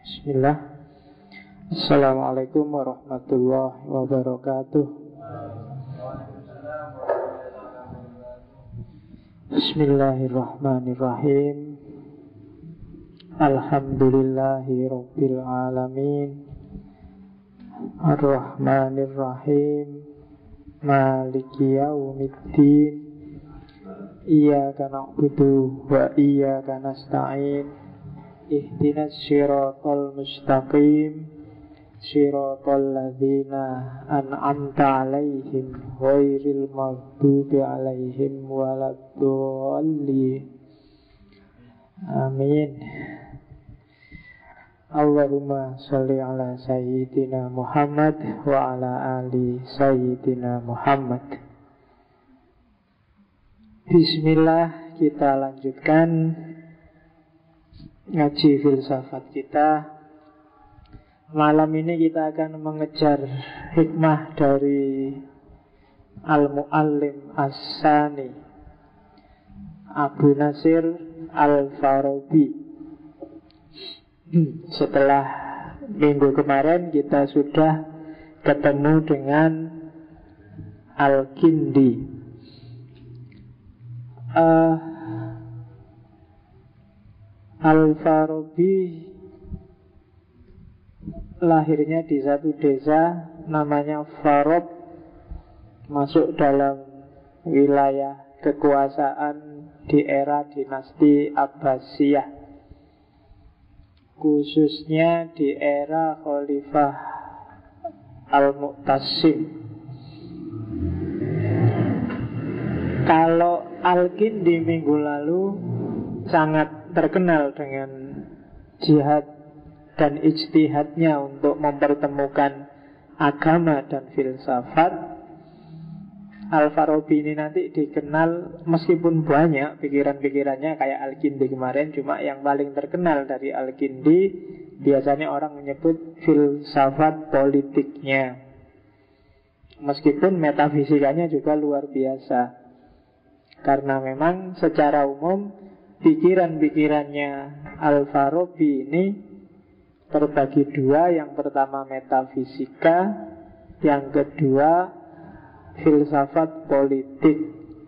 Bismillah. Assalamualaikum warahmatullahi wabarakatuh. Bismillahirrahmanirrahim. Alhamdulillahi rabbil alamin. Ar-Rahmanirrahim. Maliki yaumiddin. Iyyaka na'budu wa iyyaka nasta'in. Ihdinas siratal mustaqim. Siratal ladzina an'amta 'alaihim ghairil maghdubi 'alaihim waladdallin. Amin. Allahumma sholli ala sayyidina Muhammad wa ala ali sayyidina Muhammad. Bismillah, kita lanjutkan ngaji filsafat kita. Malam ini kita akan mengejar hikmah dari Al-Muallim As-Sani, Abu Nasir Al-Farabi. Setelah minggu kemarin kita sudah ketemu dengan Al-Kindi. Al-Farabi lahirnya di satu desa namanya Farab, masuk dalam wilayah kekuasaan di era dinasti Abbasiyah, khususnya di era Khalifah Al-Mu'tasim. Kalau Al-Kindi minggu lalu sangat terkenal dengan jihad dan ijtihadnya untuk mempertemukan agama dan filsafat, Al-Farabi ini nanti dikenal meskipun banyak pikiran-pikirannya kayak Al-Kindi kemarin, cuma yang paling terkenal dari Al-Kindi biasanya orang menyebut filsafat politiknya, meskipun metafisikanya juga luar biasa. Karena memang secara umum pikiran-pikirannya Al-Farabi ini terbagi dua. Yang pertama metafisika, yang kedua filsafat politik.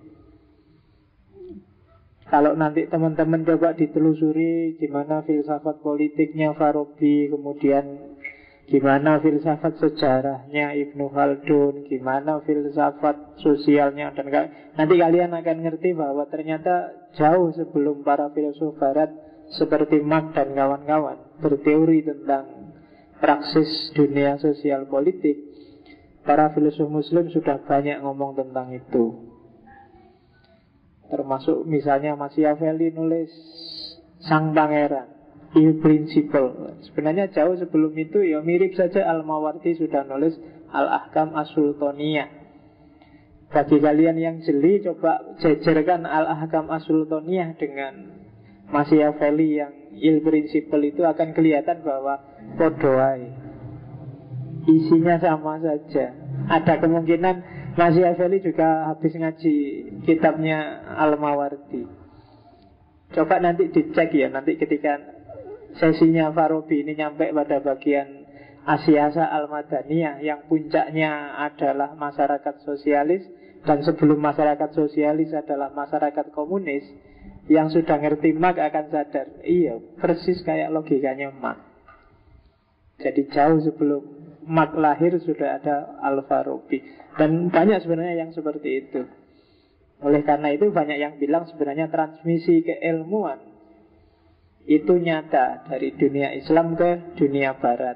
Kalau nanti teman-teman coba ditelusuri gimana filsafat politiknya Farabi, kemudian gimana filsafat sejarahnya Ibnu Khaldun, gimana filsafat sosialnya, dan nanti kalian akan ngerti bahwa ternyata jauh sebelum para filsuf barat seperti Marx dan kawan-kawan berteori tentang praksis dunia sosial politik, para filsuf muslim sudah banyak ngomong tentang itu. Termasuk misalnya Machiavelli nulis Sang Pangeran, Il Principle. Sebenarnya jauh sebelum itu ya mirip saja Al-Mawardi sudah nulis Al-Ahkam As-Sultaniyah. Bagi kalian yang jeli, coba jejerkan Al-Ahkam As-Sultaniyah dengan Machiavelli yang Il Principle, itu akan kelihatan bahwa podoai, isinya sama saja. Ada kemungkinan Machiavelli juga habis ngaji kitabnya Al-Mawardi. Coba nanti dicek ya, nanti ketika sesinya Farabi ini nyampe pada bagian Asyasa Al-Madaniyah yang puncaknya adalah masyarakat sosialis, dan sebelum masyarakat sosialis adalah masyarakat komunis, yang sudah ngerti Marx akan sadar, iya persis kayak logikanya Marx. Jadi jauh sebelum Marx lahir sudah ada Al-Farabi. Dan banyak sebenarnya yang seperti itu. Oleh karena itu banyak yang bilang sebenarnya transmisi keilmuan itu nyata dari dunia Islam ke dunia Barat.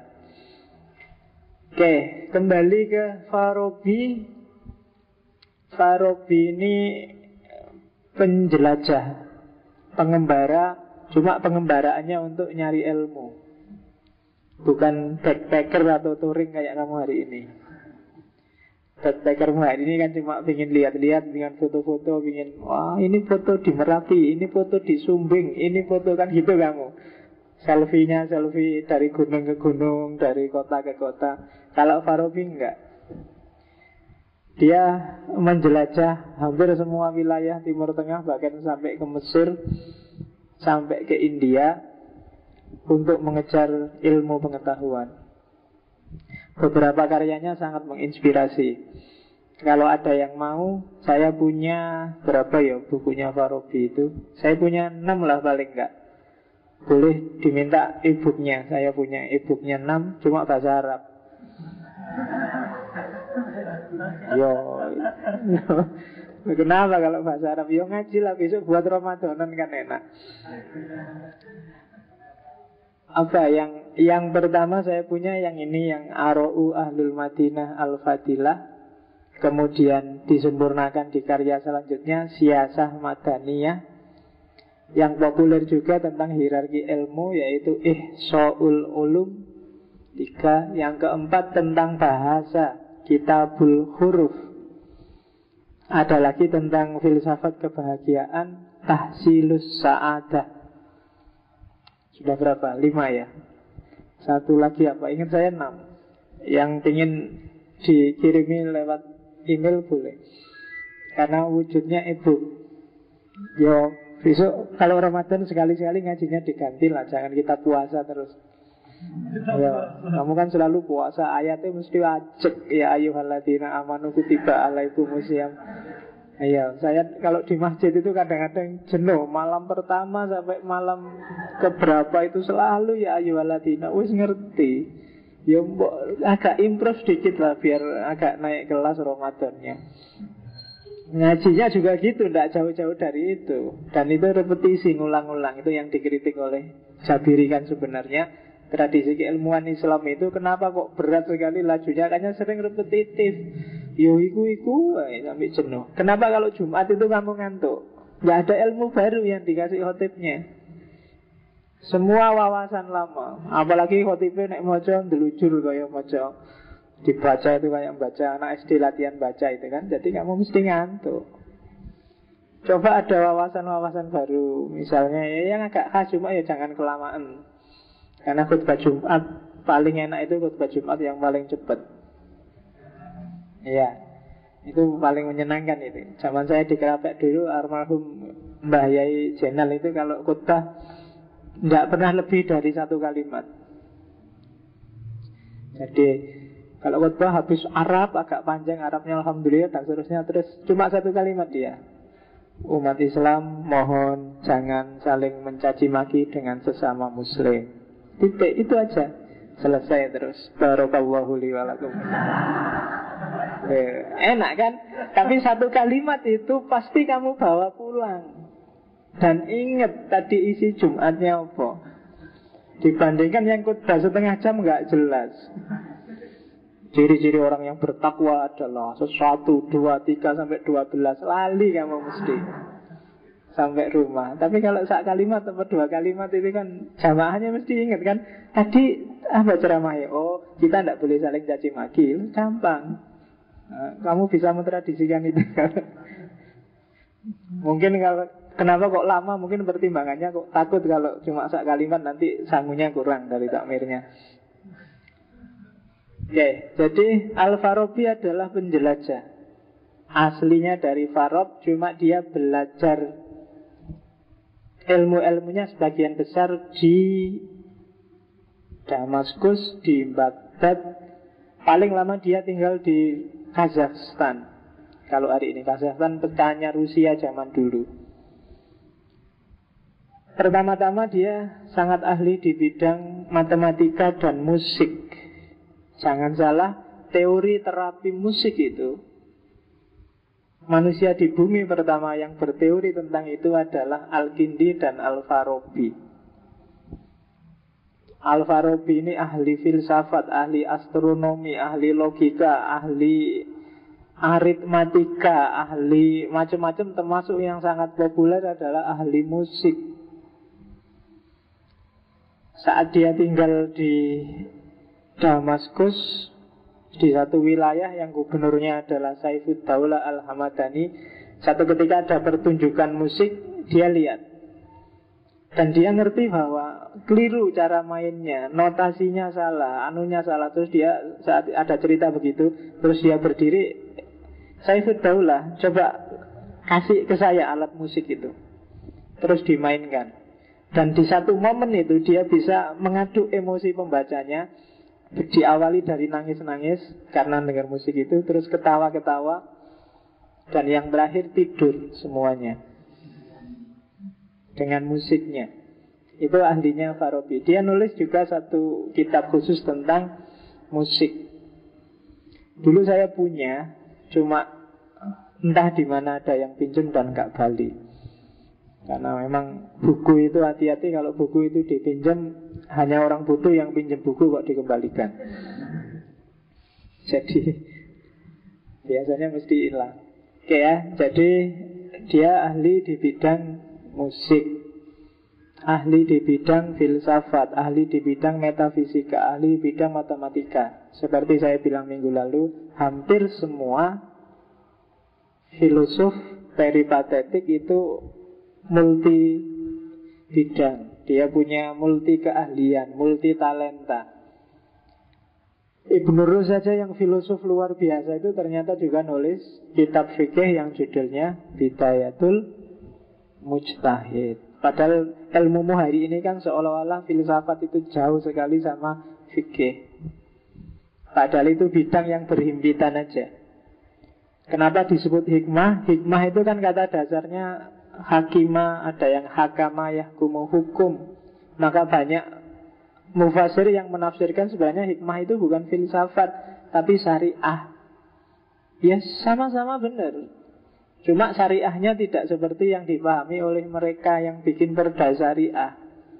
Oke, kembali ke Farabi. Farabi ini penjelajah, pengembara, cuma pengembaraannya untuk nyari ilmu, bukan backpacker atau touring kayak kamu hari ini. Backpacker hari ini kan cuma ingin lihat-lihat, ingin foto-foto, ingin wah ini foto di Merapi, ini foto di Sumbing, ini foto, kan gitu kamu. Selfie-nya selfie dari gunung ke gunung, dari kota ke kota. Kalau Farabi enggak. Dia menjelajah hampir semua wilayah Timur Tengah, bahkan sampai ke Mesir, sampai ke India. untuk mengejar ilmu pengetahuan. Beberapa karyanya sangat menginspirasi. Kalau ada yang mau, saya punya berapa ya bukunya Farabi itu? Saya punya 6 lah paling enggak. Boleh diminta e-booknya. Saya punya e-booknya 6, cuma bahasa Arab. Yo, kenapa kalau bahasa Arab? Yo ngaji lah besok buat Ramadanan kan enak. Apa yang pertama saya punya yang ini, yang Ara'u Ahlul Madinah Al-Fadilah. Kemudian disempurnakan di karya selanjutnya Siyasah Madaniyah. Yang populer juga tentang hierarki ilmu, yaitu Ihsa'ul Ulum 3. Yang keempat tentang bahasa, Kitabul Huruf. Ada lagi tentang filsafat kebahagiaan, Tahsilus Sa'adah. Sudah berapa? 5 ya. Satu lagi apa? Ingat saya 6. Yang ingin dikirimi lewat email boleh, karena wujudnya e-book. Yo, besok kalau Ramadan sekali-sekali ngajinya diganti lah. Jangan kita puasa terus. Ya, kamu kan selalu puasa, ayatnya mesti wajib. Ya ayyuhalladzina amanu kutiba alaikumusiyam. Iya, saya kalau di masjid itu kadang-kadang jenuh. Malam pertama sampai malam keberapa itu selalu ya ayyuhalladzina. Wis ngerti. Ya agak improve sedikit lah biar agak naik kelas Ramadannya. Ngajinya juga gitu, tidak jauh-jauh dari itu. Dan itu repetisi, ngulang-ulang. Itu yang dikritik oleh Jabiri kan sebenarnya. Tradisi keilmuan Islam itu kenapa kok berat sekali lajunya? Karena sering repetitif. Yo iku sampai jenuh. Kenapa kalau Jumat itu kamu ngantuk? Nggak ada ilmu baru yang dikasih khotibnya. Semua wawasan lama. Apalagi khotibnya nek moco ndelujur kaya moco. Dibaca itu kayak baca anak SD latihan baca itu kan. Jadi kamu mesti ngantuk. Coba ada wawasan-wawasan baru. Misalnya yang agak khas, cuma ya jangan kelamaan. Karena khutbah Jumat paling enak itu khutbah Jumat yang paling cepat. Iya, itu paling menyenangkan itu. Zaman saya di Kerapek dulu, almarhum Mbah Yai Jenal itu kalau khutbah tidak pernah lebih dari 1 kalimat. Jadi kalau khutbah habis Arab agak panjang, Arabnya alhamdulillah dan seterusnya, terus cuma 1 kalimat dia. Umat Islam mohon jangan saling mencaci maki dengan sesama muslim. Titik, itu aja. Selesai terus. Barakallahu li wa lakum. Enak kan? Tapi 1 kalimat itu pasti kamu bawa pulang. Dan ingat tadi isi Jumatnya apa. Dibandingkan yang khutbah setengah jam nggak jelas. Ciri-ciri orang yang bertakwa adalah 1, 2, 3 sampai 12. Lali kamu mesti sampai rumah. Tapi kalau 1 kalimat atau 2 kalimat itu kan jamaahnya mesti ingat kan. Tadi apa ceramahnya? Oh, kita tidak boleh saling caci maki. Gampang. Kamu bisa mentradisikan itu kan. Mungkin kalau kenapa kok lama? Mungkin pertimbangannya kok takut kalau cuma 1 kalimat nanti sangunya kurang dari takmirnya. Oke, jadi Al-Farabi adalah penjelajah. Aslinya dari Farab, cuma dia belajar ilmu-ilmunya sebagian besar di Damaskus, di Baghdad. Paling lama dia tinggal di Kazakhstan. Kalau hari ini Kazakhstan pecahannya Rusia zaman dulu. Pertama-tama dia sangat ahli di bidang matematika dan musik. Jangan salah, teori terapi musik itu, manusia di bumi pertama yang berteori tentang itu adalah Al-Kindi dan Al-Farabi. Al-Farabi ini ahli filsafat, ahli astronomi, ahli logika, ahli aritmatika, ahli macam-macam, termasuk yang sangat populer adalah ahli musik. Saat dia tinggal di Damaskus, di satu wilayah yang gubernurnya adalah Saifuddaulah Al-Hamadani, satu ketika ada pertunjukan musik, dia lihat. Dan dia ngerti bahwa keliru cara mainnya, notasinya salah, anunya salah. Terus dia saat ada cerita begitu, terus dia berdiri, Saifuddaulah, coba kasih ke saya alat musik itu. Terus dimainkan. Dan di satu momen itu dia bisa mengaduk emosi pembacanya. Diawali dari nangis-nangis karena dengar musik itu, terus ketawa-ketawa, dan yang terakhir tidur semuanya dengan musiknya. Itu ahlinya Farabi. Dia nulis juga satu kitab khusus tentang musik. Dulu saya punya, cuma entah di mana ada yang pinjam dan gak balik. Karena memang buku itu hati-hati, kalau buku itu dipinjam hanya orang butuh yang pinjam buku kok dikembalikan. Jadi biasanya mesti hilang. Oke ya, jadi dia ahli di bidang musik, ahli di bidang filsafat, ahli di bidang metafisika, ahli di bidang matematika. Seperti saya bilang minggu lalu, hampir semua filosof peripatetik itu multi bidang. Dia punya multi keahlian, multi talenta. Ibnu Rus saja yang filosof luar biasa itu ternyata juga nulis kitab fikih yang judulnya Bidayatul Mujtahid. Padahal ilmumu hari ini kan seolah-olah filsafat itu jauh sekali sama fikih. Padahal itu bidang yang berhimpitan aja. Kenapa disebut hikmah? Hikmah itu kan kata dasarnya hakimah, ada yang hakama yahkumu hukum. Maka banyak mufasir yang menafsirkan sebenarnya hikmah itu bukan filsafat, tapi syariah. Ya sama-sama benar. Cuma syariahnya tidak seperti yang dipahami oleh mereka yang bikin perda syariah.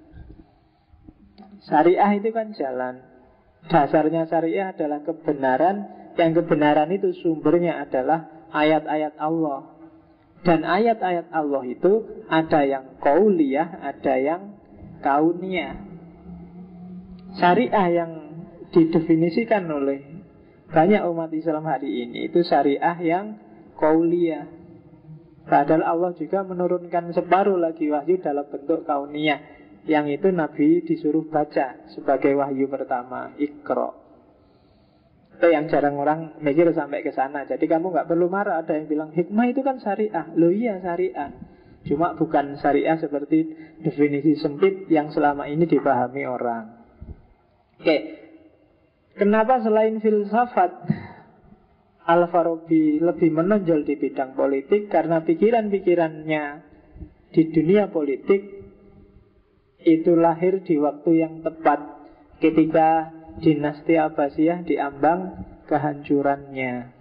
Syariah itu kan jalan. Dasarnya syariah adalah kebenaran. Yang kebenaran itu sumbernya adalah ayat-ayat Allah. Dan ayat-ayat Allah itu ada yang qauliyah, ada yang kauniyah. Syariah yang didefinisikan oleh banyak umat Islam hari ini itu syariah yang qauliyah. Padahal Allah juga menurunkan separuh lagi wahyu dalam bentuk kauniyah. Yang itu Nabi disuruh baca sebagai wahyu pertama, Iqra. Itu yang jarang orang mikir sampai ke sana. Jadi kamu gak perlu marah. Ada yang bilang hikmah itu kan syariah. Loh iya syariah, cuma bukan syariah seperti definisi sempit yang selama ini dipahami orang. Oke, kenapa selain filsafat Al-Farabi lebih menonjol di bidang politik? Karena pikiran-pikirannya di dunia politik itu lahir di waktu yang tepat, ketika dinasti Abbasiyah diambang kehancurannya.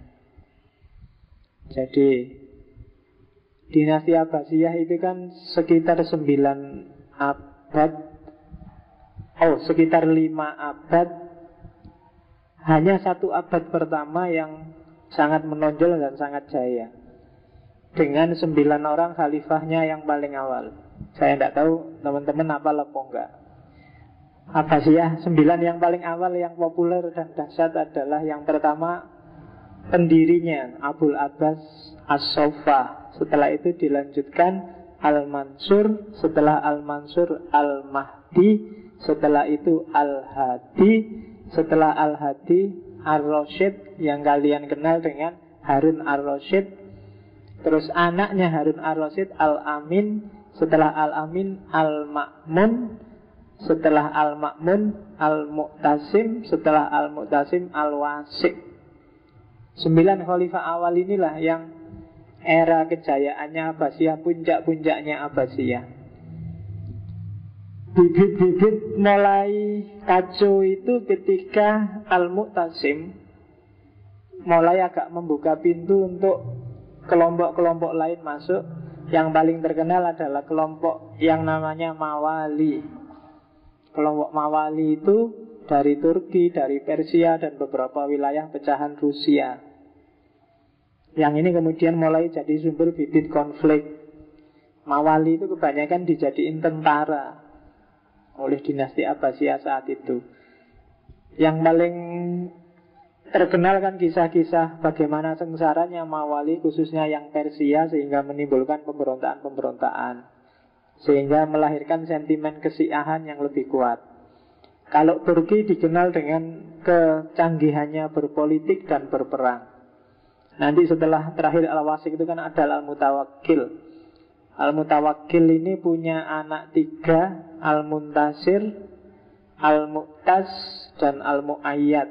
Jadi dinasti Abbasiyah itu kan sekitar 9 abad, sekitar 5 abad. Hanya 1 abad pertama yang sangat menonjol dan sangat jaya, dengan 9 orang khalifahnya yang paling awal. Saya tidak tahu teman-teman hafal apa enggak. Abbasiyah 9 yang paling awal yang populer dan dahsyat adalah yang pertama pendirinya Abul Abbas As-Sofa. Setelah itu dilanjutkan Al-Mansur, setelah Al-Mansur Al-Mahdi, setelah itu Al-Hadi, setelah Al-Hadi Ar-Rasyid yang kalian kenal dengan Harun Ar-Rasyid. Terus anaknya Harun Ar-Rasyid Al-Amin, setelah Al-Amin Al-Ma'mun, setelah Al-Ma'mun Al-Mu'tasim, setelah Al-Mu'tasim Al-Wasik. 9 khalifah awal inilah yang era kejayaannya Abbasiyah, puncak-puncaknya Abbasiyah. Bibit-bibit mulai kacau itu ketika Al-Mu'tasim mulai agak membuka pintu untuk kelompok-kelompok lain masuk. Yang paling terkenal adalah kelompok yang namanya Mawali. Kelompok Mawali itu dari Turki, dari Persia, dan beberapa wilayah pecahan Rusia. Yang ini kemudian mulai jadi sumber bibit konflik. Mawali itu kebanyakan dijadiin tentara oleh dinasti Abbasiyah saat itu. Yang paling terkenal kan kisah-kisah bagaimana sengsaranya Mawali, khususnya yang Persia, sehingga menimbulkan pemberontakan-pemberontakan, sehingga melahirkan sentimen kesiahan yang lebih kuat. Kalau Turki dikenal dengan kecanggihannya berpolitik dan berperang. Nanti setelah terakhir Al-Wasik itu kan ada Al-Mutawakkil. Al-Mutawakkil ini punya anak 3 Al-Muntasir, Al-Mu'taz, dan Al-Mu'ayyad.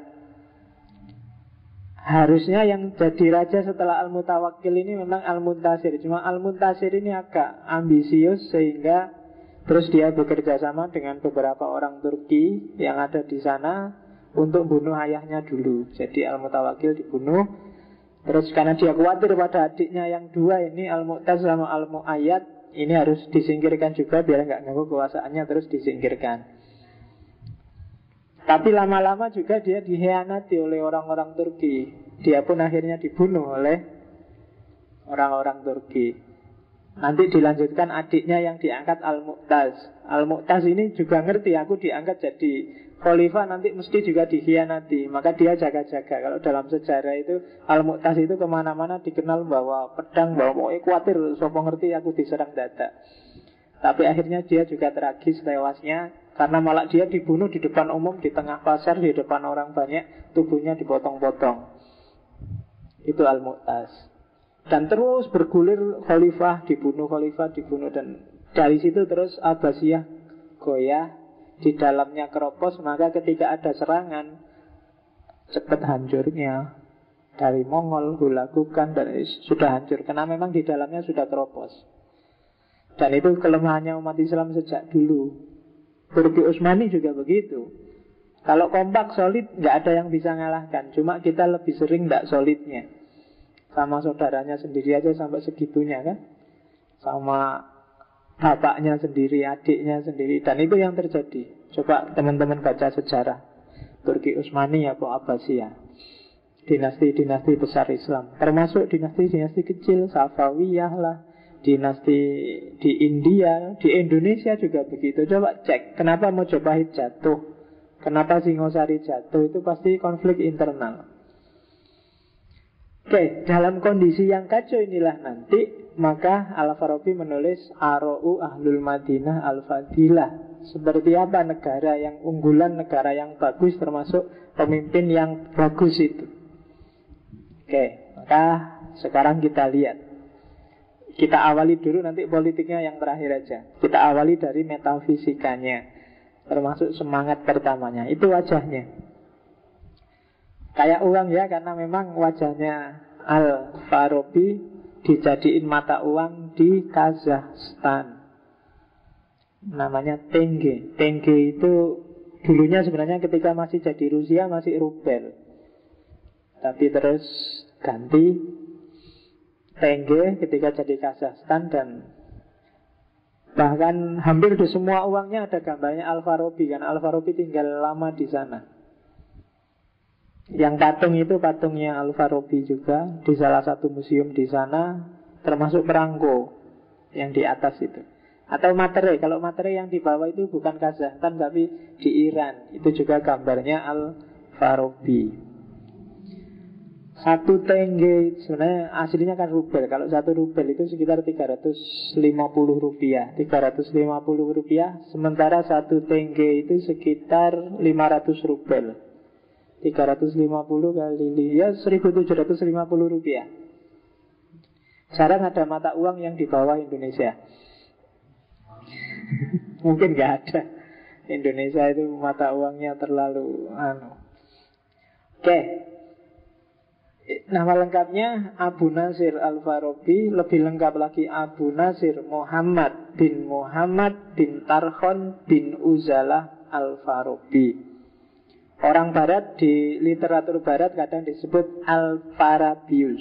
Harusnya yang jadi raja setelah Al-Mutawakkil ini memang Al-Muntasir. Cuma Al-Muntasir ini agak ambisius sehingga terus dia bekerja sama dengan beberapa orang Turki yang ada di sana untuk bunuh ayahnya dulu. Jadi Al-Mutawakkil dibunuh. Terus karena dia khawatir pada adiknya yang dua ini, Al-Mu'taz sama Al-Mu'ayyad, ini harus disingkirkan juga biar nggak ganggu kekuasaannya, terus disingkirkan. Tapi lama-lama juga dia dikhianati oleh orang-orang Turki. Dia pun akhirnya dibunuh oleh orang-orang Turki. Nanti dilanjutkan adiknya yang diangkat Al-Mu'taz. Al-Mu'taz ini juga ngerti, aku diangkat jadi khalifah nanti mesti juga dikhianati. Maka dia jaga-jaga. Kalau dalam sejarah itu Al-Mu'taz itu kemana-mana dikenal bawa pedang, bawa khawatir, sopo ngerti aku diserang dadak. Tapi akhirnya dia juga tragis tewasnya, karena malah dia dibunuh di depan umum, di tengah pasar, di depan orang banyak, tubuhnya dipotong-potong. Itu Al-Mu'taz. Dan terus bergulir khalifah, dibunuh, dan dari situ terus Abbasiyah goyah, di dalamnya keropos. Maka ketika ada serangan, cepat hancurnya. Dari Mongol dilakukan dan sudah hancur, karena memang di dalamnya sudah keropos. Dan itu kelemahannya umat Islam sejak dulu. Turki Utsmani juga begitu. Kalau kompak solid nggak ada yang bisa ngalahkan. Cuma kita lebih sering nggak solidnya. Sama saudaranya sendiri aja sampai segitunya kan. Sama bapaknya sendiri, adiknya sendiri. Dan itu yang terjadi. Coba teman-teman baca sejarah Turki Utsmani atau Abbasiyah, dinasti-dinasti besar Islam. Termasuk dinasti-dinasti kecil, Safawiyah lah, dinasti di India, di Indonesia juga begitu. Coba cek, kenapa Majapahit jatuh, kenapa Singosari jatuh, itu pasti konflik internal. Oke, dalam kondisi yang kacau inilah nanti, maka Al-Farabi menulis Aro'u Ahlul Madinah Al-Fadilah. Seperti apa negara yang unggulan, negara yang bagus, termasuk pemimpin yang bagus itu. Oke, maka sekarang kita lihat. Kita awali dulu, nanti politiknya yang terakhir aja. Kita awali dari metafisikanya, termasuk semangat pertamanya. Itu wajahnya. Kayak uang ya, karena memang wajahnya Al-Farabi dijadiin mata uang di Kazakhstan. Namanya tenge. Tenge itu dulunya sebenarnya ketika masih jadi Rusia masih rubel. Tapi terus ganti tenge ketika jadi Kazakhstan, dan bahkan hampir di semua uangnya ada gambarnya Al-Farabi, kan Al-Farabi tinggal lama di sana. Yang patung itu patungnya Al-Farabi juga di salah satu museum di sana, termasuk perangko yang di atas itu. Atau materai, kalau materai yang di bawah itu bukan Kazakhstan tapi di Iran, itu juga gambarnya Al-Farabi. Satu tenge sebenarnya aslinya kan rubel. Kalau satu rubel itu sekitar 350 rupiah. 350 rupiah. Sementara satu tenge itu sekitar 500 rubel. 350 kali ya 1750 rupiah. Jarang ada mata uang yang di bawah Indonesia. Mungkin gak ada. Indonesia itu mata uangnya terlalu Oke. Nama lengkapnya Abu Nasir Al-Farabi. Lebih lengkap lagi Abu Nasir Muhammad bin Tarkhon bin Uzalah Al-Farabi. Orang barat di literatur barat kadang disebut Al-Farabius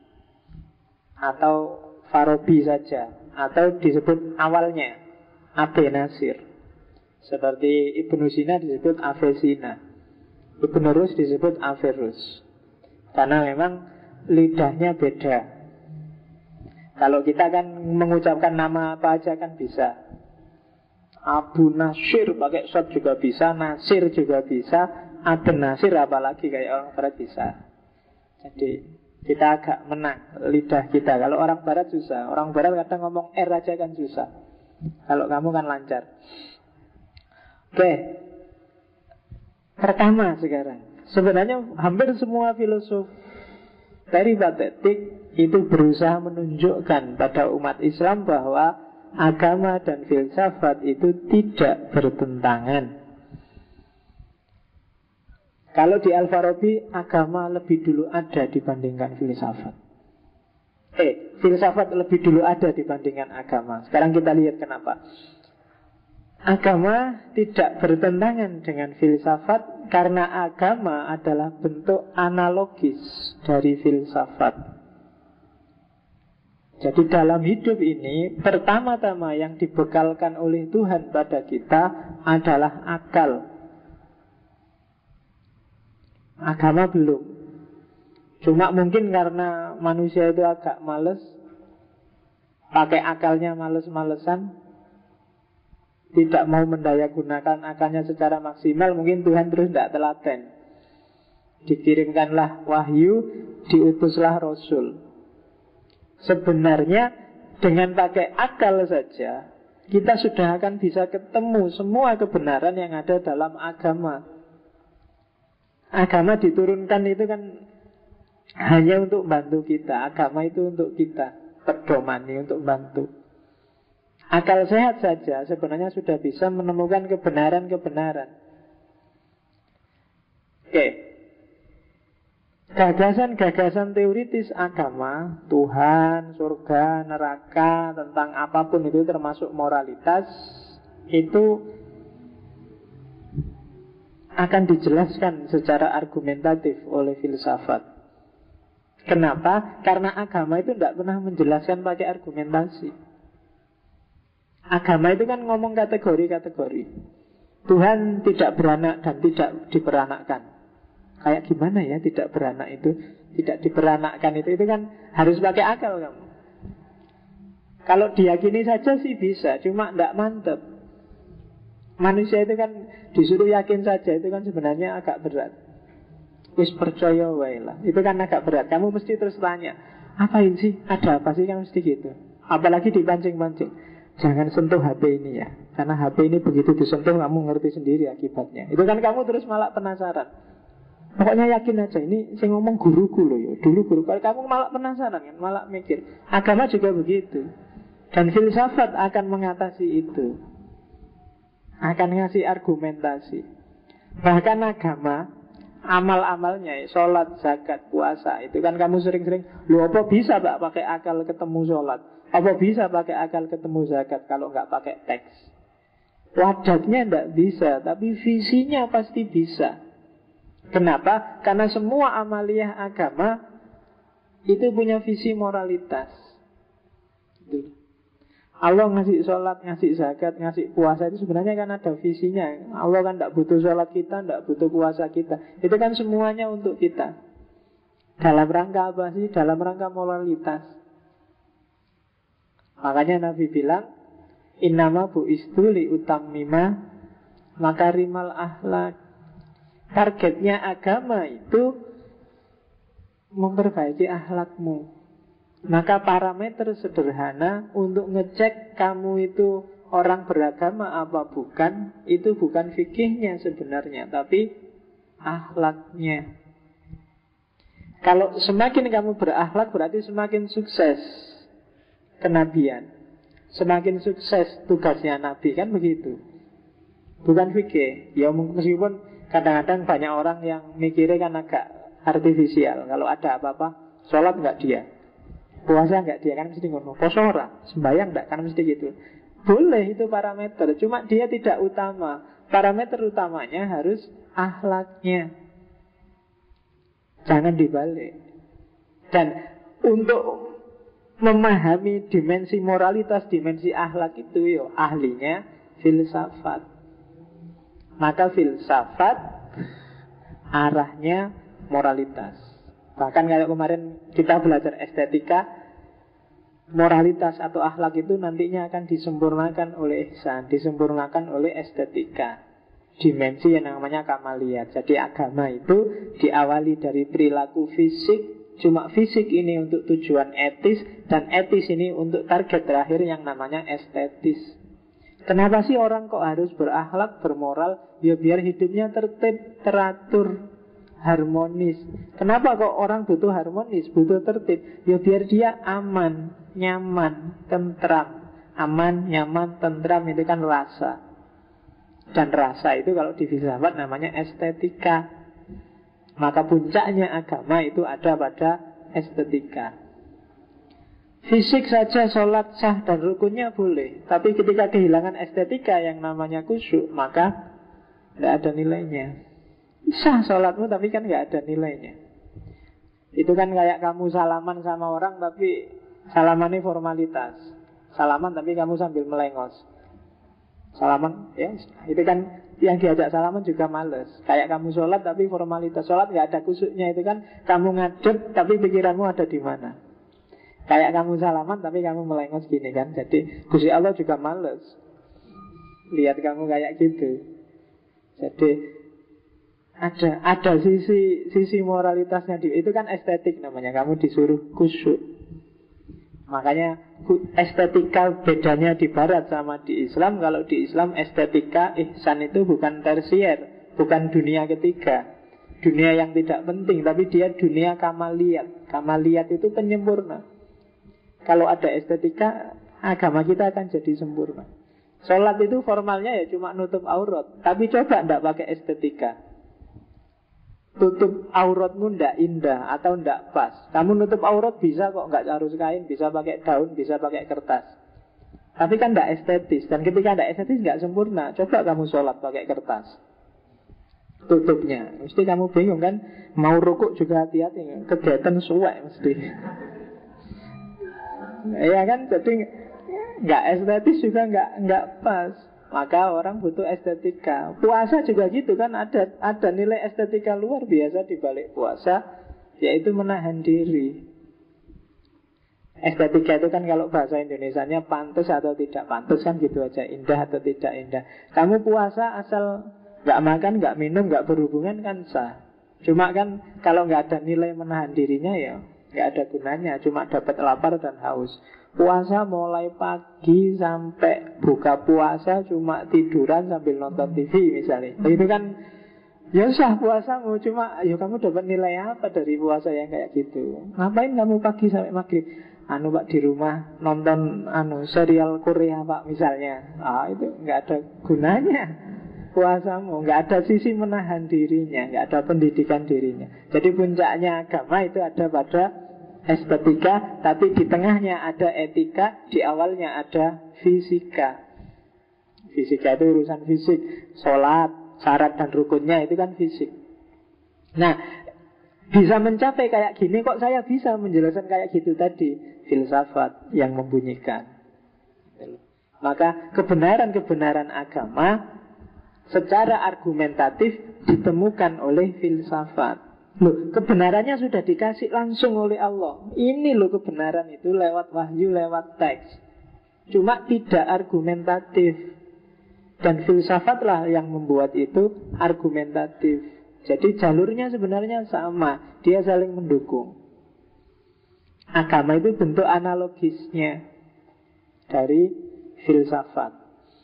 atau Farabi saja, atau disebut awalnya Abu Nasir. Seperti Ibnu Sina disebut Avesina, Ibnu Rus disebut Averus. Karena memang lidahnya beda. Kalau kita kan mengucapkan nama apa aja kan bisa. Abu Nasir pakai shot juga bisa, Nasir juga bisa, Abu Nasir apalagi kayak orang barat bisa. Jadi kita agak menang lidah kita. Kalau orang barat susah. Orang barat kadang ngomong R aja kan susah. Kalau kamu kan lancar. Oke. Pertama sekarang, sebenarnya hampir semua filosof peripatetik itu berusaha menunjukkan pada umat Islam bahwa agama dan filsafat itu tidak bertentangan. Kalau di Al-Farabi, agama lebih dulu ada dibandingkan filsafat. Filsafat lebih dulu ada dibandingkan agama. Sekarang kita lihat kenapa. Agama tidak bertentangan dengan filsafat karena agama adalah bentuk analogis dari filsafat. Jadi dalam hidup ini, pertama-tama yang dibekalkan oleh Tuhan pada kita adalah akal. Agama belum. Cuma mungkin karena manusia itu agak males, pakai akalnya males-malesan, tidak mau mendaya gunakan akalnya secara maksimal, mungkin Tuhan terus tidak telaten. Dikirimkanlah wahyu, diutuslah Rasul. Sebenarnya dengan pakai akal saja kita sudah akan bisa ketemu semua kebenaran yang ada dalam agama. Agama diturunkan itu kan hanya untuk bantu kita. Agama itu untuk kita, pedomani, untuk bantu. Akal sehat saja sebenarnya sudah bisa menemukan kebenaran-kebenaran. Oke. Gagasan-gagasan teoritis agama, Tuhan, surga, neraka, tentang apapun itu termasuk moralitas, itu akan dijelaskan secara argumentatif oleh filsafat. Kenapa? Karena agama itu tidak pernah menjelaskan pakai argumentasi. Agama itu kan ngomong kategori-kategori. Tuhan tidak beranak dan tidak diperanakkan. Kayak gimana ya tidak beranak itu, tidak diperanakkan itu kan harus pakai akal kamu. Kalau diyakini saja sih bisa, cuma tidak mantep. Manusia itu kan disuruh yakin saja, itu kan sebenarnya agak berat. Wis percaya wae lah. Itu kan agak berat. Kamu mesti terus tanya, apain sih? Ada apa sih? Kan mesti gitu. Apalagi dipancing-pancing. Jangan sentuh HP ini ya. Karena HP ini begitu disentuh kamu ngerti sendiri akibatnya. Itu kan kamu terus malah penasaran. Pokoknya yakin aja. Ini saya ngomong guruku loh ya. Dulu guru. Kalau kamu malah penasaran kan, malah mikir. Agama juga begitu. Dan filsafat akan mengatasi itu. Akan ngasih argumentasi. Bahkan agama, amal-amalnya, sholat, zakat, puasa, itu kan kamu sering-sering, lu apa bisa Pak pakai akal ketemu sholat? Apa bisa pakai akal ketemu zakat kalau nggak pakai teks? Wadatnya nggak bisa, tapi visinya pasti bisa. Kenapa? Karena semua amaliyah agama itu punya visi moralitas. Itu. Allah ngasih sholat, ngasih zakat, ngasih puasa itu sebenarnya kan ada visinya. Allah kan tidak butuh sholat kita, tidak butuh puasa kita. Itu kan semuanya untuk kita. Dalam rangka apa sih? Dalam rangka moralitas. Makanya Nabi bilang, innama bu'istu li utammima makarimal akhlak. Targetnya agama itu memperbaiki akhlakmu. Maka parameter sederhana untuk ngecek kamu itu orang beragama apa bukan, itu bukan fikihnya sebenarnya, tapi akhlaknya. Kalau semakin kamu berakhlak berarti semakin sukses kenabian, semakin sukses tugasnya Nabi, kan begitu. Bukan fikih. Ya meskipun kadang-kadang banyak orang yang mikirnya kan agak artifisial. Kalau ada apa-apa, sholat nggak dia, puasa enggak dia, kan mesti ngono. Poso ora, sembayang enggak, kan mesti gitu. Boleh itu parameter, cuma dia tidak utama. Parameter utamanya harus akhlaknya. Jangan dibalik. Dan untuk memahami dimensi moralitas, dimensi akhlak itu yo ahlinya filsafat. Maka filsafat arahnya moralitas. Bahkan kayak kemarin kita belajar estetika, moralitas atau akhlak itu nantinya akan disempurnakan oleh ihsan, disempurnakan oleh estetika. Dimensi yang namanya kamaliyat. Jadi agama itu diawali dari perilaku fisik. Cuma fisik ini untuk tujuan etis, dan etis ini untuk target terakhir yang namanya estetis. Kenapa sih orang kok harus berakhlak, bermoral? Ya biar hidupnya tertib, teratur, harmonis. Kenapa kok orang butuh harmonis, butuh tertib? Ya biar dia aman, nyaman, tentram. aman, nyaman, tentram, itu kan rasa. Dan rasa itu kalau di filsafat namanya estetika. Maka puncaknya agama itu ada pada estetika. Fisik saja sholat sah dan rukunnya boleh, tapi ketika kehilangan estetika yang namanya khusyuk, maka tidak ada nilainya. Sah sholatmu tapi kan nggak ada nilainya. Itu kan kayak kamu salaman sama orang tapi salamannya formalitas. Salaman tapi kamu sambil melengos. Salaman, ya itu kan yang diajak salaman juga males. Kayak kamu sholat tapi formalitas. Sholat nggak ada khusyuknya, itu kan kamu ngadep tapi pikiranmu ada di mana. Kayak kamu salaman tapi kamu melengos gini kan. Jadi Gusti Allah juga males lihat kamu kayak gitu. Jadi ada sisi moralitasnya itu kan estetik namanya. Kamu disuruh khusyuk. Makanya estetika bedanya di barat sama di Islam. Kalau di Islam estetika ihsan itu bukan tersier, bukan dunia ketiga, dunia yang tidak penting, tapi dia dunia kamaliyat. Kamaliyat itu penyempurna. Kalau ada estetika, agama kita akan jadi sempurna. Sholat itu formalnya ya cuma nutup aurat, tapi coba ndak pakai estetika. Tutup auratmu ndak indah atau ndak pas. Kamu nutup aurat bisa kok, nggak harus kain, bisa pakai daun, bisa pakai kertas. Tapi kan ndak estetis. Dan ketika ndak estetis nggak sempurna. Coba kamu sholat pakai kertas, tutupnya mesti kamu bingung kan. Mau rukuk juga hati-hati, kegiatan suwek mesti. Ya kan, jadi nggak estetis juga nggak pas. Maka orang butuh estetika. Puasa juga gitu kan, ada nilai estetika luar biasa di balik puasa, yaitu menahan diri. Estetika itu kan kalau bahasa Indonesianya pantas atau tidak pantas kan gitu aja, indah atau tidak indah. Kamu puasa asal nggak makan, nggak minum, nggak berhubungan kan sah. Cuma kan kalau nggak ada nilai menahan dirinya ya nggak ada gunanya, cuma dapat lapar dan haus. Puasa mulai pagi sampai buka puasa cuma tiduran sambil nonton TV misalnya. Itu kan ya sah puasamu, cuma ya kamu dapat nilai apa dari puasa yang kayak gitu? Ngapain kamu pagi sampai maghrib? Pak di rumah nonton serial Korea Pak misalnya. Itu nggak ada gunanya puasamu, nggak ada sisi menahan dirinya, nggak ada pendidikan dirinya. Jadi puncaknya agama itu ada pada estetika, tapi di tengahnya ada etika, di awalnya ada fisika. Fisika itu urusan fisik, sholat, syarat dan rukunnya itu kan fisik. Nah, bisa mencapai kayak gini kok saya bisa menjelaskan kayak gitu tadi, filsafat yang membunyikan. Maka kebenaran-kebenaran agama secara argumentatif ditemukan oleh filsafat. Loh, kebenarannya sudah dikasih langsung oleh Allah. Ini loh kebenaran itu lewat wahyu, lewat teks. Cuma tidak argumentatif. Dan filsafatlah yang membuat itu argumentatif. Jadi jalurnya sebenarnya sama, dia saling mendukung. Agama itu bentuk analogisnya dari filsafat.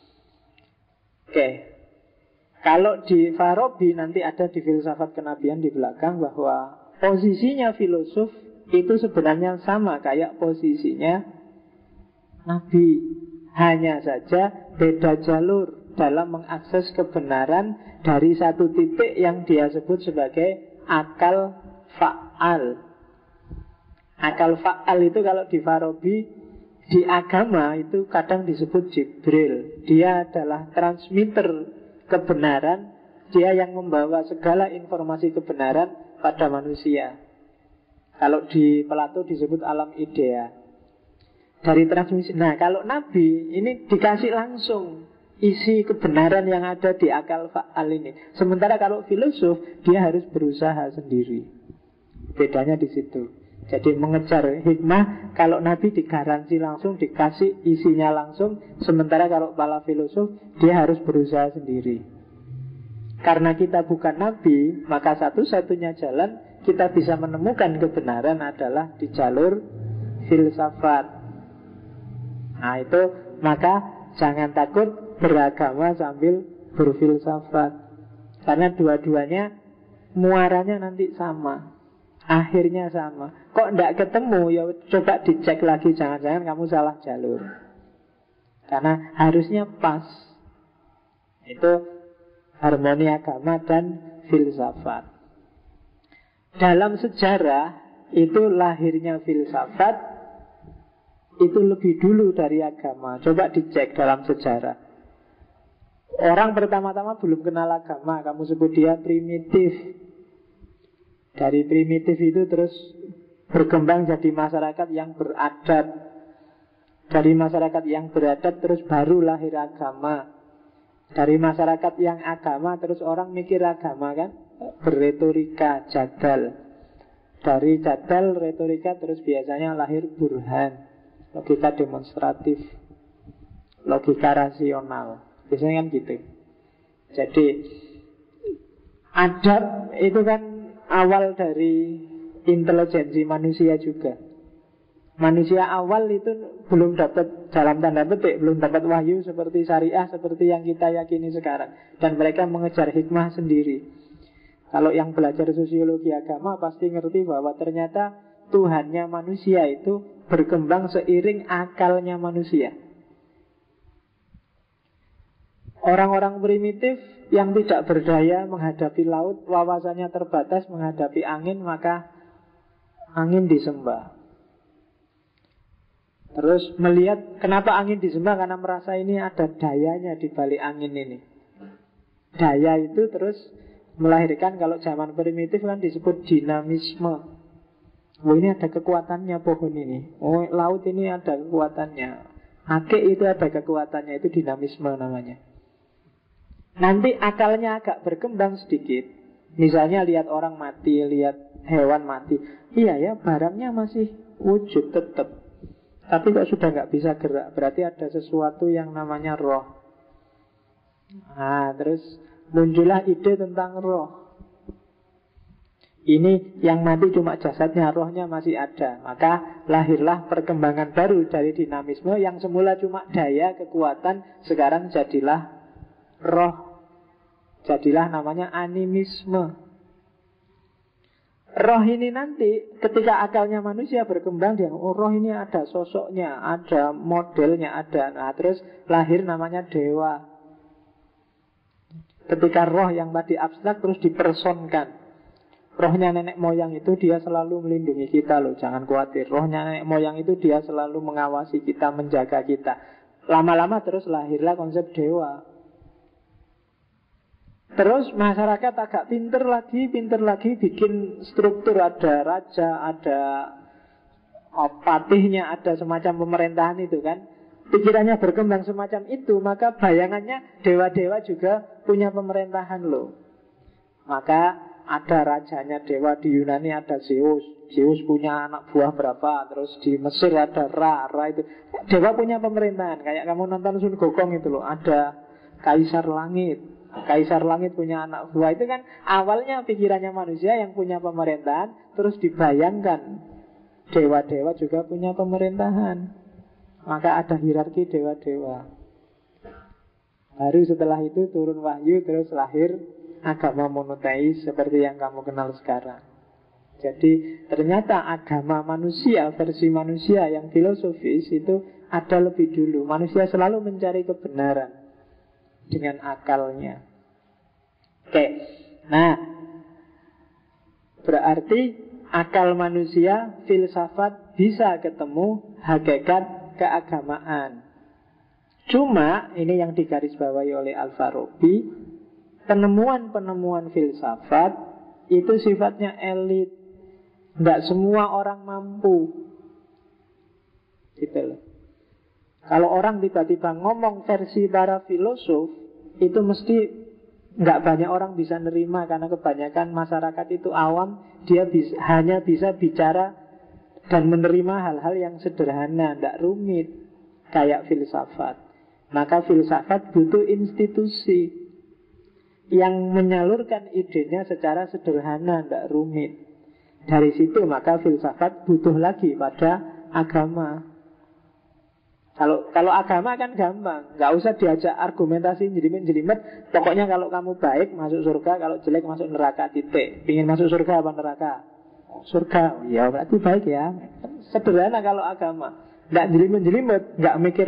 Oke. Kalau di Farabi nanti ada di filsafat kenabian di belakang bahwa posisinya filosof itu sebenarnya sama kayak posisinya Nabi. Hanya saja beda jalur dalam mengakses kebenaran dari satu titik yang dia sebut sebagai akal fa'al. Akal fa'al itu kalau di Farabi, di agama itu kadang disebut Jibril. Dia adalah transmitter kebenaran, dia yang membawa segala informasi kebenaran pada manusia. Kalau di Plato disebut alam idea. Dari transmisi. Nah, kalau Nabi ini dikasih langsung isi kebenaran yang ada di akal fa'al ini. Sementara kalau filosof dia harus berusaha sendiri. Bedanya di situ. Jadi mengejar hikmah, kalau Nabi digaransi langsung, dikasih isinya langsung. Sementara kalau para filosof, dia harus berusaha sendiri. Karena kita bukan Nabi, maka satu-satunya jalan kita bisa menemukan kebenaran adalah di jalur filsafat. Nah itu, maka jangan takut beragama sambil berfilsafat. Karena dua-duanya muaranya nanti sama, akhirnya sama. Kok tidak ketemu? Ya coba dicek lagi, jangan-jangan kamu salah jalur. Karena harusnya pas. Itu harmoni agama dan filsafat. Dalam sejarah itu lahirnya filsafat itu lebih dulu dari agama. Coba dicek dalam sejarah. Orang pertama-tama belum kenal agama, kamu sebut dia primitif. Dari primitif itu terus berkembang jadi masyarakat yang beradab. Dari masyarakat yang beradab terus baru lahir agama. Dari masyarakat yang agama terus orang mikir agama kan, berretorika, jadal. Dari jadal, retorika terus biasanya lahir burhan, logika demonstratif, logika rasional. Biasanya kan gitu. Jadi adab itu kan awal dari intelijensi manusia juga. Manusia awal itu belum dapat, dalam tanda petik, belum dapat wahyu seperti syariah, seperti yang kita yakini sekarang. Dan mereka mengejar hikmah sendiri. Kalau yang belajar sosiologi agama pasti ngerti bahwa ternyata Tuhannya manusia itu berkembang seiring akalnya manusia. Orang-orang primitif yang tidak berdaya menghadapi laut, wawasannya terbatas menghadapi angin, maka angin disembah. Terus melihat kenapa angin disembah, karena merasa ini ada dayanya di balik angin ini. Daya itu terus melahirkan, kalau zaman primitif kan disebut dinamisme. Oh, ini ada kekuatannya pohon ini. Oh, laut ini ada kekuatannya. Akik itu ada kekuatannya, itu dinamisme namanya. Nanti akalnya agak berkembang sedikit. Misalnya lihat orang mati, lihat hewan mati. Iya ya, barangnya masih wujud tetap. Tapi kok sudah nggak bisa gerak, berarti ada sesuatu yang namanya roh. Nah, terus muncullah ide tentang roh. Ini yang mati cuma jasadnya, rohnya masih ada. Maka lahirlah perkembangan baru dari dinamisme yang semula cuma daya, kekuatan, sekarang jadilah roh. Jadilah namanya animisme. Roh ini nanti ketika akalnya manusia berkembang, dia roh ini ada sosoknya, ada modelnya, ada. Nah, terus lahir namanya dewa. Ketika roh yang tadi abstrak terus dipersonkan. Rohnya nenek moyang itu dia selalu melindungi kita loh, jangan khawatir. Rohnya nenek moyang itu dia selalu mengawasi kita, menjaga kita. Lama-lama terus lahirlah konsep dewa. Terus masyarakat agak pinter lagi bikin struktur, ada raja, ada patihnya, ada semacam pemerintahan itu kan. Pikirannya berkembang semacam itu, maka bayangannya dewa-dewa juga punya pemerintahan loh. Maka ada rajanya dewa, di Yunani ada Zeus. Zeus punya anak buah berapa, terus di Mesir ada Ra itu. Dewa punya pemerintahan, kayak kamu nonton Sun Gokong itu loh, ada Kaisar Langit. Kaisar Langit punya anak buah. Itu kan awalnya pikirannya manusia yang punya pemerintahan, terus dibayangkan dewa-dewa juga punya pemerintahan. Maka ada hierarki dewa-dewa. Baru setelah itu turun wahyu, terus lahir agama monoteis seperti yang kamu kenal sekarang. Jadi ternyata agama manusia, versi manusia yang filosofis itu ada lebih dulu. Manusia selalu mencari kebenaran dengan akalnya. Oke, nah berarti akal manusia, filsafat bisa ketemu hakikat keagamaan. Cuma ini yang digarisbawahi oleh Al-Farabi, penemuan-penemuan filsafat itu sifatnya elit. Tidak semua orang mampu. Gitu loh. Kalau orang tiba-tiba ngomong versi para filosof, itu mesti nggak banyak orang bisa nerima, karena kebanyakan masyarakat itu awam, dia hanya bisa bicara dan menerima hal-hal yang sederhana, tidak rumit kayak filsafat. Maka filsafat butuh institusi yang menyalurkan idenya secara sederhana, tidak rumit. Dari situ maka filsafat butuh lagi pada agama. Kalau agama kan gampang, nggak usah diajak argumentasi jelimet-jelimet. Pokoknya kalau kamu baik masuk surga, kalau jelek masuk neraka, titik. Ingin masuk surga apa neraka? Surga, ya berarti baik ya. Sederhana kalau agama, nggak jelimet-jelimet, nggak mikir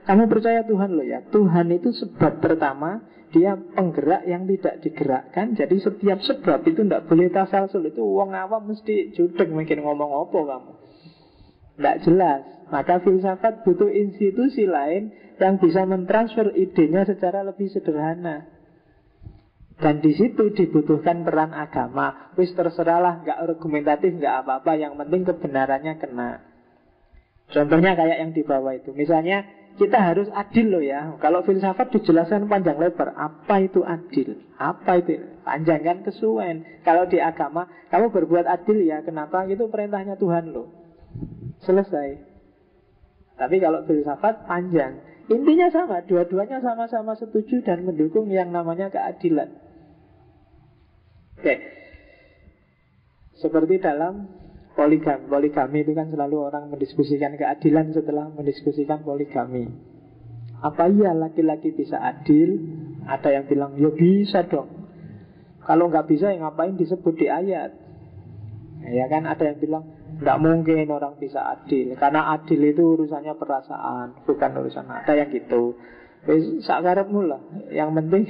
Kamu percaya Tuhan loh ya. Tuhan itu sebab pertama, dia penggerak yang tidak digerakkan. Jadi setiap sebab itu tidak boleh tasalsul. Itu wong awam mesti judeg mikir ngomong apa kamu. Tidak jelas. Maka filsafat butuh institusi lain yang bisa mentransfer idenya secara lebih sederhana. Dan di situ dibutuhkan peran agama. Wis terserahlah, nggak argumentatif, nggak apa-apa. Yang penting kebenarannya kena. Contohnya kayak yang di bawah itu. Misalnya kita harus adil loh ya. Kalau filsafat dijelaskan panjang lebar. Apa itu adil? Apa itu? Panjang kan kesuwen. Kalau di agama, kamu berbuat adil ya. Kenapa? Itu perintahnya Tuhan loh. Selesai. Tapi kalau filsafat panjang. Intinya sama. Dua-duanya sama-sama setuju dan mendukung yang namanya keadilan. Oke. Seperti dalam poligami. Poligami itu kan selalu orang mendiskusikan keadilan setelah mendiskusikan poligami. Apa iya laki-laki bisa adil? Ada yang bilang, ya bisa dong. Kalau nggak bisa, ya ngapain disebut di ayat? Ya kan, ada yang bilang, nggak mungkin orang bisa adil. Karena adil itu urusannya perasaan, bukan urusan. Ada yang gitu. Sakarepmu lah. Yang penting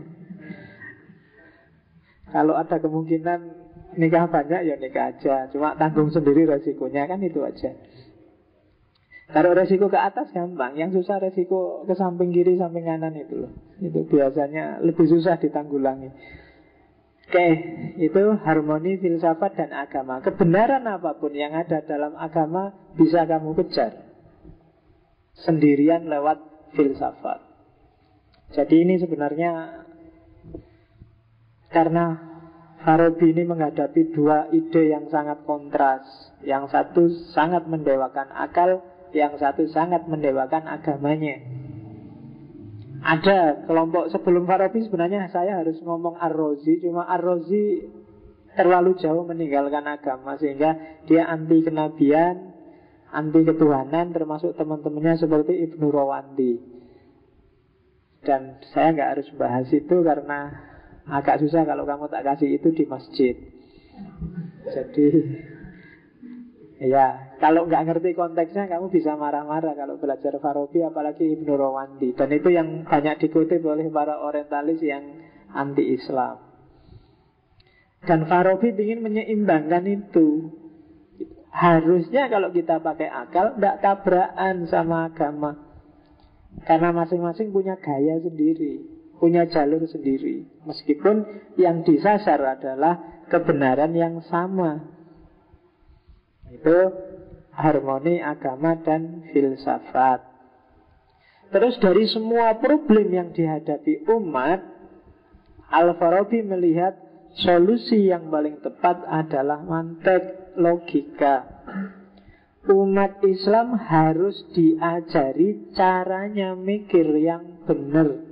kalau ada kemungkinan nikah banyak, ya nikah aja. Cuma tanggung sendiri resikonya, kan itu aja. Kalau resiko ke atas gampang. Yang susah resiko ke samping kiri, samping kanan itu loh. Itu biasanya lebih susah ditanggulangi. Oke, itu harmoni filsafat dan agama. Kebenaran apapun yang ada dalam agama bisa kamu kejar sendirian lewat filsafat. Jadi ini sebenarnya karena Farabi ini menghadapi dua ide yang sangat kontras. Yang satu sangat mendewakan akal, yang satu sangat mendewakan agamanya. Ada kelompok sebelum Farabi sebenarnya saya harus ngomong Ar-Razi. Cuma Ar-Razi terlalu jauh meninggalkan agama, sehingga dia anti kenabian, anti ketuhanan, termasuk teman-temannya seperti Ibnu Rawandi. Dan saya nggak harus bahas itu karena agak susah kalau kamu tak kasih itu di masjid. Jadi ya, kalau nggak ngerti konteksnya kamu bisa marah-marah kalau belajar Farabi, apalagi Ibnu Rawandi. Dan itu yang banyak dikutip oleh para orientalis yang anti-Islam. Dan Farabi ingin menyeimbangkan itu. Harusnya kalau kita pakai akal tidak tabrakan sama agama. Karena masing-masing punya gaya sendiri, punya jalur sendiri. Meskipun yang disasar adalah kebenaran yang sama. Itu harmoni agama dan filsafat. Terus dari semua problem yang dihadapi umat, Al-Farabi melihat solusi yang paling tepat adalah mantek, logika. Umat Islam harus diajari caranya mikir yang benar.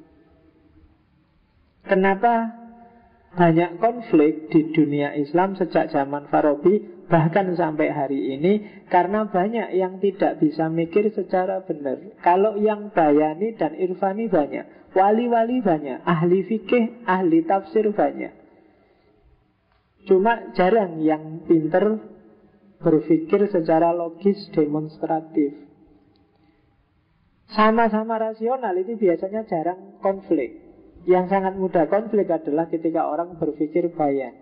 Kenapa banyak konflik di dunia Islam sejak zaman Farabi, bahkan sampai hari ini? Karena banyak yang tidak bisa mikir secara benar. Kalau yang bayani dan irfani banyak, wali-wali banyak, ahli fikih, ahli tafsir banyak. Cuma jarang yang pinter berpikir secara logis demonstratif. Sama-sama rasional itu biasanya jarang konflik. Yang sangat mudah konflik adalah ketika orang berpikir bayan.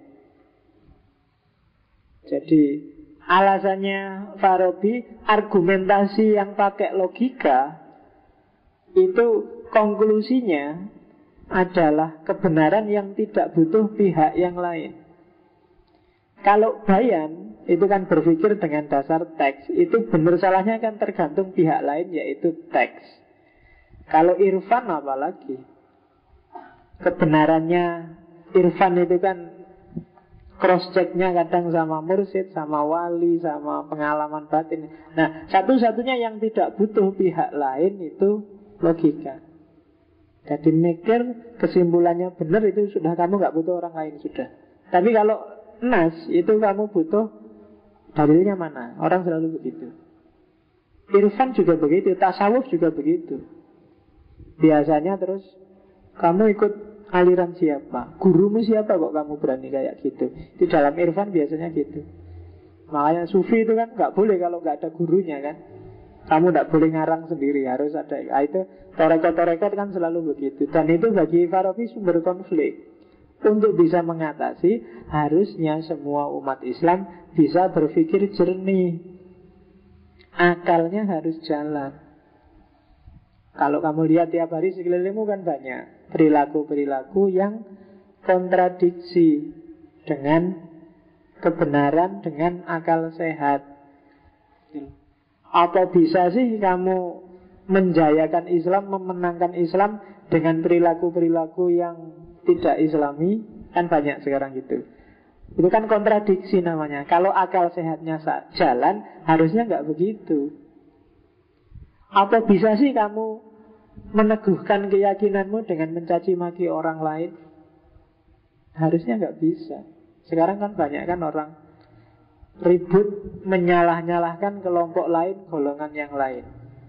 Jadi alasannya Farabi, argumentasi yang pakai logika itu konklusinya adalah kebenaran yang tidak butuh pihak yang lain. Kalau bayan itu kan berpikir dengan dasar teks, itu benar salahnya kan tergantung pihak lain, yaitu teks. Kalau irfan apalagi, kebenarannya irfan itu kan cross-checknya kadang sama mursyid, sama wali, sama pengalaman batin. Nah, satu-satunya yang tidak butuh pihak lain itu logika. Jadi mikir kesimpulannya benar, itu sudah kamu nggak butuh orang lain sudah. Tapi kalau nas itu kamu butuh dalilnya mana. Orang selalu begitu. Irfan juga begitu, tasawuf juga begitu. Biasanya terus kamu ikut aliran siapa, gurumu siapa kok kamu berani kayak gitu. Di dalam irfan biasanya gitu. Makanya sufi itu kan nggak boleh kalau nggak ada gurunya kan. Kamu tidak boleh ngarang sendiri, harus ada. Itu torekot-torekot kan selalu begitu. Dan itu bagi Farabi sumber konflik. Untuk bisa mengatasi, harusnya semua umat Islam bisa berpikir jernih. Akalnya harus jalan. Kalau kamu lihat tiap hari sekelilingmu kan banyak perilaku-perilaku yang kontradiksi dengan kebenaran, dengan akal sehat. Apa bisa sih kamu menjayakan Islam, memenangkan Islam dengan perilaku-perilaku yang tidak Islami? Kan banyak sekarang gitu. Itu kan kontradiksi namanya. Kalau akal sehatnya jalan, harusnya nggak begitu. Apa bisa sih kamu meneguhkan keyakinanmu dengan mencaci maki orang lain? Harusnya nggak bisa. Sekarang kan banyak kan orang ribut menyalah-nyalahkan kelompok lain, golongan yang lain.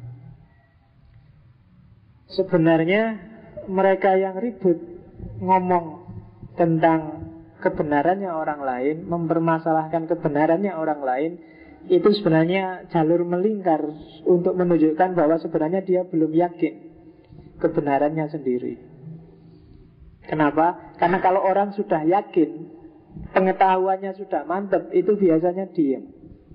Sebenarnya mereka yang ribut ngomong tentang kebenarannya orang lain, mempermasalahkan kebenarannya orang lain, itu sebenarnya jalur melingkar untuk menunjukkan bahwa sebenarnya dia belum yakin kebenarannya sendiri. Kenapa? Karena kalau orang sudah yakin, pengetahuannya sudah mantap, itu biasanya diam.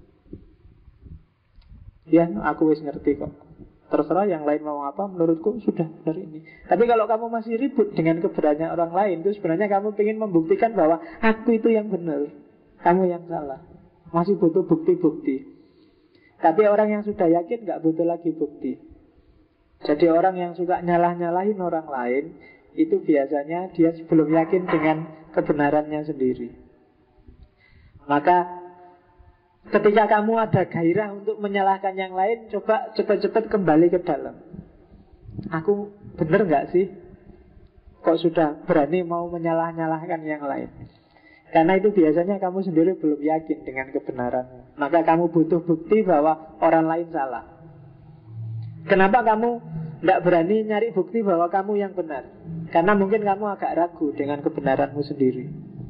Ya, aku wis ngerti kok. Terserah yang lain mau apa, menurutku sudah benar ini. Tapi kalau kamu masih ribut dengan kebenarannya orang lain, itu sebenarnya kamu ingin membuktikan bahwa aku itu yang benar, kamu yang salah. Masih butuh bukti-bukti. Tapi orang yang sudah yakin gak butuh lagi bukti. Jadi orang yang suka nyalah-nyalahin orang lain, itu biasanya dia belum yakin dengan kebenarannya sendiri. Maka ketika kamu ada gairah untuk menyalahkan yang lain, coba cepat-cepat kembali ke dalam. Aku benar gak sih? Kok sudah berani mau menyalah-nyalahkan yang lain? Karena itu biasanya kamu sendiri belum yakin dengan kebenaranmu. Maka kamu butuh bukti bahwa orang lain salah. Kenapa kamu tidak berani nyari bukti bahwa kamu yang benar? Karena mungkin kamu agak ragu dengan kebenaranmu sendiri.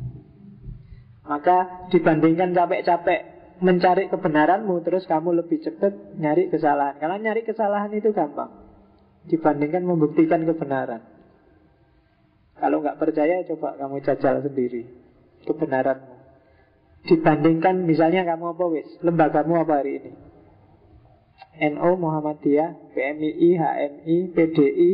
Maka dibandingkan capek-capek mencari kebenaranmu, terus kamu lebih cepat nyari kesalahan. Karena nyari kesalahan itu gampang dibandingkan membuktikan kebenaran. Kalau nggak percaya, coba kamu jajal sendiri kebenaranmu. Dibandingkan misalnya kamu apa wis, lembagamu apa hari ini? NU, Muhammadiyah, PMII, HMI, PDI,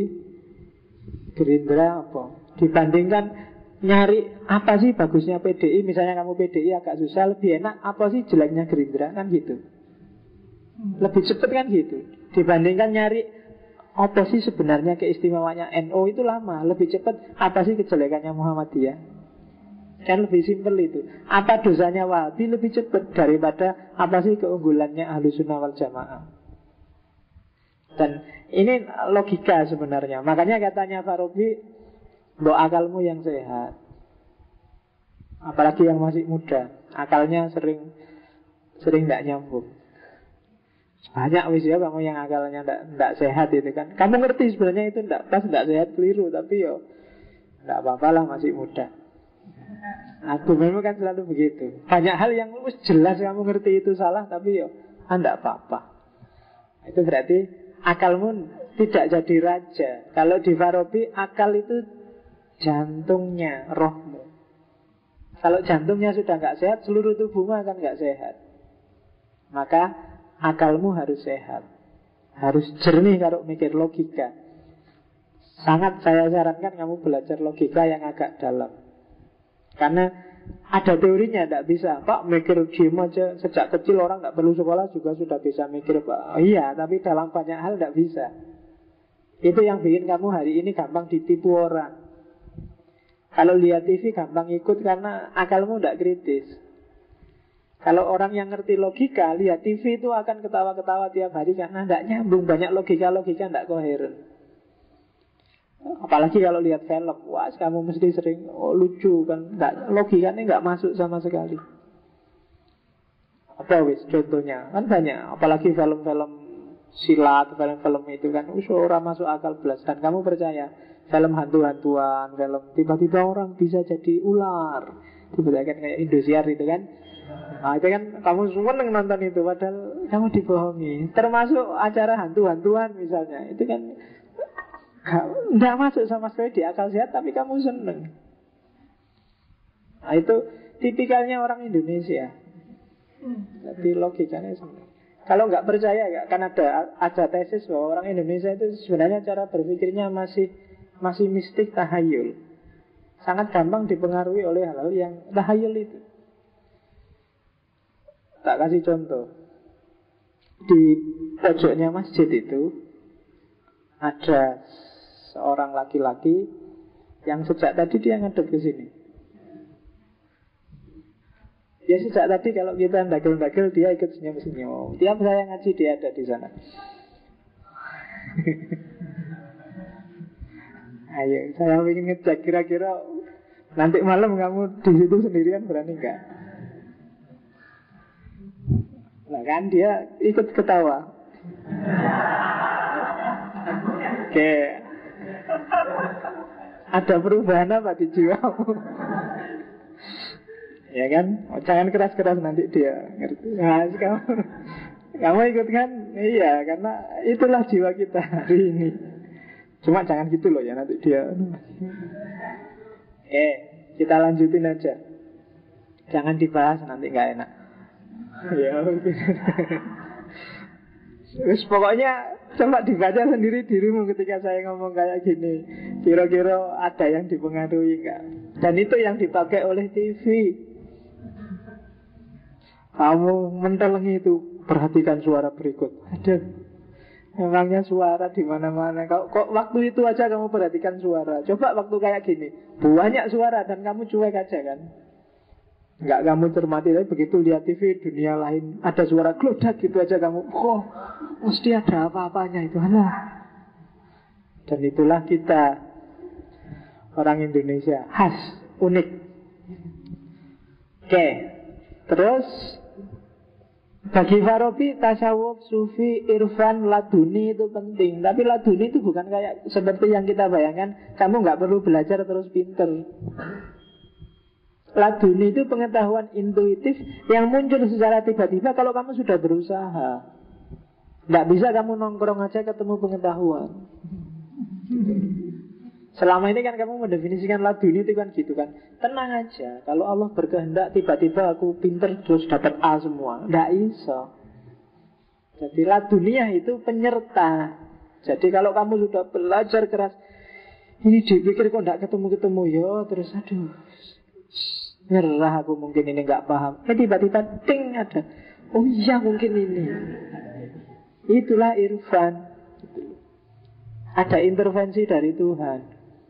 Gerindra apa? Dibandingkan nyari apa sih bagusnya PDI, misalnya kamu PDI agak susah, lebih enak apa sih jeleknya Gerindra, kan gitu. Lebih cepat kan gitu. Dibandingkan nyari apa sih sebenarnya keistimewaannya NU, itu lama. Lebih cepat apa sih kejelekannya Muhammadiyah, kan lebih simpel itu. Apa dosanya Wahabi, lebih cepat daripada apa sih keunggulannya Ahlussunnah wal Jamaah. Dan ini logika sebenarnya. Makanya katanya Farabi, mbok akalmu yang sehat. Apalagi yang masih muda, akalnya sering tidak nyambung. Banyak wis ya kamu yang akalnya tidak sehat itu kan. Kamu ngerti sebenarnya itu tidak pas, tidak sehat, keliru, tapi yo tidak apa-apa lah, masih muda. Argumenmu kan selalu begitu. Banyak hal yang jelas kamu ngerti itu salah, tapi yo tidak apa-apa. Itu berarti akalmu tidak jadi raja. Kalau di Farabi, akal itu jantungnya, rohmu. Kalau jantungnya sudah nggak sehat, seluruh tubuhmu akan nggak sehat. Maka akalmu harus sehat, harus jernih kalau mikir logika. Sangat saya sarankan kamu belajar logika yang agak dalam. Karena ada teorinya, tidak bisa Pak mikir diem aja. Sejak kecil orang tidak perlu sekolah juga sudah bisa mikir Pak. Oh, iya, tapi dalam banyak hal tidak bisa. Itu yang bikin kamu hari ini gampang ditipu orang. Kalau lihat TV gampang ikut karena akalmu tidak kritis. Kalau orang yang ngerti logika, lihat TV itu akan ketawa-ketawa tiap hari karena tidak nyambung. Banyak logika-logika tidak koheren. Apalagi kalau lihat film, wah kamu mesti sering lucu kan, logikanya nggak masuk sama sekali. Apa wis contohnya kan banyak, apalagi film-film silat, film-film itu kan orang masuk akal belas. Dan kamu percaya film hantu-hantuan, film tiba-tiba orang bisa jadi ular, Dibacakan kayak Indosiar itu kan. Nah itu kan kamu seneng nonton itu, padahal kamu dibohongi. Termasuk acara hantu-hantuan misalnya, itu kan nggak masuk sama sekali di akal sehat, tapi kamu seneng. Nah itu tipikalnya orang Indonesia. Jadi logikanya seneng. Kalau nggak percaya, kan ada tesis bahwa orang Indonesia itu sebenarnya cara berpikirnya masih mistik, tahayul. Sangat gampang dipengaruhi oleh hal-hal yang tahayul itu. Tak kasih contoh. Di pojoknya masjid itu ada seorang laki-laki yang sejak tadi dia ngadep ke sini. Ya sejak tadi kalau kita dagel-dagel dia ikut senyum-senyum. Tiap saya ngaji dia ada di sana. Ayo, saya ingin ngecek kira-kira nanti malam kamu di situ sendirian berani nggak? Nah kan dia ikut ketawa. Oke. Ada perubahan apa di jiwamu? Ya kan, jangan keras-keras nanti dia ngerti. Nah, kamu ikut kan? Iya, karena itulah jiwa kita hari ini. Cuma jangan gitu loh ya, nanti dia. Kita lanjutin aja. Jangan dibahas, nanti nggak enak. Ya, terus pokoknya coba dibaca sendiri dirimu ketika saya ngomong kayak gini. Kira-kira ada yang dipengaruhi nggak? Dan itu yang dipakai oleh TV. Kamu mentelengi itu, perhatikan suara berikut. Ada memangnya suara di mana-mana. Kok waktu itu aja kamu perhatikan suara. Coba waktu kayak gini, banyak suara dan kamu cuek aja kan. Nggak kamu cermati, tapi begitu lihat TV dunia lain ada suara glodak gitu aja kamu, mesti ada apa-apanya itu. Alah. Dan itulah kita orang Indonesia, khas, unik. Oke, terus bagi Farabi, tasawuf, sufi, irfan, laduni itu penting. Tapi laduni itu bukan kayak seperti yang kita bayangkan. Kamu nggak perlu belajar terus pinter. Laduni itu pengetahuan intuitif yang muncul secara tiba-tiba kalau kamu sudah berusaha. Nggak bisa kamu nongkrong aja ketemu pengetahuan. Selama ini kan kamu mendefinisikan laduni itu kan gitu kan. Tenang aja, kalau Allah berkehendak tiba-tiba aku pinter terus dapat A semua. Nggak iso. Jadi laduniah itu penyerta. Jadi kalau kamu sudah belajar keras, ini dipikir kok nggak ketemu-ketemu ya, terus aduh, nyerah aku mungkin ini nggak paham. Tiba-tiba ting ada. Oh iya mungkin ini. Itulah irfan. Ada intervensi dari Tuhan.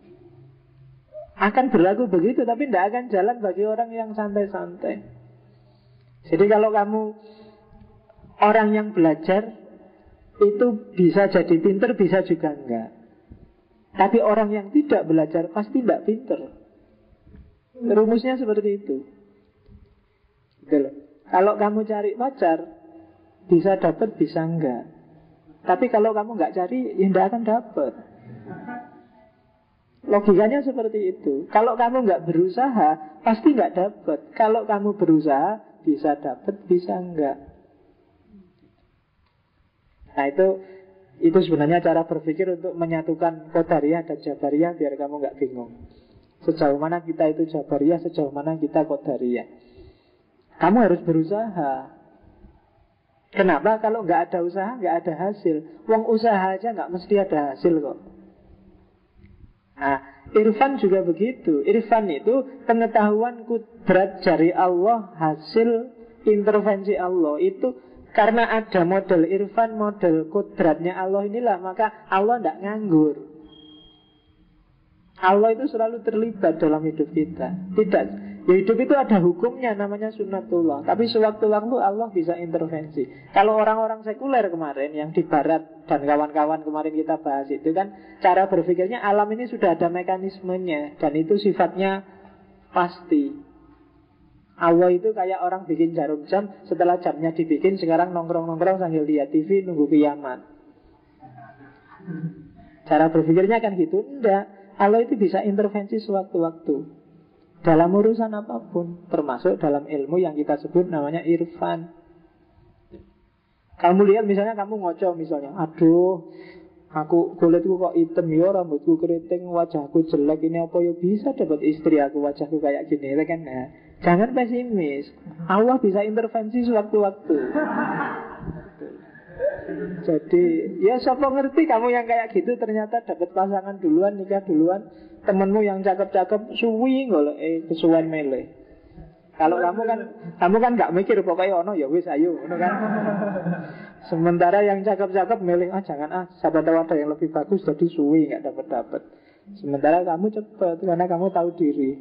Akan berlaku begitu, tapi tidak akan jalan bagi orang yang santai-santai. Jadi kalau kamu orang yang belajar, itu bisa jadi pinter, bisa juga enggak. Tapi orang yang tidak belajar pasti tidak pinter. Rumusnya seperti itu. Betul. Kalau kamu cari pacar, bisa dapat, bisa enggak. Tapi kalau kamu enggak cari, ya enggak akan dapat. Logikanya seperti itu. Kalau kamu nggak berusaha, pasti nggak dapat. Kalau kamu berusaha, bisa dapat, bisa enggak. Nah itu sebenarnya cara berpikir untuk menyatukan Qadariyah dan Jabariyah biar kamu nggak bingung. Sejauh mana kita itu Jabariyah, sejauh mana kita Qadariyah. Kamu harus berusaha. Kenapa? Kalau nggak ada usaha, nggak ada hasil. Wong usaha aja nggak mesti ada hasil kok. Nah, irfan juga begitu. Irfan itu pengetahuan kudrat dari Allah, hasil intervensi Allah. Itu karena ada model irfan, model kudratnya Allah inilah, maka Allah tidak nganggur. Allah itu selalu terlibat dalam hidup kita. Tidak, ya hidup itu ada hukumnya, namanya sunnatullah. Tapi sewaktu-waktu Allah bisa intervensi. Kalau orang-orang sekuler kemarin yang di barat dan kawan-kawan kemarin kita bahas itu kan, cara berpikirnya alam ini sudah ada mekanismenya. Dan itu sifatnya pasti. Allah itu kayak orang bikin jarum jam, setelah jamnya dibikin sekarang nongkrong-nongkrong sambil lihat TV nunggu kiamat. Cara berpikirnya kan gitu. Enggak, Allah itu bisa intervensi sewaktu-waktu. dalam urusan apapun, termasuk dalam ilmu yang kita sebut namanya irfan. Kamu lihat misalnya kamu ngoco misalnya, aduh, aku kulitku kok hitam ya, rambutku keriting, wajahku jelek, ini apa ya bisa dapat istri aku wajahku kayak gini, kan? Nah, jangan pesimis. Allah bisa intervensi sewaktu-waktu. Jadi ya siapa ngerti kamu yang kayak gitu ternyata dapat pasangan duluan, nikah duluan, temenmu yang cakep-cakep suwi golek kesuwen mele. Kalau kamu kan nggak mikir pokoknya ono ya wis ayo, ono kan. Sementara yang cakep-cakep milih jangan siapa tahu ada yang lebih bagus jadi suwi nggak dapat. Sementara kamu cepet karena kamu tahu diri.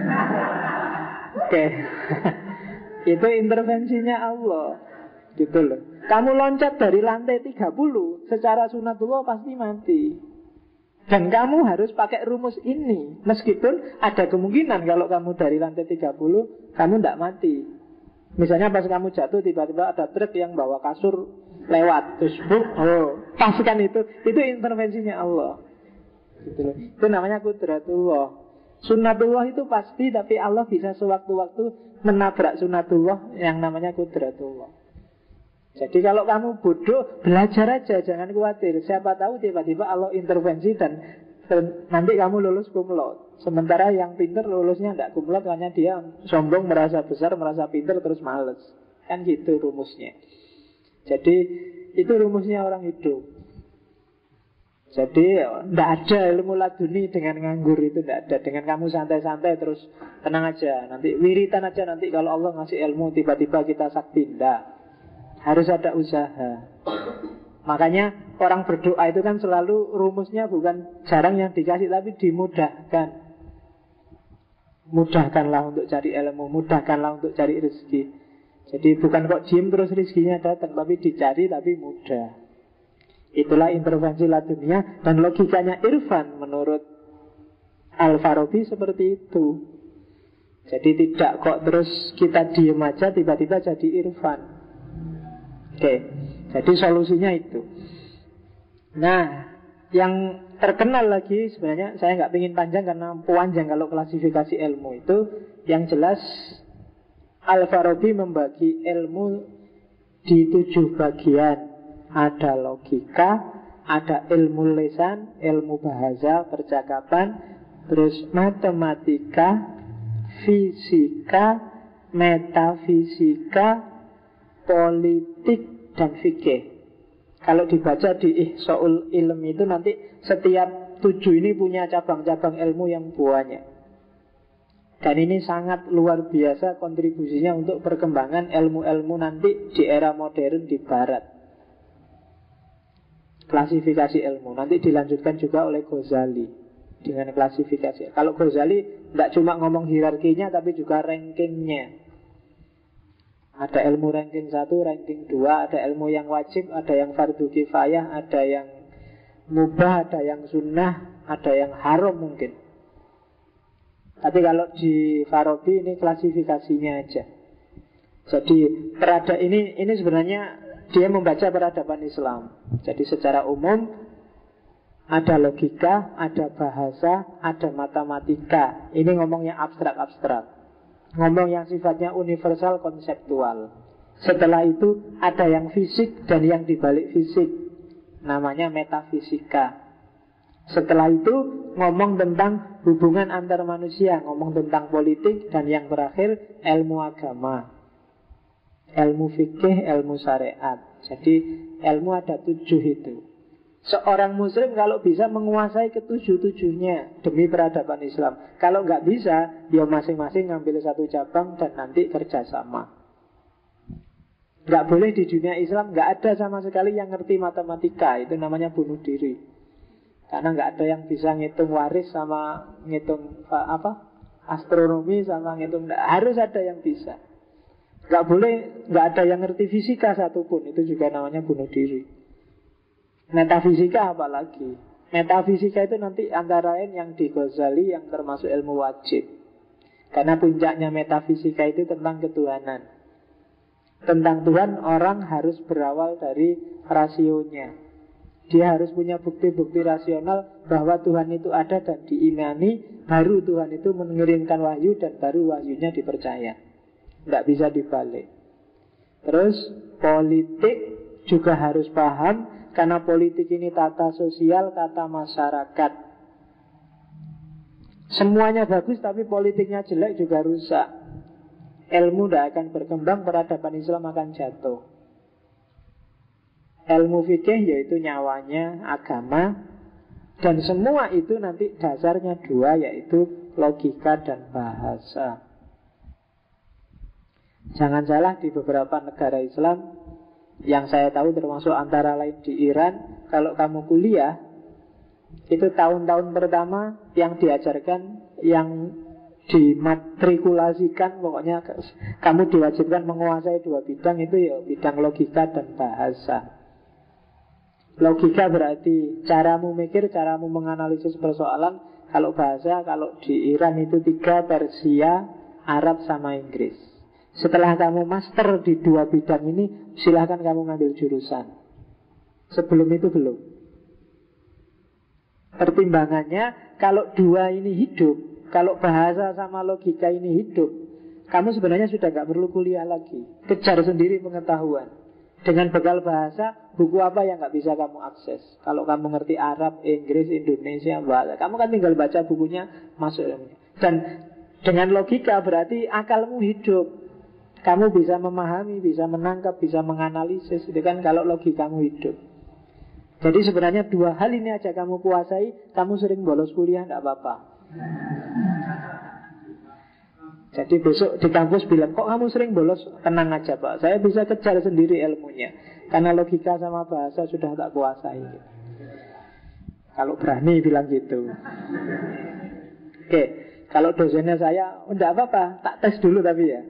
Oke. Itu intervensinya Allah. Gitu loh. Kamu loncat dari lantai 30 secara sunatullah pasti mati. Dan kamu harus pakai rumus ini. Meskipun ada kemungkinan kalau kamu dari lantai 30 kamu tidak mati. Misalnya pas kamu jatuh tiba-tiba ada truk yang bawa kasur lewat, terus pas kan itu intervensinya Allah. Gitu loh. Itu namanya kudratullah. Sunnatullah itu pasti, tapi Allah bisa sewaktu-waktu menabrak sunnatullah yang namanya kudratullah. Jadi kalau kamu bodoh, belajar aja, jangan khawatir. Siapa tahu tiba-tiba Allah intervensi dan nanti kamu lulus cum laude. Sementara yang pinter lulusnya tidak cum laude, karena dia sombong, merasa besar, merasa pinter, terus males. Kan gitu rumusnya. Jadi itu rumusnya orang hidup. Jadi tidak ada ilmu laduni dengan nganggur, itu tidak ada. Dengan kamu santai-santai terus tenang aja. Nanti wiritan aja, nanti kalau Allah ngasih ilmu tiba-tiba kita sakti. Tidak. Harus ada usaha. Makanya orang berdoa itu kan selalu rumusnya bukan jarang yang dikasih, tapi dimudahkan. Mudahkanlah untuk cari ilmu, mudahkanlah untuk cari rezeki. Jadi bukan kok diem terus rezekinya datang, tapi dicari tapi mudah. Itulah intervensi ladunia. Dan logikanya irfan menurut Al-Farabi seperti itu. Jadi tidak kok terus kita diem aja tiba-tiba jadi irfan. Oke, jadi solusinya itu. Nah, yang terkenal lagi sebenarnya saya nggak ingin panjang karena panjang kalau klasifikasi ilmu itu. Yang jelas Al-Farabi membagi ilmu di 7 bagian. Ada logika, ada ilmu lisan, ilmu bahasa, percakapan, terus matematika, fisika, metafisika, politik, dan fikih. Kalau dibaca di Ihsaul Ilm itu nanti setiap 7 ini punya cabang-cabang ilmu yang banyak. Dan ini sangat luar biasa kontribusinya untuk perkembangan ilmu-ilmu nanti di era modern di barat. Klasifikasi ilmu nanti dilanjutkan juga oleh Ghazali dengan klasifikasi. Kalau Ghazali tidak cuma ngomong hierarkinya tapi juga rankingnya. Ada ilmu ranking 1, ranking 2, ada ilmu yang wajib, ada yang fardu kifayah, ada yang mubah, ada yang sunnah, ada yang haram mungkin. Tapi kalau di Farabi ini klasifikasinya aja. Jadi ini sebenarnya dia membaca peradaban Islam. Jadi secara umum ada logika, ada bahasa, ada matematika. Ini ngomongnya abstrak-abstrak. Ngomong yang sifatnya universal, konseptual. Setelah itu ada yang fisik dan yang dibalik fisik, namanya metafisika. Setelah itu ngomong tentang hubungan antar manusia, ngomong tentang politik, dan yang terakhir ilmu agama, ilmu fikih, ilmu syariat. Jadi ilmu ada 7 itu. Seorang muslim kalau bisa menguasai ke-7-7-nya demi peradaban Islam. Kalau nggak bisa, dia masing-masing ngambil satu cabang dan nanti kerjasama. Nggak boleh di dunia Islam, nggak ada sama sekali yang ngerti matematika. Itu namanya bunuh diri. Karena nggak ada yang bisa ngitung waris sama ngitung astronomi sama ngitung. Harus ada yang bisa. Nggak boleh, nggak ada yang ngerti fisika satupun. Itu juga namanya bunuh diri. Metafisika apalagi. Metafisika itu nanti antara lain yang di Ghazali yang termasuk ilmu wajib. Karena puncaknya metafisika itu tentang ketuhanan. Tentang Tuhan orang harus berawal dari rasionya. Dia harus punya bukti-bukti rasional bahwa Tuhan itu ada dan diimani. Baru Tuhan itu mengirimkan wahyu dan baru wahyunya dipercaya. Tidak bisa dibalik. Terus politik juga harus paham, karena politik ini tata sosial, tata masyarakat. Semuanya bagus tapi politiknya jelek juga rusak. Ilmu tidak akan berkembang, peradaban Islam akan jatuh. Ilmu fikih yaitu nyawanya agama. Dan semua itu nanti dasarnya dua, yaitu logika dan bahasa. Jangan salah, di beberapa negara Islam yang saya tahu termasuk antara lain di Iran, kalau kamu kuliah, itu tahun-tahun pertama yang diajarkan, yang dimatrikulasikan, pokoknya kamu diwajibkan menguasai dua bidang itu, ya bidang logika dan bahasa. Logika berarti caramu mikir, caramu menganalisis persoalan. Kalau bahasa, kalau di Iran itu 3, Persia, Arab sama Inggris. Setelah kamu master di dua bidang ini, silahkan kamu ngambil jurusan. Sebelum itu belum. Pertimbangannya, kalau dua ini hidup, kalau bahasa sama logika ini hidup, kamu sebenarnya sudah gak perlu kuliah lagi. Kejar sendiri pengetahuan. Dengan bekal bahasa, buku apa yang gak bisa kamu akses? Kalau kamu ngerti Arab, Inggris, Indonesia, bahasa, kamu kan tinggal baca bukunya, masuk. Dan dengan logika berarti akalmu hidup. Kamu bisa memahami, bisa menangkap, bisa menganalisis. Itu kan kalau logikamu hidup. Jadi sebenarnya dua hal ini aja kamu kuasai, kamu sering bolos kuliah gak apa-apa. Jadi besok di kampus bilang, kok kamu sering bolos? Tenang aja Pak, saya bisa kejar sendiri ilmunya. Karena logika sama bahasa sudah tak kuasai. Kalau berani bilang gitu. Oke, kalau dosennya saya, enggak apa-apa, tak tes dulu tapi ya.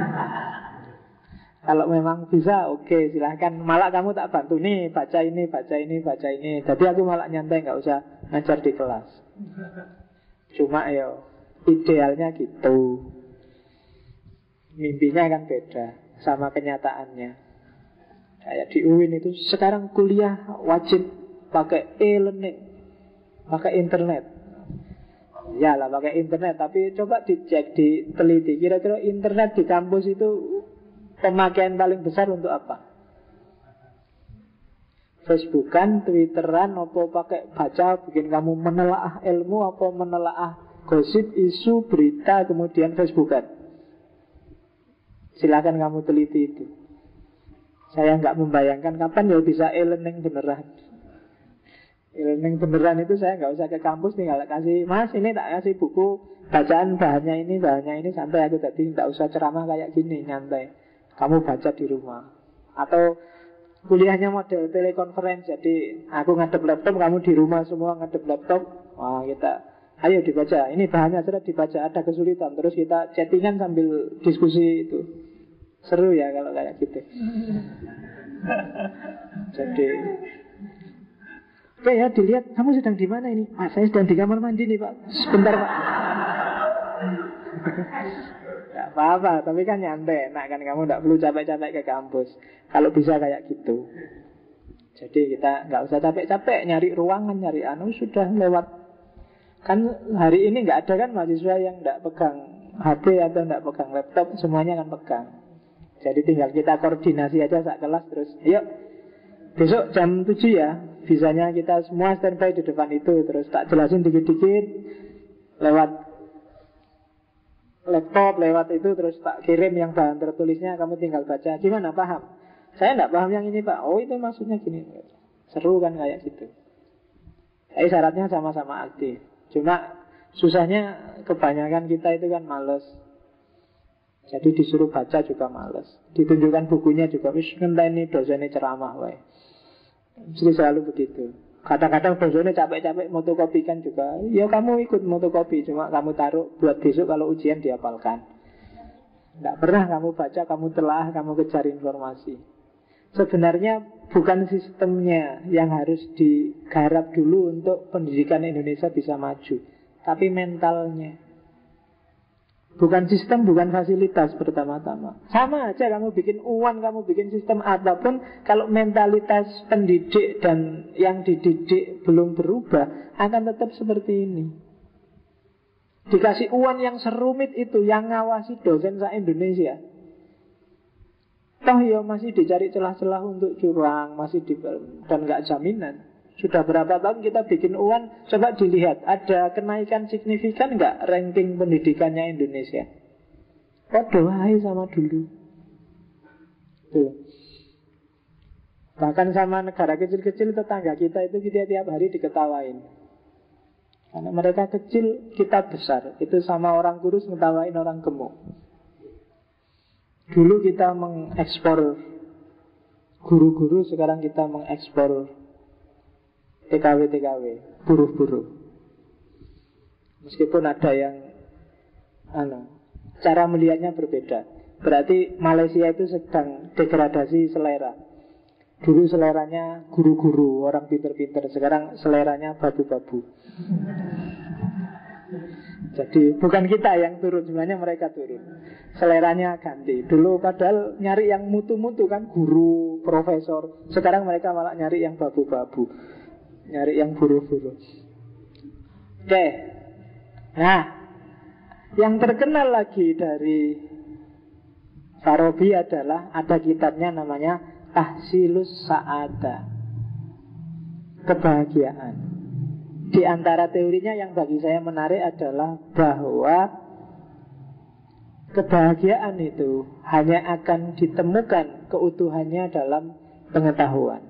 Kalau memang bisa, oke, silahkan. Malah kamu tak bantu nih, baca ini, baca ini, baca ini. Jadi aku malah nyantai, gak usah ngajar di kelas. Cuma ya idealnya gitu. Mimpinya kan beda sama kenyataannya. Kayak di UIN itu sekarang kuliah wajib pakai e-learning, pakai internet. Ya lah pakai internet, tapi coba dicek, diteliti. Kira-kira internet di kampus itu pemakaian paling besar untuk apa? Facebookan, Twitteran, apa pakai baca bikin kamu menelaah ilmu, apa menelaah gosip, isu, berita, kemudian Facebookan. Silakan kamu teliti itu. Saya nggak membayangkan kapan ya bisa e-learning beneran. E-learning beneran itu saya nggak usah ke kampus, tinggal kasih, Mas ini tak kasih buku bacaan bahannya ini, santai aku tadi, nggak usah ceramah kayak gini, nyantai. Kamu baca di rumah. Atau kuliahnya model telekonferensi, jadi aku ngadep laptop, kamu di rumah semua ngadep laptop. Wah kita, ayo dibaca, ini bahannya sudah dibaca, ada kesulitan, terus kita chattingan sambil diskusi itu. Seru ya kalau kayak gitu. Jadi oke ya, dilihat kamu sedang di mana ini? Pak, saya sedang di kamar mandi nih Pak. Sebentar Pak. Gak apa-apa, tapi kan nyantai. Nah kan kamu gak perlu capek-capek ke kampus. Kalau bisa kayak gitu. Jadi kita gak usah capek-capek nyari ruangan, nyari sudah lewat. Kan hari ini gak ada kan mahasiswa yang gak pegang HP atau gak pegang laptop, semuanya kan pegang. Jadi tinggal kita koordinasi aja saat kelas terus. Yuk, besok jam 7 ya. Bisanya kita semua standby di depan itu. Terus tak jelasin dikit-dikit lewat laptop, lewat itu. Terus tak kirim yang bahan tertulisnya, kamu tinggal baca. Gimana, paham? Saya enggak paham yang ini Pak. Oh itu maksudnya gini. Seru kan kayak gitu. Tapi syaratnya sama-sama aktif. Cuma susahnya kebanyakan kita itu kan males. Jadi disuruh baca juga males. Ditunjukkan bukunya juga, wis ngenteni dosennya ceramah wae. Jadi selalu begitu. Kadang-kadang dosennya capek-capek motokopikan juga. Ya kamu ikut motokopi, cuma kamu taruh buat besok kalau ujian dihafalkan. Tidak pernah kamu baca, kamu telah, kamu kejar informasi. Sebenarnya bukan sistemnya yang harus digarap dulu untuk pendidikan Indonesia bisa maju, tapi mentalnya. Bukan sistem, bukan fasilitas pertama-tama. Sama aja kamu bikin uang, kamu bikin sistem apapun, kalau mentalitas pendidik dan yang dididik belum berubah, akan tetap seperti ini. Dikasih uang yang serumit itu, yang ngawasi dosen se-Indonesia, toh ya masih dicari celah-celah untuk curang, masih dan nggak jaminan. Sudah berapa tahun kita bikin UAN, coba dilihat ada kenaikan signifikan nggak ranking pendidikannya Indonesia? Podo aja sama dulu. Tuh. Bahkan sama negara kecil-kecil tetangga kita itu kita tiap hari diketawain. Karena mereka kecil, kita besar. Itu sama orang kurus ngetawain orang gemuk. Dulu kita mengekspor guru-guru, sekarang kita mengekspor TKW, buruh-buruh. Meskipun ada yang cara melihatnya berbeda. Berarti Malaysia itu sedang degradasi selera. Dulu seleranya guru-guru, orang pinter-pinter. Sekarang seleranya babu-babu. Jadi bukan kita yang turun, sebenarnya mereka turun. Seleranya ganti. Dulu padahal nyari yang mutu-mutu kan, guru, profesor. Sekarang mereka malah nyari yang babu-babu, nyari yang buruh-buruh. Oke. Nah, yang terkenal lagi dari Farabi adalah ada kitabnya namanya Tahsilus Sa'adah, kebahagiaan. Di antara teorinya yang bagi saya menarik adalah bahwa kebahagiaan itu hanya akan ditemukan keutuhannya dalam pengetahuan.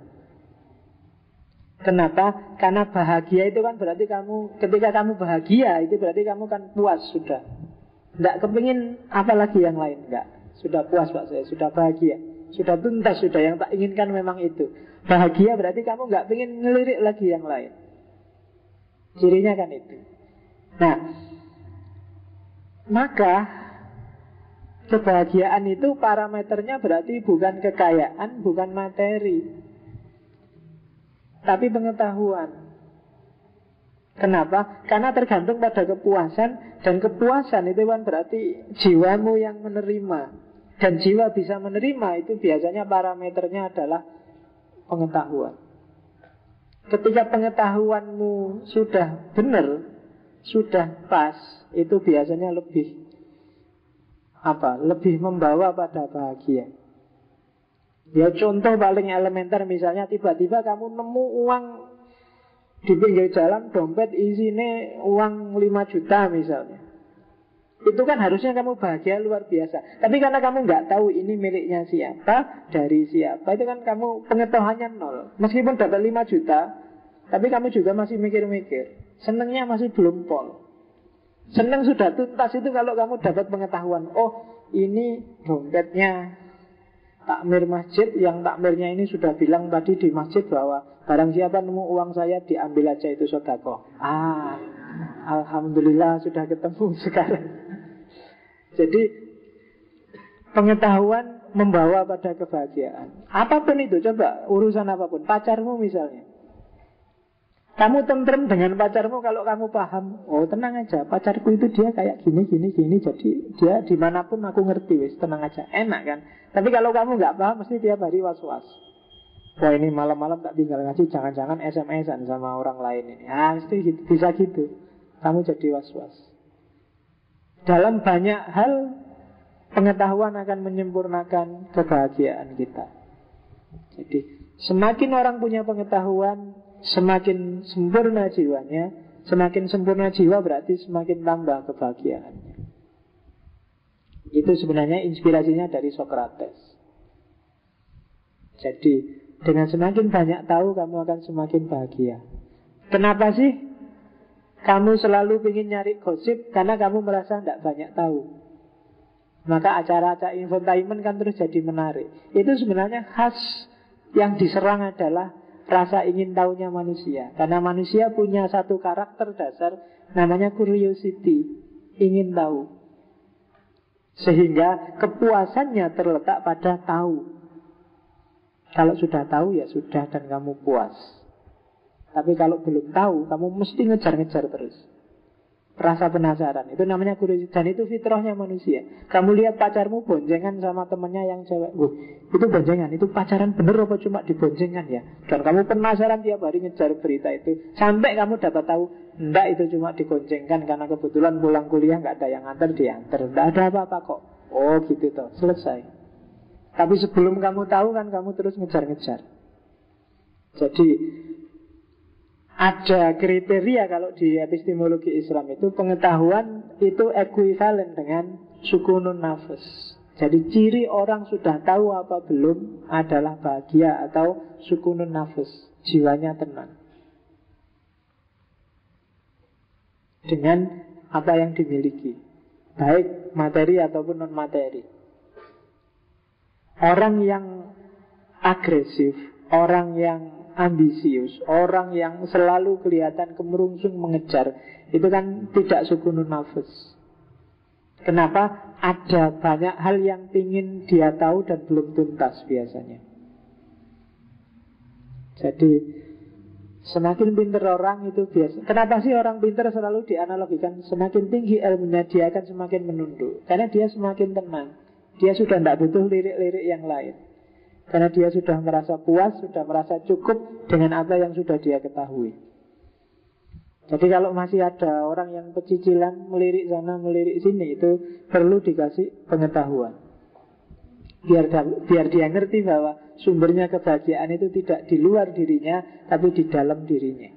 Kenapa? Karena bahagia itu kan berarti kamu, ketika kamu bahagia itu berarti kamu kan puas sudah. Tidak kepingin apa lagi yang lain, enggak. Sudah puas Pak saya, sudah bahagia, sudah tuntas, sudah yang tak inginkan memang itu. Bahagia berarti kamu enggak pengen ngelirik lagi yang lain. Cirinya kan itu. Nah, maka kebahagiaan itu parameternya berarti bukan kekayaan, bukan materi, tapi pengetahuan. Kenapa? Karena tergantung pada kepuasan. Dan kepuasan itu kan berarti jiwamu yang menerima. Dan jiwa bisa menerima itu biasanya parameternya adalah pengetahuan. Ketika pengetahuanmu sudah benar, sudah pas, itu biasanya lebih lebih membawa pada bahagia. Ya contoh paling elementer, misalnya tiba-tiba kamu nemu uang di pinggir jalan, dompet isinya uang 5 juta misalnya. Itu kan harusnya kamu bahagia luar biasa. Tapi karena kamu nggak tahu ini miliknya siapa, dari siapa, itu kan kamu pengetahuannya nol. Meskipun dapat 5 juta, tapi kamu juga masih mikir-mikir. Senengnya masih belum pol. Seneng sudah tuntas itu kalau kamu dapat pengetahuan. Oh, ini dompetnya takmir masjid, yang takmirnya ini sudah bilang tadi di masjid bahwa barang siapa nemu uang saya diambil aja, itu sedekah. Alhamdulillah sudah ketemu sekarang. Jadi pengetahuan membawa pada kebahagiaan. Apapun itu, coba urusan apapun, pacarmu misalnya. Kamu tentrem dengan pacarmu kalau kamu paham. Oh tenang aja, pacarku itu dia kayak gini. Jadi dia dimanapun aku ngerti, wis tenang aja, enak kan. Tapi kalau kamu nggak paham, mesti tiap hari was-was. Wah ini malam-malam tak tinggal ngaji, jangan-jangan SMS-an sama orang lain ini. Mesti gitu, bisa gitu. Kamu jadi was-was. Dalam banyak hal, pengetahuan akan menyempurnakan kebahagiaan kita. Jadi semakin orang punya pengetahuan, semakin sempurna jiwanya. Semakin sempurna jiwa berarti semakin tambah kebahagiaannya. Itu sebenarnya inspirasinya dari Socrates. Jadi dengan semakin banyak tahu, kamu akan semakin bahagia. Kenapa sih kamu selalu ingin nyari gosip? Karena kamu merasa tidak banyak tahu. Maka acara-acara infotainment kan terus jadi menarik. Itu sebenarnya khas yang diserang adalah rasa ingin tahunya manusia. Karena manusia punya satu karakter dasar, namanya curiosity, ingin tahu. Sehingga kepuasannya terletak pada tahu. Kalau sudah tahu ya sudah, dan kamu puas. Tapi kalau belum tahu, kamu mesti ngejar-ngejar terus. rasa penasaran. Itu namanya kuriositas. Dan itu fitrahnya manusia. Kamu lihat pacarmu boncengan sama temennya yang cewek. Itu boncengan, itu pacaran bener apa cuma diboncengan ya? Dan kamu penasaran tiap hari ngejar berita itu. Sampai kamu dapat tahu, enggak, itu cuma digoncengkan karena kebetulan pulang kuliah nggak ada yang antar, diantar. Enggak ada apa-apa kok. Oh gitu toh, selesai. Tapi sebelum kamu tahu kan kamu terus ngejar-ngejar. Jadi ada kriteria kalau di epistemologi Islam itu pengetahuan itu ekuivalen dengan sukunun nafas. Jadi ciri orang sudah tahu apa belum adalah bahagia atau sukunun nafas, jiwanya tenang dengan apa yang dimiliki, baik materi ataupun non materi. Orang yang agresif, orang yang ambisius, orang yang selalu kelihatan kemerungsung mengejar, itu kan tidak sukunun nafas. Kenapa? Ada banyak hal yang ingin dia tahu dan belum tuntas biasanya. Jadi semakin pintar orang itu biasa. Kenapa sih orang pintar selalu dianalogikan semakin tinggi ilmunya dia akan semakin menunduk? Karena dia semakin tenang. Dia sudah tidak butuh lirik-lirik yang lain. Karena dia sudah merasa puas, sudah merasa cukup dengan apa yang sudah dia ketahui. Jadi kalau masih ada orang yang pecicilan, melirik sana, melirik sini, itu perlu dikasih pengetahuan. Biar dia ngerti bahwa sumbernya kebahagiaan itu tidak di luar dirinya, tapi di dalam dirinya.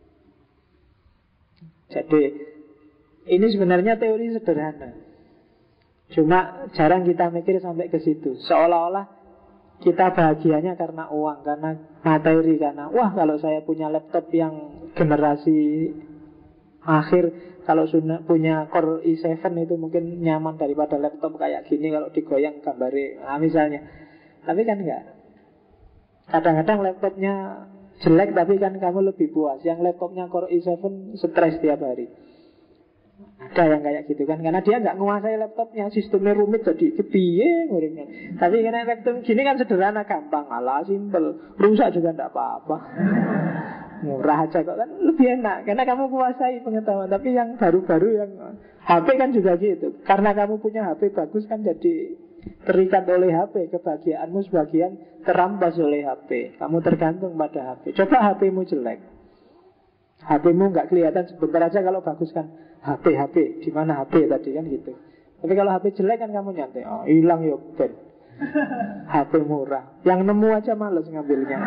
Jadi ini sebenarnya teori sederhana. Cuma jarang kita mikir sampai ke situ. Seolah-olah kita bahagianya karena uang, karena materi, karena wah kalau saya punya laptop yang generasi akhir, kalau punya Core i7 itu mungkin nyaman daripada laptop kayak gini kalau digoyang gambarnya, nah, misalnya. Tapi kan enggak. Kadang-kadang laptopnya jelek tapi kan kamu lebih puas. Yang laptopnya Core i7 stres tiap hari. Ada yang kayak gitu kan, karena dia nggak menguasai laptopnya, sistemnya rumit jadi kepiye ngurusnya. Tapi karena laptop gini kan sederhana, gampang, alah simpel, rusak juga nggak apa-apa, murah aja kok, kan lebih enak karena kamu kuasai pengetahuan. Tapi yang baru-baru yang HP kan juga gitu, karena kamu punya HP bagus kan jadi terikat oleh HP, kebahagiaanmu sebagian terampas oleh HP, kamu tergantung pada HP. Coba HP-mu jelek, HP-mu nggak kelihatan sebentar aja kalau bagus kan, HP, di mana HP tadi kan gitu. Tapi kalau HP jelek kan kamu nyantai, oh hilang ya ben. HP murah, yang nemu aja males ngambilnya.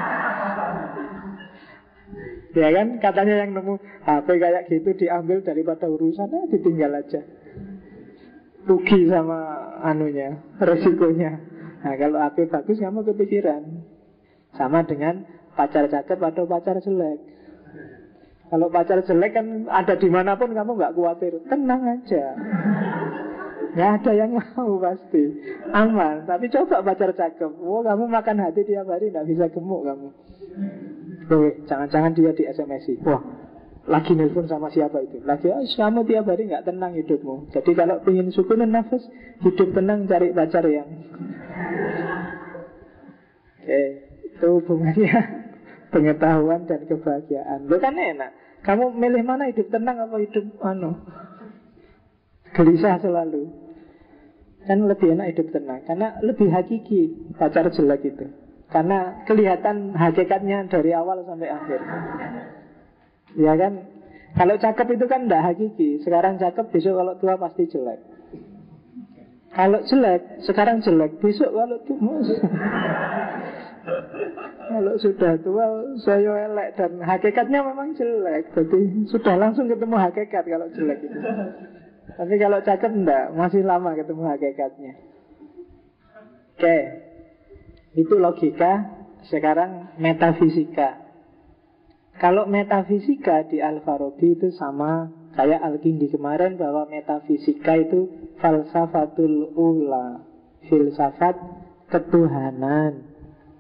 Ya kan, katanya yang nemu HP kayak gitu diambil daripada urusannya, ditinggal aja. Rugi sama anunya, resikonya. Nah kalau HP bagus kamu kepikiran. Sama dengan pacar cakep atau pacar jelek. Kalau pacar jelek kan ada dimanapun kamu nggak khawatir, tenang aja, nggak ada yang mau pasti, aman. Tapi coba pacar cakep, kamu makan hati tiap hari nggak bisa gemuk kamu. Jangan-jangan dia di SMS-i, wah lagi nelpon sama siapa itu, lagi kamu tiap hari nggak tenang hidupmu. Jadi kalau ingin sukunan nafas, hidup tenang, cari pacar yang itu hubungannya pengetahuan dan kebahagiaan. Lo kan enak. Kamu milih mana, hidup tenang apa hidup gelisah selalu? Kan lebih enak hidup tenang, karena lebih hakiki pacar jelek itu. Karena kelihatan hakikatnya dari awal sampai akhir. Ya kan? Kalau cakep itu kan tidak hakiki. Sekarang cakep, besok kalau tua pasti jelek. Kalau jelek, sekarang jelek, besok kalau tua kalau sudah tua saya elek. Dan hakikatnya memang jelek, jadi sudah langsung ketemu hakikat kalau jelek itu. Tapi kalau cakep enggak, masih lama ketemu hakikatnya. Oke, itu logika. Sekarang metafisika. Kalau metafisika di Al-Farabi itu sama kayak Al-Kindi kemarin, bahwa metafisika itu falsafatul ula, filsafat ketuhanan.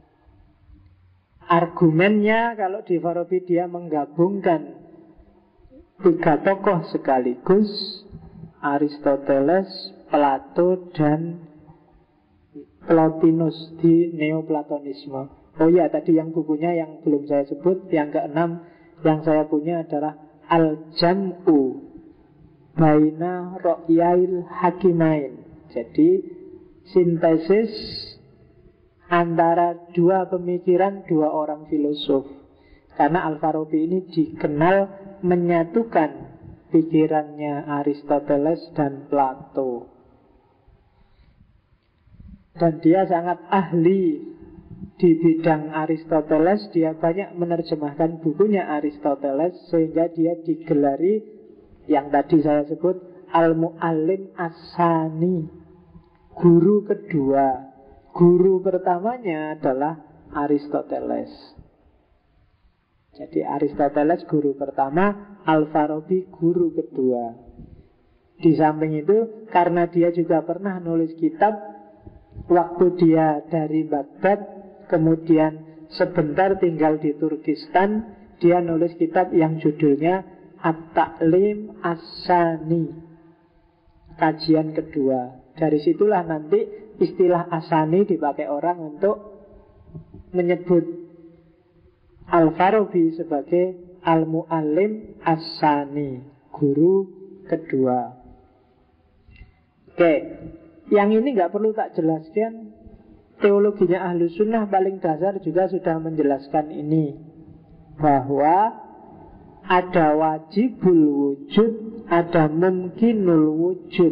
Argumennya kalau di Farabi dia menggabungkan tiga tokoh sekaligus, Aristoteles, Plato, dan Plotinus di Neoplatonisme. Oh ya, tadi yang bukunya yang belum saya sebut, yang keenam yang saya punya adalah Al-Jam'u baina ro'yail hakimain. Jadi sintesis antara dua pemikiran dua orang filosof. Karena Al-Farabi ini dikenal menyatukan pikirannya Aristoteles dan Plato. Dan dia sangat ahli di bidang Aristoteles. Dia banyak menerjemahkan bukunya Aristoteles, sehingga dia digelari yang tadi saya sebut Al-Mu'allim As-Sani, guru kedua. Guru pertamanya adalah Aristoteles. Jadi Aristoteles guru pertama, Al-Farabi guru kedua. Di samping itu, karena dia juga pernah nulis kitab waktu dia dari Baghdad, kemudian sebentar tinggal di Turkistan, dia nulis kitab yang judulnya At-Ta'lim As-Sani, kajian kedua. Dari situlah nanti istilah As-Sani dipakai orang untuk menyebut Al-Farabi sebagai Al-Mu'allim As-Sani, guru kedua. Oke, yang ini nggak perlu tak jelaskan. Teologinya Ahlus Sunnah paling dasar juga sudah menjelaskan ini, bahwa ada wajibul wujud, ada mungkinul wujud.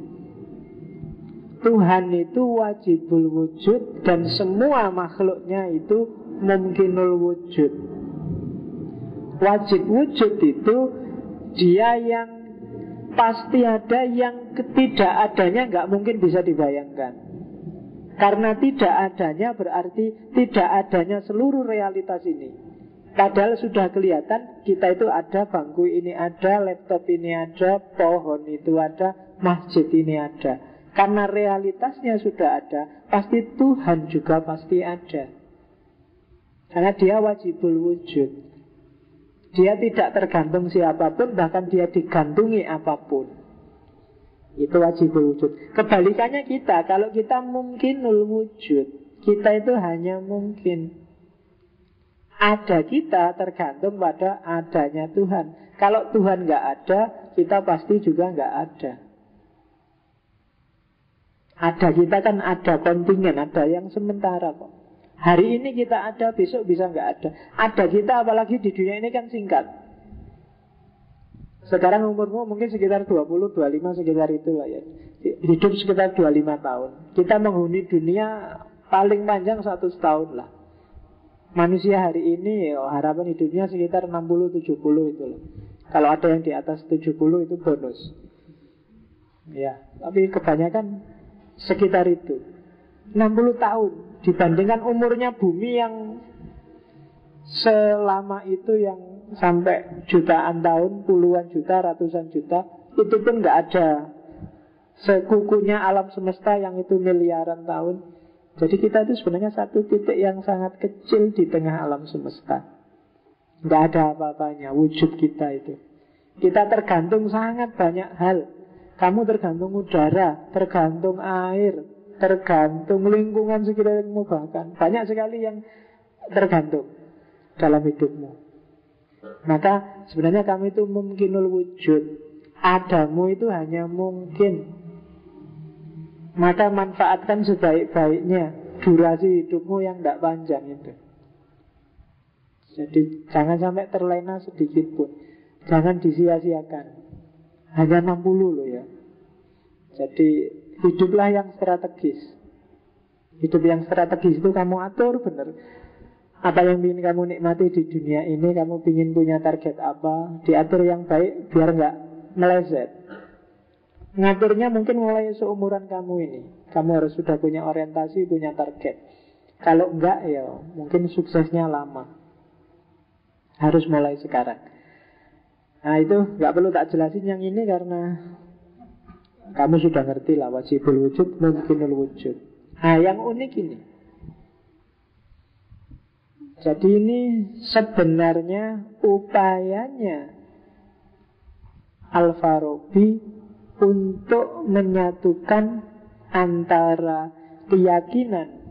Tuhan itu wajibul wujud, dan semua makhluknya itu mungkinul wujud. Wajib wujud itu dia yang pasti ada, yang ketidakadanya nggak mungkin bisa dibayangkan. Karena tidak adanya berarti tidak adanya seluruh realitas ini. Padahal sudah kelihatan kita itu ada, bangku ini ada, laptop ini ada, pohon itu ada, masjid ini ada. Karena realitasnya sudah ada, pasti Tuhan juga pasti ada. Karena dia wajibul wujud. Dia tidak tergantung siapapun, bahkan dia digantungi apapun. Itu wajibul wujud. Kebalikannya kita, kalau kita mungkinul wujud, kita itu hanya mungkin. Ada kita tergantung pada adanya Tuhan. Kalau Tuhan nggak ada, kita pasti juga nggak ada. Ada kita kan ada kontingen, ada yang sementara kok. Hari ini kita ada, besok bisa nggak ada. Ada kita, apalagi di dunia ini kan singkat. Sekarang umurmu mungkin sekitar 20, 25, sekitar itulah ya. Hidup sekitar 25 tahun. Kita menghuni dunia paling panjang 100 tahun lah. Manusia hari ini harapan hidupnya sekitar 60-70 itu loh. Kalau ada yang di atas 70 itu bonus. Ya, tapi kebanyakan sekitar itu 60 tahun dibandingkan umurnya bumi yang selama itu, yang sampai jutaan tahun, puluhan juta, ratusan juta. Itu pun nggak ada sekukunya alam semesta yang itu miliaran tahun. Jadi kita itu sebenarnya satu titik yang sangat kecil di tengah alam semesta. Nggak ada apa-apanya wujud kita itu. Kita tergantung sangat banyak hal. Kamu tergantung udara, tergantung air, tergantung lingkungan sekitarmu, bahkan banyak sekali yang tergantung dalam hidupmu. Maka sebenarnya kami itu mungkinul wujud. Adamu itu hanya mungkin. Maka manfaatkan sebaik-baiknya durasi hidupmu yang tidak panjang itu. Jadi jangan sampai terlena sedikit pun. Jangan disia-siakan. Hanya 60 loh ya. Jadi hiduplah yang strategis. Hidup yang strategis itu kamu atur benar. Apa yang ingin kamu nikmati di dunia ini, kamu ingin punya target apa, diatur yang baik biar nggak meleset. Ngaturnya mungkin mulai seumuran kamu ini. Kamu harus sudah punya orientasi, punya target. Kalau enggak ya mungkin suksesnya lama. Harus mulai sekarang. Nah itu nggak perlu tak jelasin yang ini karena kamu sudah ngerti lah. Wajibul wujud, mungkinul wujud. Nah yang unik ini, jadi ini sebenarnya upayanya Al-Farabi untuk menyatukan antara keyakinan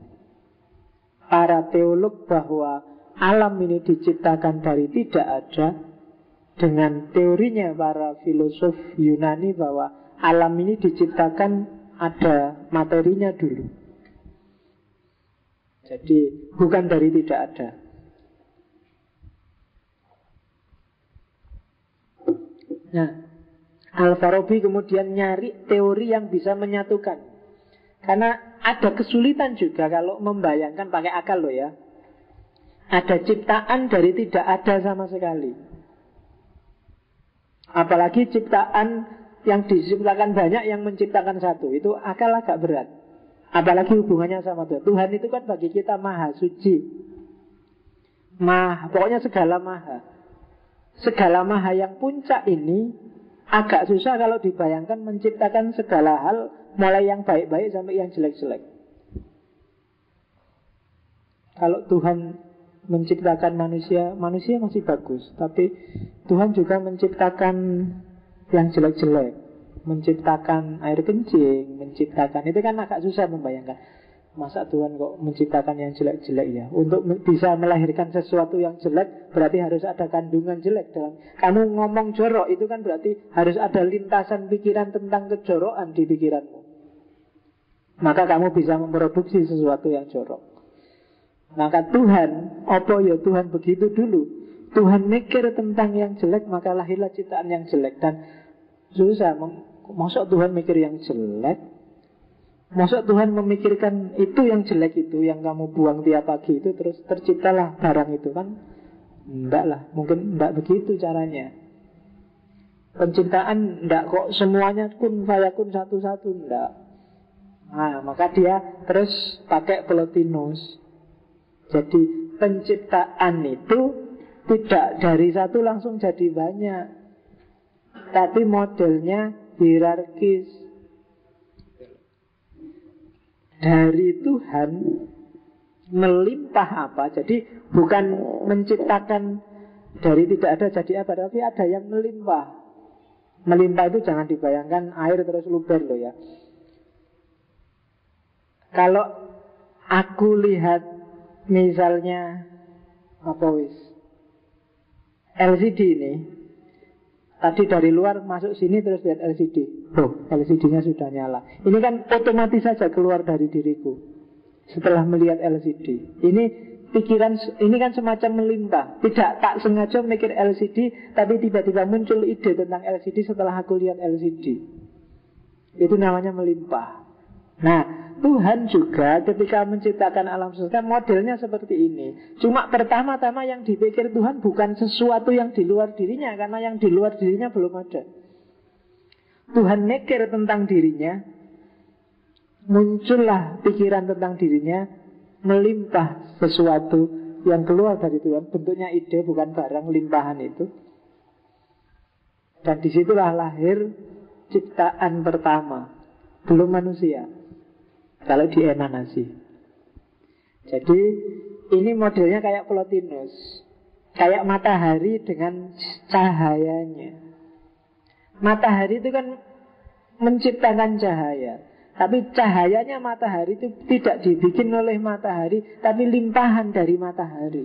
para teolog bahwa alam ini diciptakan dari tidak ada dengan teorinya para filosof Yunani bahwa alam ini diciptakan ada materinya dulu. Jadi bukan dari tidak ada. Nah, Al-Farabi kemudian nyari teori yang bisa menyatukan. Karena ada kesulitan juga kalau membayangkan pakai akal loh ya. Ada ciptaan dari tidak ada sama sekali. Apalagi ciptaan yang diciptakan banyak yang menciptakan satu. Itu akal agak berat. Apalagi hubungannya sama Tuhan. Tuhan itu kan bagi kita maha suci. Pokoknya segala maha. Segala maha yang puncak ini agak susah kalau dibayangkan menciptakan segala hal, mulai yang baik-baik sampai yang jelek-jelek. Kalau Tuhan menciptakan manusia, manusia masih bagus. Tapi Tuhan juga menciptakan yang jelek-jelek, menciptakan air kencing, menciptakan, itu kan agak susah membayangkan. Masa Tuhan kok menciptakan yang jelek-jelek ya? Untuk bisa melahirkan sesuatu yang jelek berarti harus ada kandungan jelek dalam. Kamu ngomong jorok itu kan berarti harus ada lintasan pikiran tentang kejorokan di pikiranmu. Maka kamu bisa memproduksi sesuatu yang jorok. Maka Tuhan, apa ya Tuhan begitu dulu? Tuhan mikir tentang yang jelek, maka lahirlah ciptaan yang jelek. Dan susah, masa Tuhan mikir yang jelek? Masa Tuhan memikirkan itu yang jelek itu, yang kamu buang tiap pagi itu, terus terciptalah barang itu kan? Enggak lah, mungkin enggak begitu caranya. Penciptaan enggak kok semuanya kun fayakun satu-satu, enggak. Nah, maka dia terus pakai Plotinus. Jadi penciptaan itu tidak dari satu langsung jadi banyak, tapi modelnya hierarkis. Dari Tuhan melimpah apa? Jadi bukan menciptakan dari tidak ada jadi apa, tapi ada yang melimpah. Melimpah itu jangan dibayangkan air terus luber loh ya. Kalau aku lihat misalnya apa wis LCD ini, tadi dari luar masuk sini terus lihat LCD. Oh, LCD-nya sudah nyala. Ini kan otomatis saja keluar dari diriku setelah melihat LCD. Ini pikiran, ini kan semacam melimpah. Tidak tak sengaja mikir LCD, tapi tiba-tiba muncul ide tentang LCD setelah aku lihat LCD. Itu namanya melimpah. Nah, Tuhan juga ketika menciptakan alam semesta modelnya seperti ini. Cuma pertama-tama yang dipikir Tuhan bukan sesuatu yang di luar dirinya, karena yang di luar dirinya belum ada. Tuhan mikir tentang dirinya, muncullah pikiran tentang dirinya, melimpah sesuatu yang keluar dari Tuhan. Bentuknya ide, bukan barang, limpahan itu. Dan disitulah lahir ciptaan pertama, belum manusia, kalau di emanasi. Jadi ini modelnya kayak Plotinus, kayak matahari dengan cahayanya. Matahari itu kan menciptakan cahaya, tapi cahayanya matahari itu tidak dibikin oleh matahari, tapi limpahan dari matahari.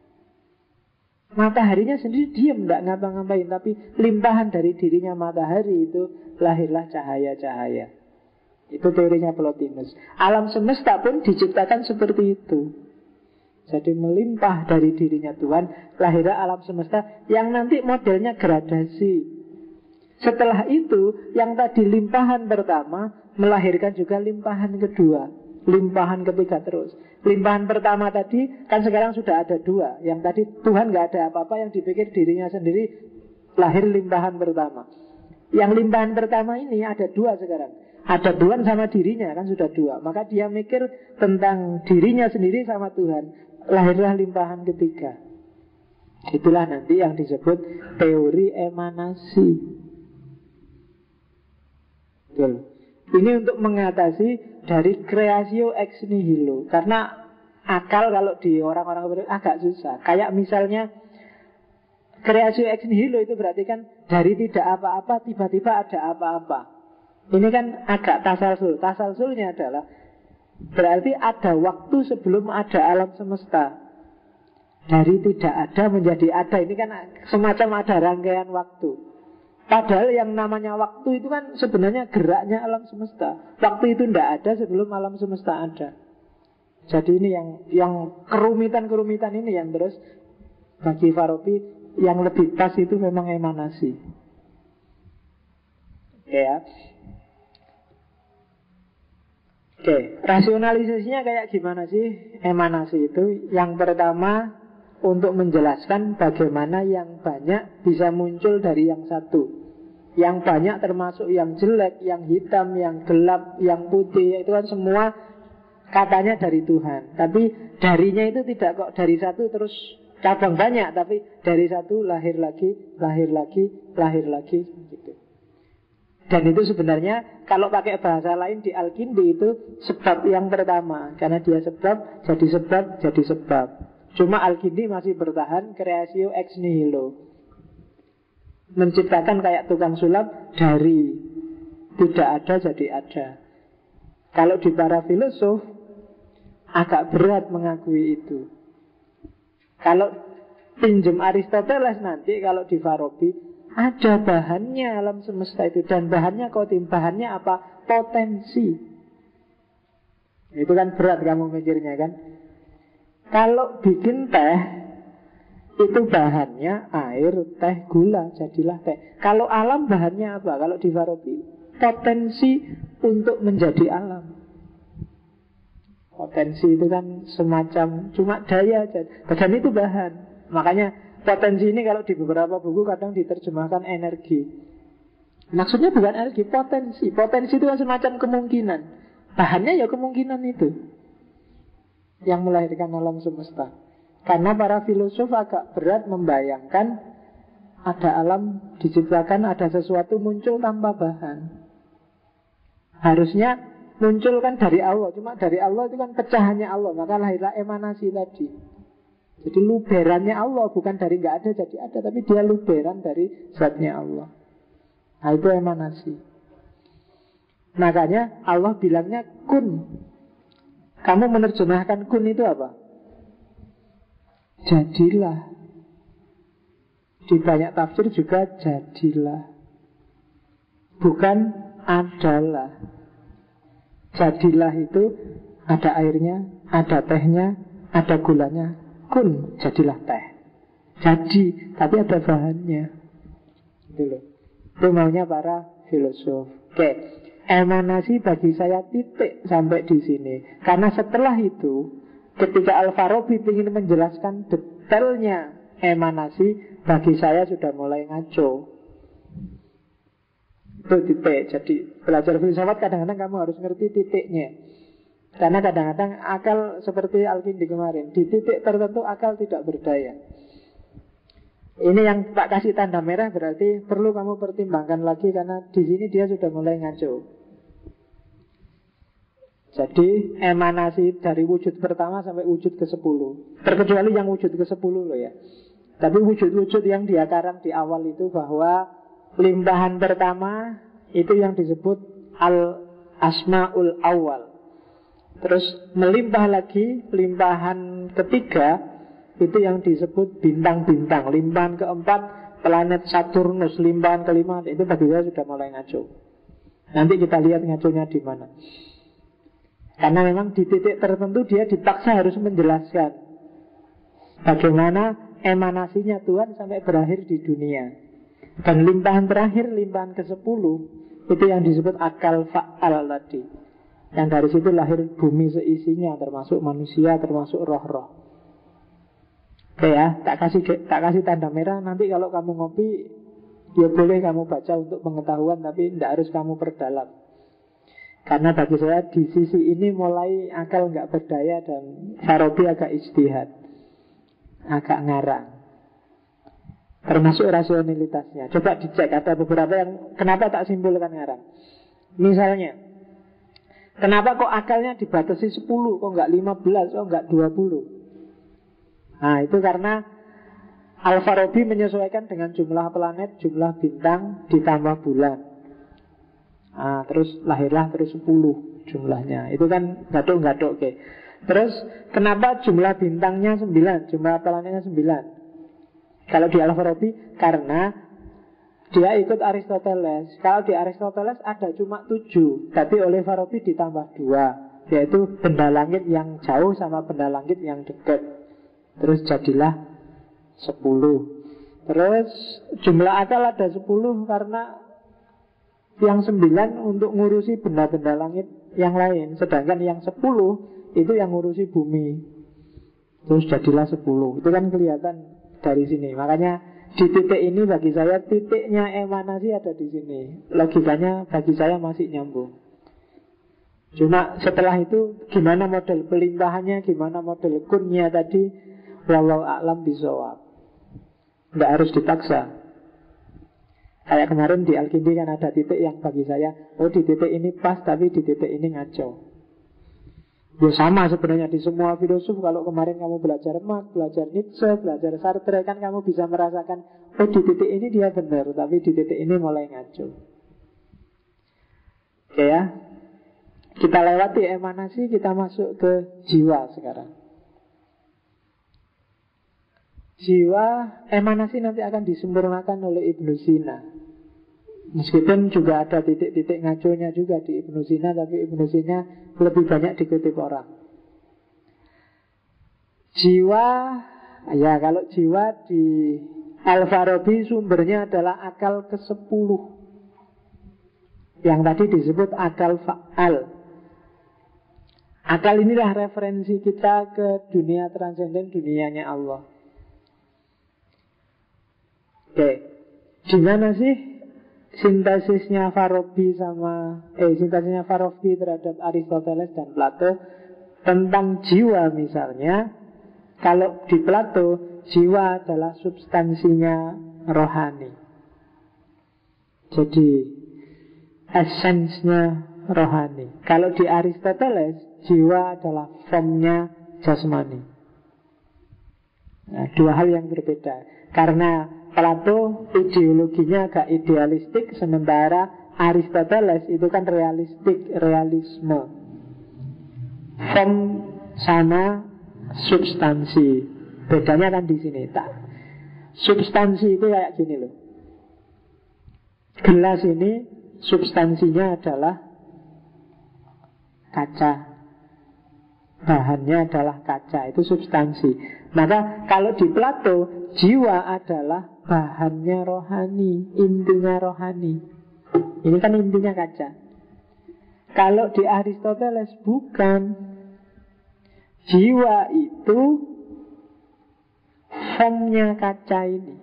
Mataharinya sendiri diam, tidak ngapa-ngapain, tapi limpahan dari dirinya matahari itu lahirlah cahaya-cahaya. Itu teorinya Plotinus. Alam semesta pun diciptakan seperti itu. Jadi melimpah dari dirinya Tuhan, lahirlah alam semesta yang nanti modelnya gradasi. Setelah itu, yang tadi limpahan pertama melahirkan juga limpahan kedua, limpahan ketiga terus. Limpahan pertama tadi kan sekarang sudah ada dua. Yang tadi Tuhan gak ada apa-apa, yang dipikir dirinya sendiri, lahir limpahan pertama. Yang limpahan pertama ini ada dua sekarang. Ada Tuhan sama dirinya, kan sudah dua. Maka dia mikir tentang dirinya sendiri sama Tuhan, lahirlah limpahan ketiga. Itulah nanti yang disebut teori emanasi. Ini untuk mengatasi dari creatio ex nihilo. Karena akal kalau di orang-orang agak susah. Kayak misalnya creatio ex nihilo itu berarti kan dari tidak apa-apa tiba-tiba ada apa-apa. Ini kan agak tasalsul. Tasalsulnya adalah berarti ada waktu sebelum ada alam semesta. Dari tidak ada menjadi ada. Ini kan semacam ada rangkaian waktu. Padahal yang namanya waktu itu kan sebenarnya geraknya alam semesta. Waktu itu tidak ada sebelum alam semesta ada. Jadi ini yang kerumitan-kerumitan ini yang terus bagi Farabi yang lebih pas itu memang emanasi. Ya. Oke, rasionalisasinya kayak gimana sih emanasi itu? Yang pertama, untuk menjelaskan bagaimana yang banyak bisa muncul dari yang satu. Yang banyak termasuk yang jelek, yang hitam, yang gelap, yang putih. Itu kan semua katanya dari Tuhan. Tapi darinya itu tidak kok dari satu terus cabang banyak. Tapi dari satu lahir lagi, lahir lagi, lahir lagi gitu. Dan itu sebenarnya kalau pakai bahasa lain di Al-Kindi itu sebab yang pertama. Karena dia sebab, jadi sebab. Cuma Al-Kindi masih bertahan creatio ex nihilo, menciptakan kayak tukang sulap dari tidak ada jadi ada. Kalau di para filosof agak berat mengakui itu. Kalau pinjem Aristoteles nanti, kalau di Farabi ada bahannya alam semesta itu. Dan bahannya kotim, bahannya apa? Potensi. Itu kan berat kamu mikirnya kan. Kalau bikin teh, itu bahannya air, teh, gula, jadilah teh. Kalau alam bahannya apa? Kalau di Farabi, potensi untuk menjadi alam. Potensi itu kan semacam cuma daya aja. Dan itu bahan. Makanya potensi ini kalau di beberapa buku kadang diterjemahkan energi. Maksudnya bukan energi, potensi. Potensi itu kan semacam kemungkinan. Bahannya ya kemungkinan itu yang melahirkan alam semesta. Karena para filosof agak berat membayangkan ada alam diciptakan, ada sesuatu muncul tanpa bahan. Harusnya muncul kan dari Allah. Cuma dari Allah itu kan pecahannya Allah. Maka lahirlah emanasi tadi. Jadi luberannya Allah, bukan dari nggak ada jadi ada, tapi dia luberan dari zatnya Allah. Nah itu emanasi. Makanya Allah bilangnya kun. Kamu menerjemahkan kun itu apa? Jadilah. Di banyak tafsir juga jadilah, bukan adalah. Jadilah itu ada airnya, ada tehnya, ada gulanya. Kun, jadilah teh. Jadi, tapi ada bahannya. Itu loh. Itu maunya para filosof. Oke, emanasi bagi saya titik sampai di sini. Karena setelah itu, ketika Al-Farabi ingin menjelaskan detailnya emanasi, bagi saya sudah mulai ngaco. Itu titik. Jadi belajar filsafat kadang-kadang kamu harus ngerti titiknya. Karena kadang-kadang akal seperti Al-Kindi kemarin, di titik tertentu akal tidak berdaya. Ini yang Pak kasih tanda merah berarti perlu kamu pertimbangkan lagi. Karena di sini dia sudah mulai ngaco. Jadi emanasi dari wujud pertama sampai wujud ke-10. Terkecuali yang wujud ke-10 loh ya. Tapi wujud-wujud yang dia karang di awal itu, bahwa limpahan pertama itu yang disebut al-asma'ul awal. Terus melimpah lagi, limpahan ketiga itu yang disebut bintang-bintang. Limpahan keempat planet Saturnus. Limpahan kelima itu bagi saya sudah mulai ngaco. Nanti kita lihat ngaconya di mana. Karena memang di titik tertentu dia dipaksa harus menjelaskan bagaimana emanasinya Tuhan sampai berakhir di dunia. Dan limpahan terakhir, limpahan ke-10, itu yang disebut akal fa'al tadi. Yang dari situ lahir bumi seisinya, termasuk manusia, termasuk roh-roh. Oke ya, tak kasih tanda merah. Nanti kalau kamu ngopi, ya boleh kamu baca untuk pengetahuan, tapi tidak harus kamu perdalam. Karena bagi saya di sisi ini mulai akal nggak berdaya dan Farabi agak ijtihad, agak ngarang. Termasuk rasionalitasnya. Coba dicek, ada beberapa yang kenapa tak simpulkan ngarang. Misalnya, kenapa kok akalnya dibatasi 10, kok nggak 15, kok nggak 20? Nah itu karena Al-Farabi menyesuaikan dengan jumlah planet, jumlah bintang, ditambah bulan. Nah, terus lahirlah terus 10 jumlahnya. Itu kan gadok-gadok. Oke. Terus kenapa jumlah bintangnya 9, jumlah hafalannya 9? Kalau di Al-Farabi karena dia ikut Aristoteles. Kalau di Aristoteles ada cuma 7, tapi oleh Farabi ditambah 2, yaitu benda langit yang jauh sama benda langit yang dekat. Terus jadilah 10. Terus jumlah akal ada 10 karena yang 9 untuk ngurusi benda-benda langit yang lain, sedangkan yang 10 itu yang ngurusi bumi. Terus jadilah 10. Itu kan kelihatan dari sini. Makanya di titik ini bagi saya titiknya emanasi ada di sini. Logikanya bagi saya masih nyambung. Cuma setelah itu gimana model pelimpahannya, gimana model kunnya tadi, wallahu a'lam bishawab. Nggak harus dipaksa. Kayak kemarin di Al-Kindi kan ada titik yang bagi saya, oh di titik ini pas, tapi di titik ini ngaco. Ya sama sebenarnya di semua filosof. Kalau kemarin kamu belajar Marx, belajar Nietzsche, belajar Sartre, kan kamu bisa merasakan, oh di titik ini dia benar, tapi di titik ini mulai ngaco. Oke ya. Kita lewati emanasi, kita masuk ke jiwa sekarang. Jiwa, emanasi nanti akan disempurnakan oleh Ibnu Sina. Meskipun juga ada titik-titik ngaconya juga di Ibnu Sina, tapi Ibnu Sina lebih banyak dikutip orang. Jiwa, ya kalau jiwa di Al-Farabi sumbernya adalah akal ke-10, yang tadi disebut akal fa'al. Akal inilah referensi kita ke dunia transenden, dunianya Allah. Oke, gimana sih sintesisnya Farabi terhadap Aristoteles dan Plato tentang jiwa misalnya? Kalau di Plato, jiwa adalah substansinya rohani. Jadi esensnya rohani. Kalau di Aristoteles, jiwa adalah formnya jasmani. Nah, dua hal yang berbeda. Karena Plato ideologinya agak idealistik, sementara Aristoteles itu kan realistik, realisme. Form sama substansi. Bedanya kan di sini. Substansi itu kayak gini loh. Gelas ini substansinya adalah kaca. Bahannya adalah kaca, itu substansi. Maka kalau di Plato, jiwa adalah bahannya rohani, intinya rohani. Ini kan intinya kaca. Kalau di Aristoteles bukan. Jiwa itu formnya kaca ini.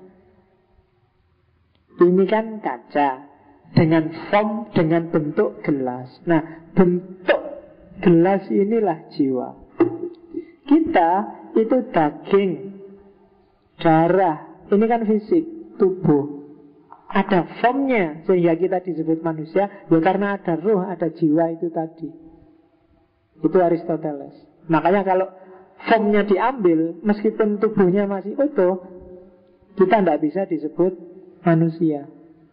Ini kan kaca dengan form, dengan bentuk gelas. Nah, bentuk gelas inilah jiwa. Kita itu daging, darah. Ini kan fisik, tubuh. Ada formnya sehingga kita disebut manusia. Ya karena ada ruh, ada jiwa itu tadi. Itu Aristoteles. Makanya kalau formnya diambil, meskipun tubuhnya masih utuh, kita tidak bisa disebut manusia.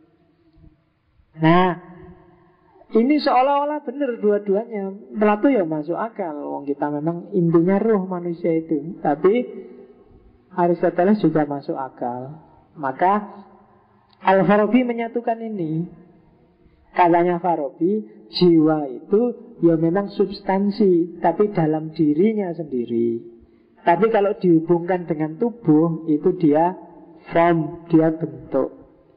Nah, ini seolah-olah benar dua-duanya. Plato ya masuk akal. Wong kita memang intinya ruh manusia itu. Tapi Aristoteles juga masuk akal. Maka Al-Farabi menyatukan ini. Katanya Farabi, jiwa itu ya memang substansi, tapi dalam dirinya sendiri. Tapi kalau dihubungkan dengan tubuh, itu dia form, dia bentuk.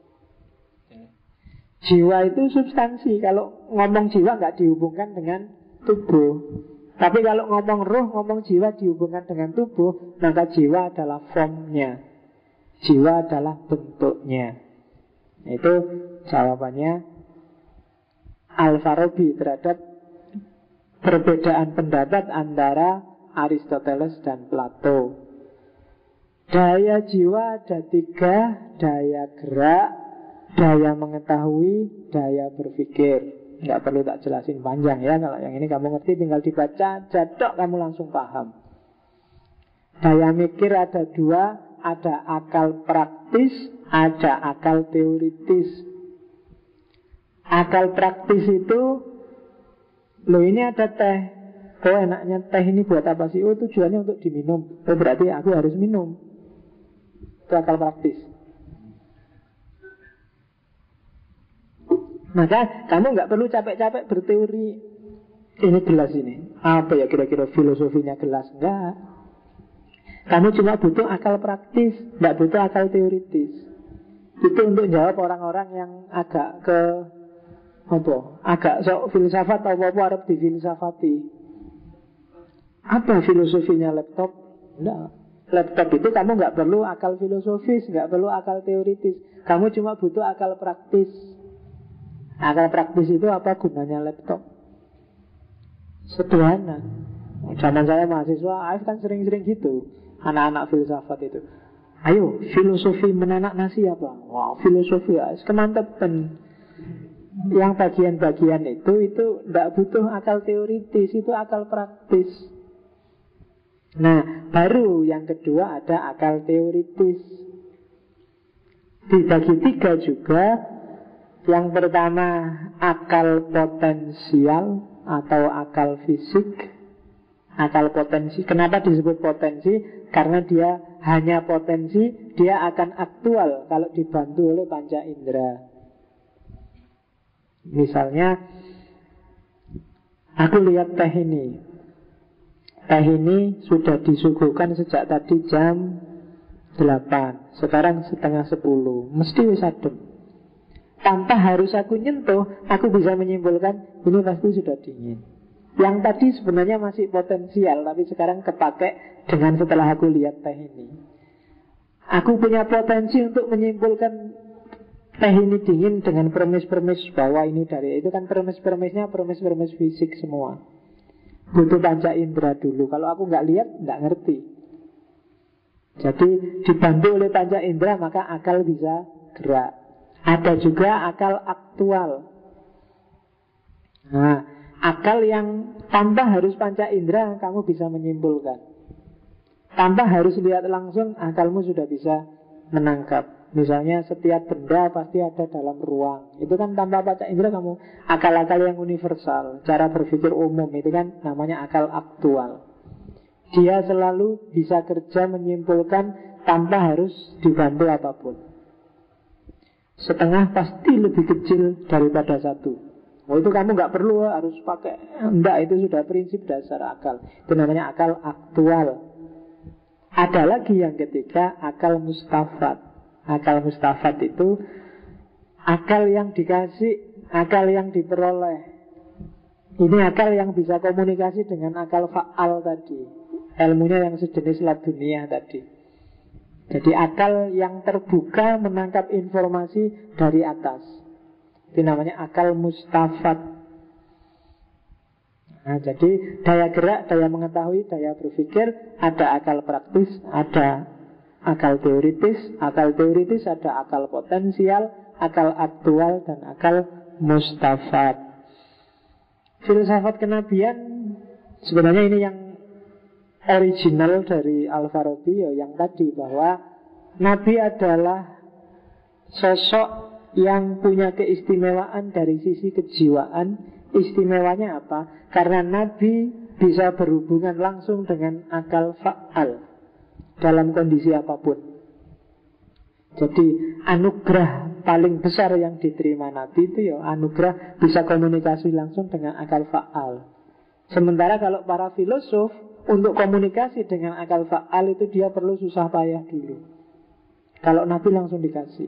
Jiwa itu substansi. Kalau ngomong jiwa nggak dihubungkan dengan tubuh. Tapi kalau ngomong ruh, ngomong jiwa dihubungkan dengan tubuh, maka jiwa adalah formnya. Jiwa adalah bentuknya. Itu jawabannya Al-Farabi terhadap perbedaan pendapat antara Aristoteles dan Plato. Daya jiwa ada 3, daya gerak, daya mengetahui, daya berpikir. Nggak perlu tak jelasin panjang ya. Kalau yang ini kamu ngerti, tinggal dibaca, jadok kamu langsung paham. Daya mikir ada 2, ada akal praktis, ada akal teoritis. Akal praktis itu, loh ini ada teh, Oh enaknya teh ini buat apa sih? Oh tujuannya untuk diminum. Oh berarti aku harus minum. Itu akal praktis. Maka kamu nggak perlu capek-capek berteori. Ini gelas ini, apa ya kira-kira filosofinya gelas? Enggak. Kamu cuma butuh akal praktis, nggak butuh akal teoritis. Itu untuk jawab orang-orang yang agak ke apa? Agak sok filsafat atau apa harap difilsafati. Apa filosofinya laptop? Enggak. Laptop itu kamu nggak perlu akal filosofis, nggak perlu akal teoritis. Kamu cuma butuh akal praktis. Akal praktis itu apa gunanya laptop? Sederhana. Zaman saya mahasiswa, Aif kan sering-sering gitu. Anak-anak filsafat itu. Ayo, filosofi menanak nasi apa? Wah, filosofi ya, kemantepan. Yang bagian-bagian itu tidak butuh akal teoritis, itu akal praktis. Nah, baru yang kedua ada akal teoritis. Dibagi tiga juga. Yang pertama akal potensial atau akal fisik. Akal potensi. Kenapa disebut potensi? Karena dia hanya potensi, dia akan aktual kalau dibantu oleh panca indera. Misalnya, aku lihat teh ini. Teh ini sudah disuguhkan sejak tadi jam 8. Sekarang setengah 10. Mesti wis adem. Tanpa harus aku nyentuh, aku bisa menyimpulkan ini pasti sudah dingin. Yang tadi sebenarnya masih potensial, tapi sekarang kepake dengan setelah aku lihat teh ini. Aku punya potensi untuk menyimpulkan teh ini dingin dengan permis-permis bahwa ini dari itu kan permis-permisnya permis-permis fisik semua. Butuh panca indera dulu. Kalau aku nggak lihat, nggak ngerti. Jadi dibantu oleh panca indera maka akal bisa gerak. Ada juga akal aktual. Nah, akal yang tanpa harus panca indera kamu bisa menyimpulkan. Tanpa harus lihat langsung akalmu sudah bisa menangkap. Misalnya setiap benda pasti ada dalam ruang. Itu kan tanpa panca indera kamu akal-akal yang universal. Cara berpikir umum itu kan namanya akal aktual. Dia selalu bisa kerja menyimpulkan tanpa harus dibantu apapun. Setengah pasti lebih kecil daripada satu. Oh itu kamu nggak perlu harus pakai. Enggak, itu sudah prinsip dasar akal. Itu namanya akal aktual. Ada lagi yang ketiga, akal mustafat. Akal mustafat itu akal yang dikasih, akal yang diperoleh. Ini akal yang bisa komunikasi dengan akal fa'al tadi. Ilmunya yang sejenis laduniyah tadi. Jadi akal yang terbuka menangkap informasi dari atas. Itu namanya akal mustafat. Nah, jadi daya gerak, daya mengetahui, daya berpikir, ada akal praktis, ada akal teoritis. Akal teoritis ada akal potensial, akal aktual, dan akal mustafat. Filsafat kenabian sebenarnya ini yang original dari Al-Farabi, yang tadi bahwa Nabi adalah sosok yang punya keistimewaan dari sisi kejiwaan. Istimewanya apa? Karena Nabi bisa berhubungan langsung dengan akal fa'al dalam kondisi apapun. Jadi anugerah paling besar yang diterima Nabi itu ya anugerah bisa komunikasi langsung dengan akal fa'al. Sementara kalau para filosof untuk komunikasi dengan akal fa'al itu dia perlu susah payah dulu. Kalau Nabi langsung dikasih.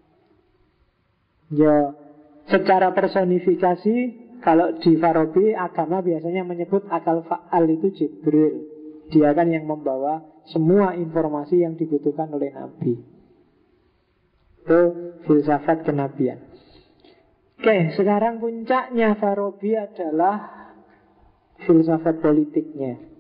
Ya, secara personifikasi, kalau di Farabi agama biasanya menyebut akal fa'al itu Jibril. Dia kan yang membawa semua informasi yang dibutuhkan oleh Nabi. Itu filsafat kenabian. Oke, sekarang puncaknya Farabi adalah filsafat politiknya.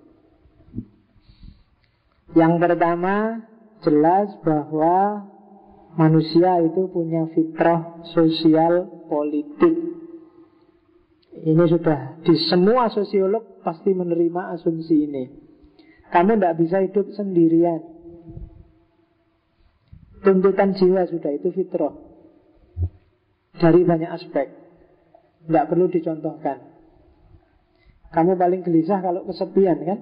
Yang pertama, jelas bahwa manusia itu punya fitrah sosial politik. Ini sudah di semua sosiolog pasti menerima asumsi ini. Kamu tidak bisa hidup sendirian. Tuntutan jiwa sudah itu fitrah. Dari banyak aspek. Tidak perlu dicontohkan. Kamu paling gelisah kalau kesepian kan?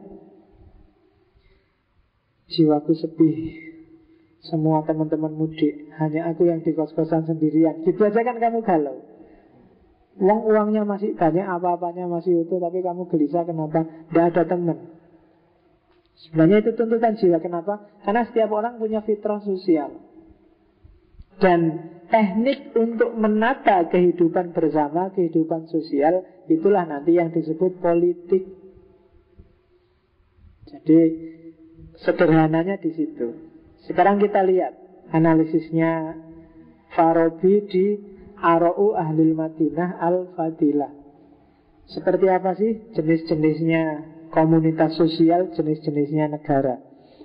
Jiwaku sepi, semua teman-teman mudik, hanya aku yang di kos-kosan sendirian. Gitu aja kan kamu galau. Uangnya masih banyak, apa-apanya masih utuh, tapi kamu gelisah kenapa? Tidak ada teman. Sebenarnya itu tuntutan jiwa. Kenapa? Karena setiap orang punya fitrah sosial. Dan teknik untuk menata kehidupan bersama, kehidupan sosial, itulah nanti yang disebut politik. Jadi sederhananya di situ. Sekarang kita lihat analisisnya Farabi di Ara'u Ahlil Madinah Al-Fadilah. Seperti apa sih jenis-jenisnya komunitas sosial, jenis-jenisnya negara?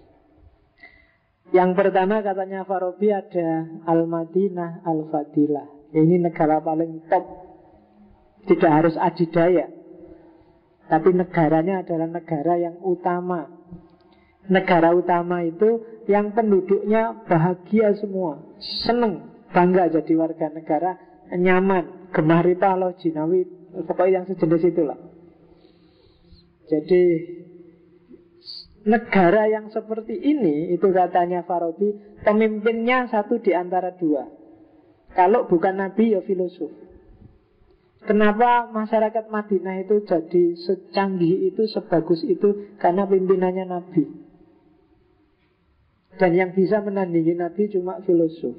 Yang pertama katanya Farabi ada Al-Madinah Al-Fadilah. Ini negara paling top. Tidak harus adidaya, tapi negaranya adalah negara yang utama. Negara utama itu yang penduduknya bahagia semua, seneng, bangga jadi warga negara, nyaman, gemah ripah loh jinawi, pokoknya yang sejenis itulah. Jadi negara yang seperti ini, itu katanya Farabi, pemimpinnya satu di antara dua. Kalau bukan nabi ya filosof. Kenapa masyarakat Madinah itu jadi secanggih itu, sebagus itu? Karena pimpinannya nabi. Dan yang bisa menandingi nabi cuma filosof.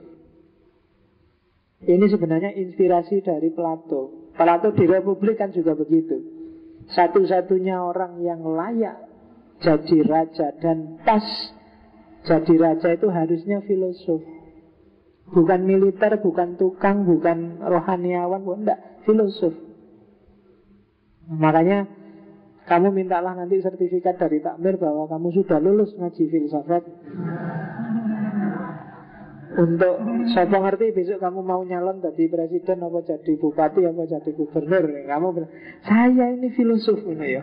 Ini sebenarnya inspirasi dari Plato. Plato di Republik kan juga begitu. Satu-satunya orang yang layak jadi raja dan pas jadi raja itu harusnya filosof. Bukan militer, bukan tukang, bukan rohaniawan, enggak, filosof. Makanya kamu mintalah nanti sertifikat dari takmir bahwa kamu sudah lulus ngaji filsafat. Untuk siapa ngerti besok kamu mau nyalon jadi presiden, apa jadi bupati, apa jadi gubernur, kamu bilang, saya ini filosof ini ya.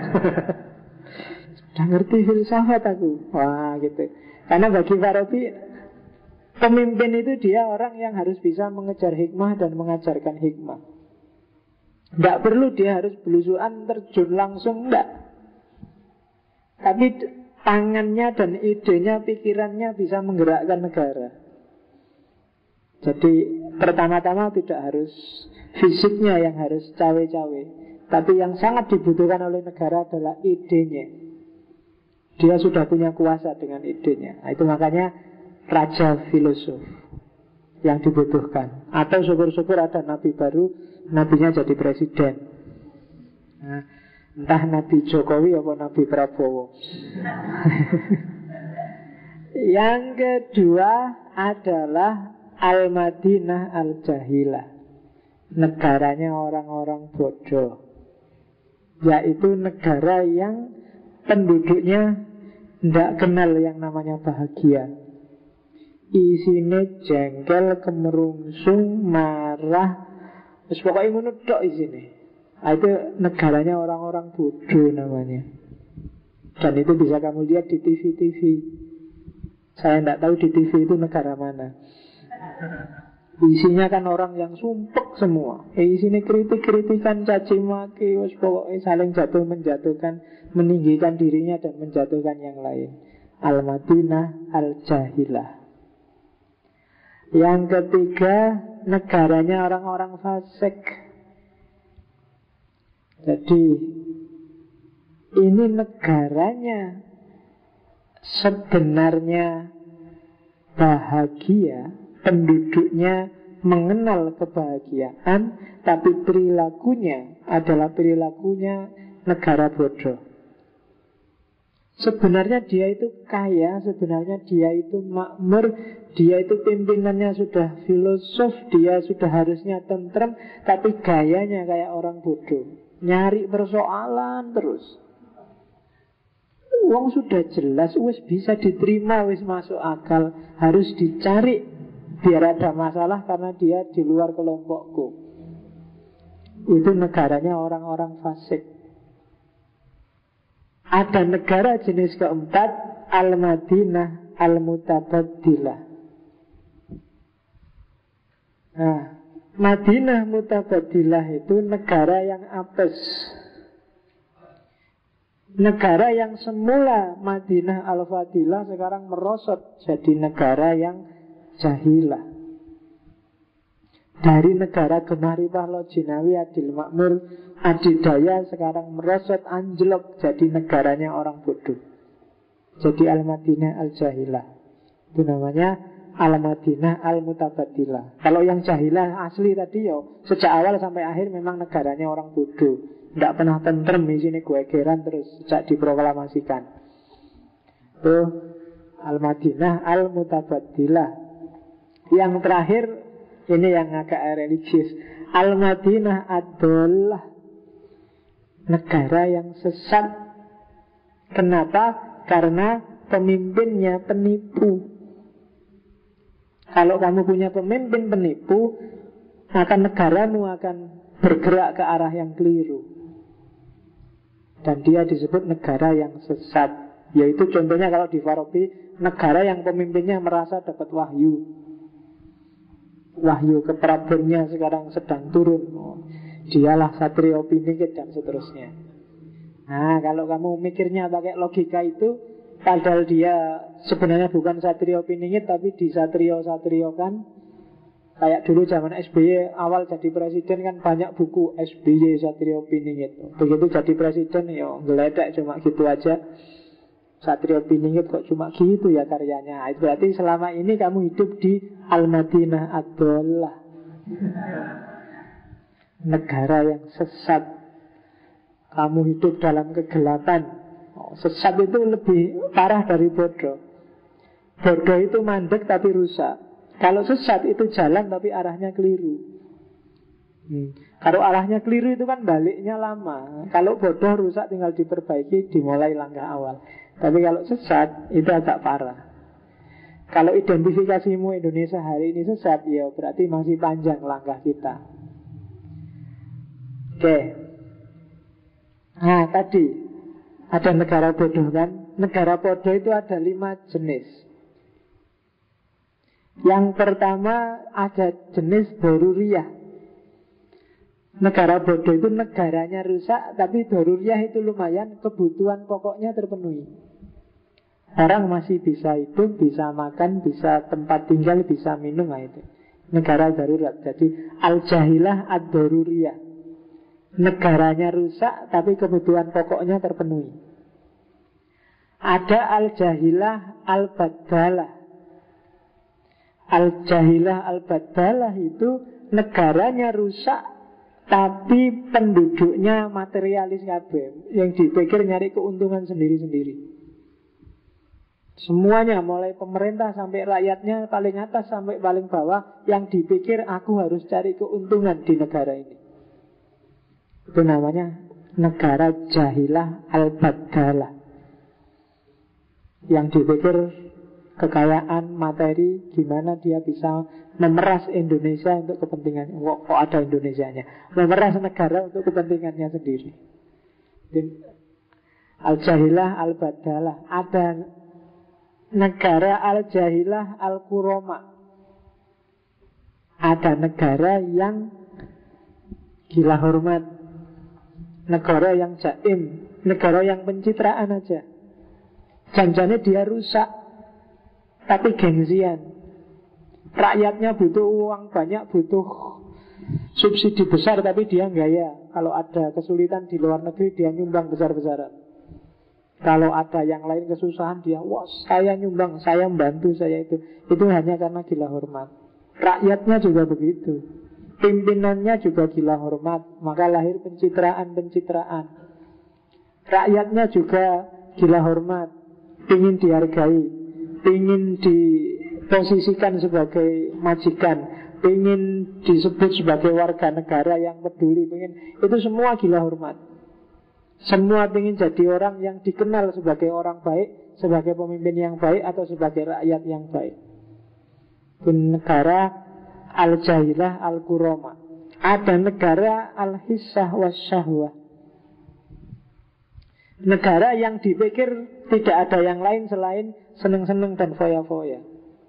Sudah ngerti filsafat aku. Wah gitu. Karena bagi Farabi, pemimpin itu dia orang yang harus bisa mengejar hikmah dan mengajarkan hikmah. Tidak perlu dia harus belusuan terjun langsung, enggak. Tapi tangannya dan idenya, pikirannya bisa menggerakkan negara. Jadi pertama-tama tidak harus fisiknya yang harus cawe-cawe, tapi yang sangat dibutuhkan oleh negara adalah idenya. Dia sudah punya kuasa dengan idenya. Nah, itu makanya raja filosof yang dibutuhkan. Atau syukur-syukur ada nabi baru, nabinya jadi presiden. Nah, entah Nabi Jokowi atau Nabi Prabowo. Yang kedua adalah Al-Madinah Al-Jahilah, negaranya orang-orang bodoh. Yaitu negara yang penduduknya tidak kenal yang namanya bahagia. Isine jengkel, kemerungsung, marah, terus pokoknya ngono tok isine. Nah, itu negaranya orang-orang bodoh namanya. Dan itu bisa kamu lihat di TV-TV. Saya tidak tahu di TV itu negara mana. Isinya kan orang yang sumpek semua. Isinya kritik-kritikan, caci maki, pokoknya saling jatuh menjatuhkan, meninggikan dirinya dan menjatuhkan yang lain. Al-Madinah Al-Jahilah. Yang ketiga, negaranya orang-orang fasik. Jadi ini negaranya sebenarnya bahagia, penduduknya mengenal kebahagiaan, tapi perilakunya adalah perilakunya negara bodoh. Sebenarnya dia itu kaya, sebenarnya dia itu makmur, dia itu pimpinannya sudah filosof, dia sudah harusnya tentrem, tapi gayanya kayak orang bodoh, nyari persoalan terus. Uang sudah jelas, wis bisa diterima, wis masuk akal, harus dicari biar ada masalah karena dia di luar kelompokku. Itu negaranya orang-orang fasik. Ada negara jenis keempat, Al-Madinah Al-Mutabaddilah. Nah, Madinah Mutabaddilah itu negara yang apes. Negara yang semula Madinah Al-Fadilah sekarang merosot jadi negara yang jahilah. Dari negara Gemaripah Lojinawi Adil Makmur Adidaya sekarang merosot anjlok jadi negaranya orang bodoh. Jadi Al-Madinah Al-Jahilah. Itu namanya Al-Madinah Al-Mutabadilah. Kalau yang jahilah asli tadi yo, sejak awal sampai akhir memang negaranya orang bodoh. Tidak pernah tentrem, di sini gue geran terus sejak diproklamasikan. Itu Al-Madinah Al-Mutabadilah. Yang terakhir, ini yang agak religius, Al-Madinah adalah negara yang sesat. Kenapa? Karena pemimpinnya penipu. Kalau kamu punya pemimpin penipu, maka negaramu akan bergerak ke arah yang keliru. Dan dia disebut negara yang sesat. Yaitu contohnya kalau di Farabi, negara yang pemimpinnya merasa dapat wahyu. Wahyu ke Prabonnya sekarang sedang turun. Dialah Satrio Piningit dan seterusnya. Nah, kalau kamu mikirnya pakai logika itu, padahal dia sebenarnya bukan Satrio Piningit, tapi disatrio-satriokan. Kayak dulu zaman SBY awal jadi presiden kan banyak buku SBY Satrio Piningit. Begitu jadi presiden ya ngeledek cuma gitu aja. Satrio Piningit kok cuma gitu ya karyanya. Itu berarti selama ini kamu hidup di Al-Madinah Ad-Dhallah, negara yang sesat. Kamu hidup dalam kegelapan. Sesat itu lebih parah dari bodoh. Bodoh itu mandek tapi rusak. Kalau sesat itu jalan tapi arahnya keliru. Kalau arahnya keliru itu kan baliknya lama. Kalau bodoh rusak tinggal diperbaiki, dimulai langkah awal. Tapi kalau sesat itu agak parah. Kalau identifikasimu Indonesia hari ini sesat, ya berarti masih panjang langkah kita. Oke. Nah tadi ada negara bodoh kan. Negara bodoh itu ada 5 jenis. Yang pertama ada jenis Daruriyah. Negara bodoh itu negaranya rusak, tapi Daruriyah itu lumayan, kebutuhan pokoknya terpenuhi. Orang masih bisa hidup, bisa makan, bisa tempat tinggal, bisa minum. Nah itu negara darurat. Jadi Al-Jahilah Ad-Daruriyah. Negaranya rusak, tapi kebutuhan pokoknya terpenuhi. Ada Al-Jahilah Al-Badalah. Al-Jahilah Al-Badalah itu negaranya rusak tapi penduduknya materialis kabeh, yang dipikir nyari keuntungan sendiri-sendiri. Semuanya mulai pemerintah sampai rakyatnya, paling atas sampai paling bawah, yang dipikir aku harus cari keuntungan di negara ini. Itu namanya negara Jahilah Al-Badalah. Yang dipikir kekayaan materi, gimana dia bisa memeras Indonesia untuk kepentingan. Kok ada Indonesianya? Memeras negara untuk kepentingannya sendiri. Al-Jahilah Al-Badalah. Ada negara Al-Jahilah Al-Kuroma. Ada negara yang gila hormat, negara yang jaim, negara yang pencitraan aja. Janjanya dia rusak, tapi gengsian. Rakyatnya butuh uang banyak, butuh subsidi besar, tapi dia gaya. Kalau ada kesulitan di luar negeri, dia nyumbang besar-besaran. Kalau ada yang lain kesusahan, dia, wah saya nyumbang, saya membantu, saya itu. Itu hanya karena gila hormat. Rakyatnya juga begitu. Pimpinannya juga gila hormat. Maka lahir pencitraan-pencitraan. Rakyatnya juga gila hormat, ingin dihargai, ingin diposisikan sebagai majikan, ingin disebut sebagai warga negara yang peduli, itu semua gila hormat. Semua ingin jadi orang yang dikenal sebagai orang baik, sebagai pemimpin yang baik, atau sebagai rakyat yang baik. Itu negara Al-Jahilah Al-Kuroma. Ada negara Al-Hissah Wasyahwah. Negara yang dipikir tidak ada yang lain selain seneng-seneng dan foya-foya.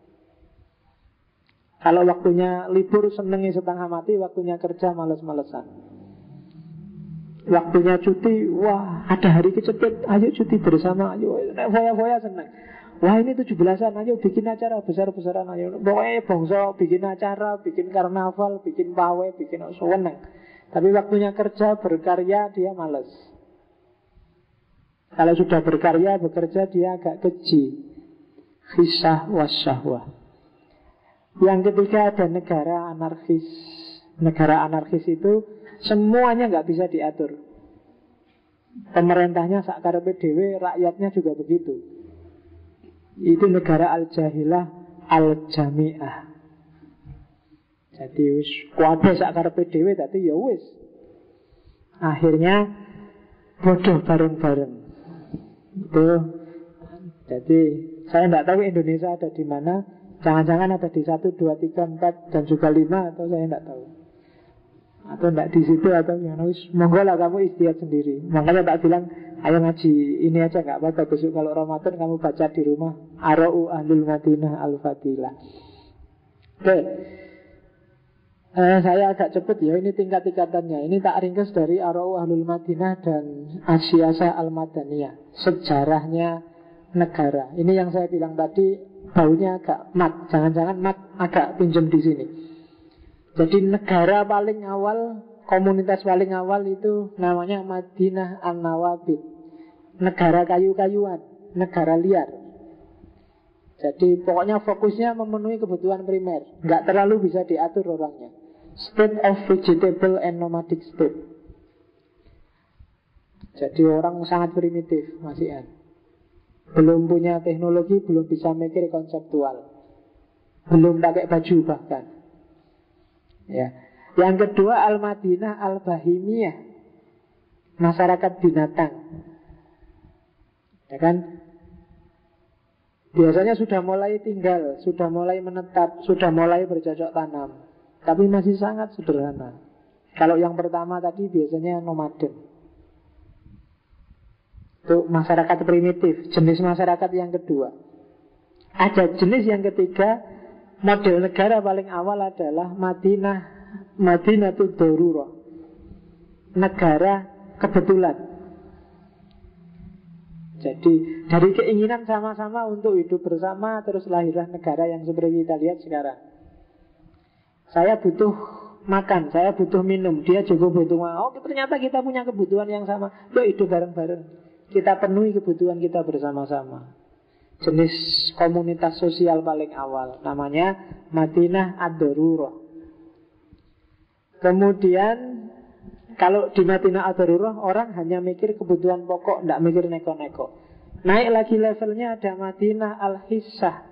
Kalau waktunya libur senengi setengah mati, waktunya kerja males-malesan. Waktunya cuti, wah ada hari kecepet, ayo cuti bersama, ayo foya-foya seneng. Wah ini 17-an, ayo bikin acara besar-besaran, ayo pokoknya bangsa bikin acara, bikin karnaval, bikin pawai, bikin seneng. Tapi waktunya kerja, berkarya, dia males. Kalau sudah berkarya, bekerja, dia agak keji. Khisah wasyahwah. Yang ketiga ada negara anarkis. Negara anarkis itu semuanya nggak bisa diatur. Pemerintahnya sakkarepe dhewe, rakyatnya juga begitu. Itu negara al-jahilah al-jami'ah. Jadi wis kuwabe sakkarepe dhewe dadi ya wis. Akhirnya bodoh bareng-bareng. Itu. Jadi saya tidak tahu Indonesia ada di mana. Jangan-jangan ada di 1, 2, 3, 4 dan juga 5, atau saya tidak tahu. Atau tidak di situ atau gimana. Monggo lah kamu istihad sendiri. Makanya tak bilang ayo ngaji ini aja nggak apa-apa. Besok kalau Ramadan kamu baca di rumah Ara'u Ahlul Madinah Al-Fatilah. Oke. Saya agak cepat ya, ini tingkat-tingkatannya. Ini tak ringkas dari Ara'u Ahlul Madinah dan Asyiyasah Al-Madaniyah. Sejarahnya negara. Ini yang saya bilang tadi, baunya agak mat. Jangan-jangan mat agak pinjam di sini. Jadi negara paling awal, komunitas paling awal itu namanya Madinah An-Nawabid. Negara kayu-kayuan, negara liar. Jadi pokoknya fokusnya memenuhi kebutuhan primer. Nggak terlalu bisa diatur orangnya. State of vegetable and nomadic state. Jadi orang sangat primitif, masih belum punya teknologi, belum bisa mikir konseptual, belum pakai baju bahkan. Ya. Yang kedua Al-Madinah Al-Bahimiyah, masyarakat binatang. Ya kan? Biasanya sudah mulai tinggal, sudah mulai menetap, sudah mulai bercocok tanam, tapi masih sangat sederhana. Kalau yang pertama tadi biasanya nomaden. Itu masyarakat primitif, jenis masyarakat yang kedua. Ada jenis yang ketiga, model negara paling awal adalah Madinatul Darurah, negara kebetulan. Jadi dari keinginan sama-sama untuk hidup bersama, terus lahirlah negara yang seperti kita lihat sekarang. Saya butuh makan, saya butuh minum, dia juga butuh makan. Oh ternyata kita punya kebutuhan yang sama, yuk hidup bareng-bareng. Kita penuhi kebutuhan kita bersama-sama. Jenis komunitas sosial paling awal, namanya Madinah Ad-Darurah. Kemudian kalau di Madinah Ad-Darurah orang hanya mikir kebutuhan pokok, tidak mikir neko-neko. Naik lagi levelnya ada Madinah Al-Hissah.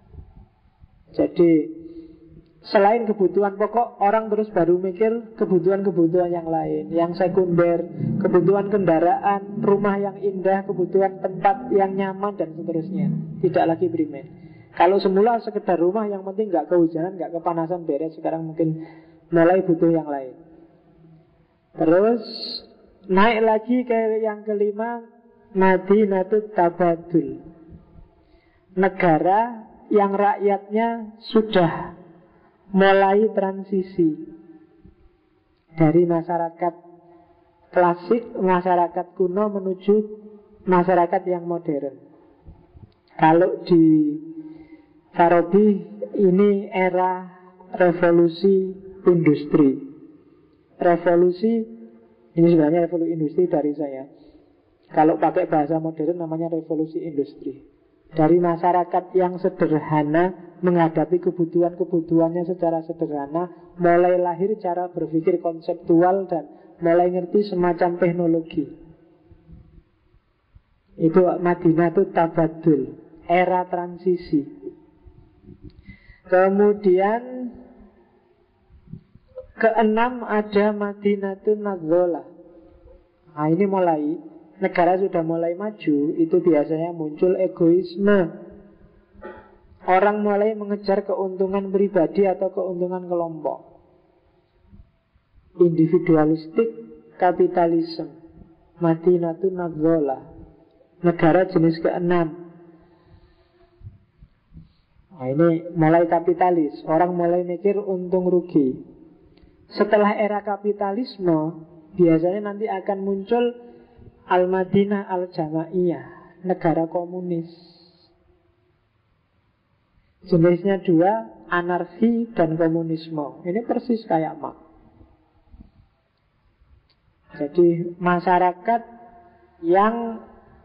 Jadi selain kebutuhan pokok, orang terus baru mikir kebutuhan-kebutuhan yang lain, yang sekunder, kebutuhan kendaraan, rumah yang indah, kebutuhan tempat yang nyaman, dan seterusnya. Tidak lagi primer. Kalau semula sekedar rumah, yang penting nggak kehujanan, nggak kepanasan, beres. Sekarang mungkin mulai butuh yang lain. Terus naik lagi ke yang kelima, Madinatut Tabadul, negara yang rakyatnya sudah mulai transisi dari masyarakat klasik, masyarakat kuno menuju masyarakat yang modern. Kalau di Farabi ini era revolusi industri. Revolusi ini sebenarnya revolusi industri dari saya. Kalau pakai bahasa modern namanya revolusi industri. Dari masyarakat yang sederhana menghadapi kebutuhan-kebutuhannya secara sederhana, mulai lahir cara berpikir konseptual dan mulai ngerti semacam teknologi. Itu Madinah itu tabadul, era transisi. Kemudian keenam ada Madinatun Nadzolah. Nah ini mulai, negara sudah mulai maju, itu biasanya muncul egoisme. Orang mulai mengejar keuntungan pribadi atau keuntungan kelompok. Individualistik kapitalisme. Madinatun Nadzolah, negara jenis keenam. Nah ini mulai kapitalis. Orang mulai mikir untung rugi. Setelah era kapitalisme, biasanya nanti akan muncul Al-Madinah Al-Jamaiyah, negara komunis. Jenisnya dua, anarki dan komunisme. Ini persis kayak Marx. Jadi masyarakat yang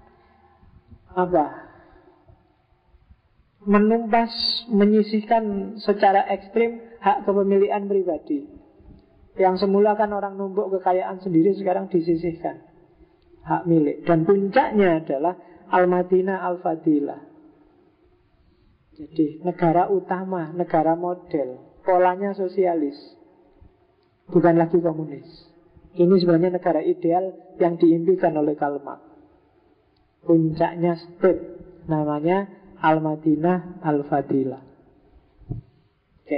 menumpas, menyisihkan secara ekstrim hak kepemilikan pribadi. Yang semula kan orang numpuk kekayaan sendiri, sekarang disisihkan hak milik. Dan puncaknya adalah Al-Madinah Al-Fadilah. Jadi negara utama, negara model, polanya sosialis, bukan lagi komunis. Ini sebenarnya negara ideal yang diimpikan oleh Karl Marx. Puncaknya state, namanya Al-Madinah Al-Fadilah. Oke.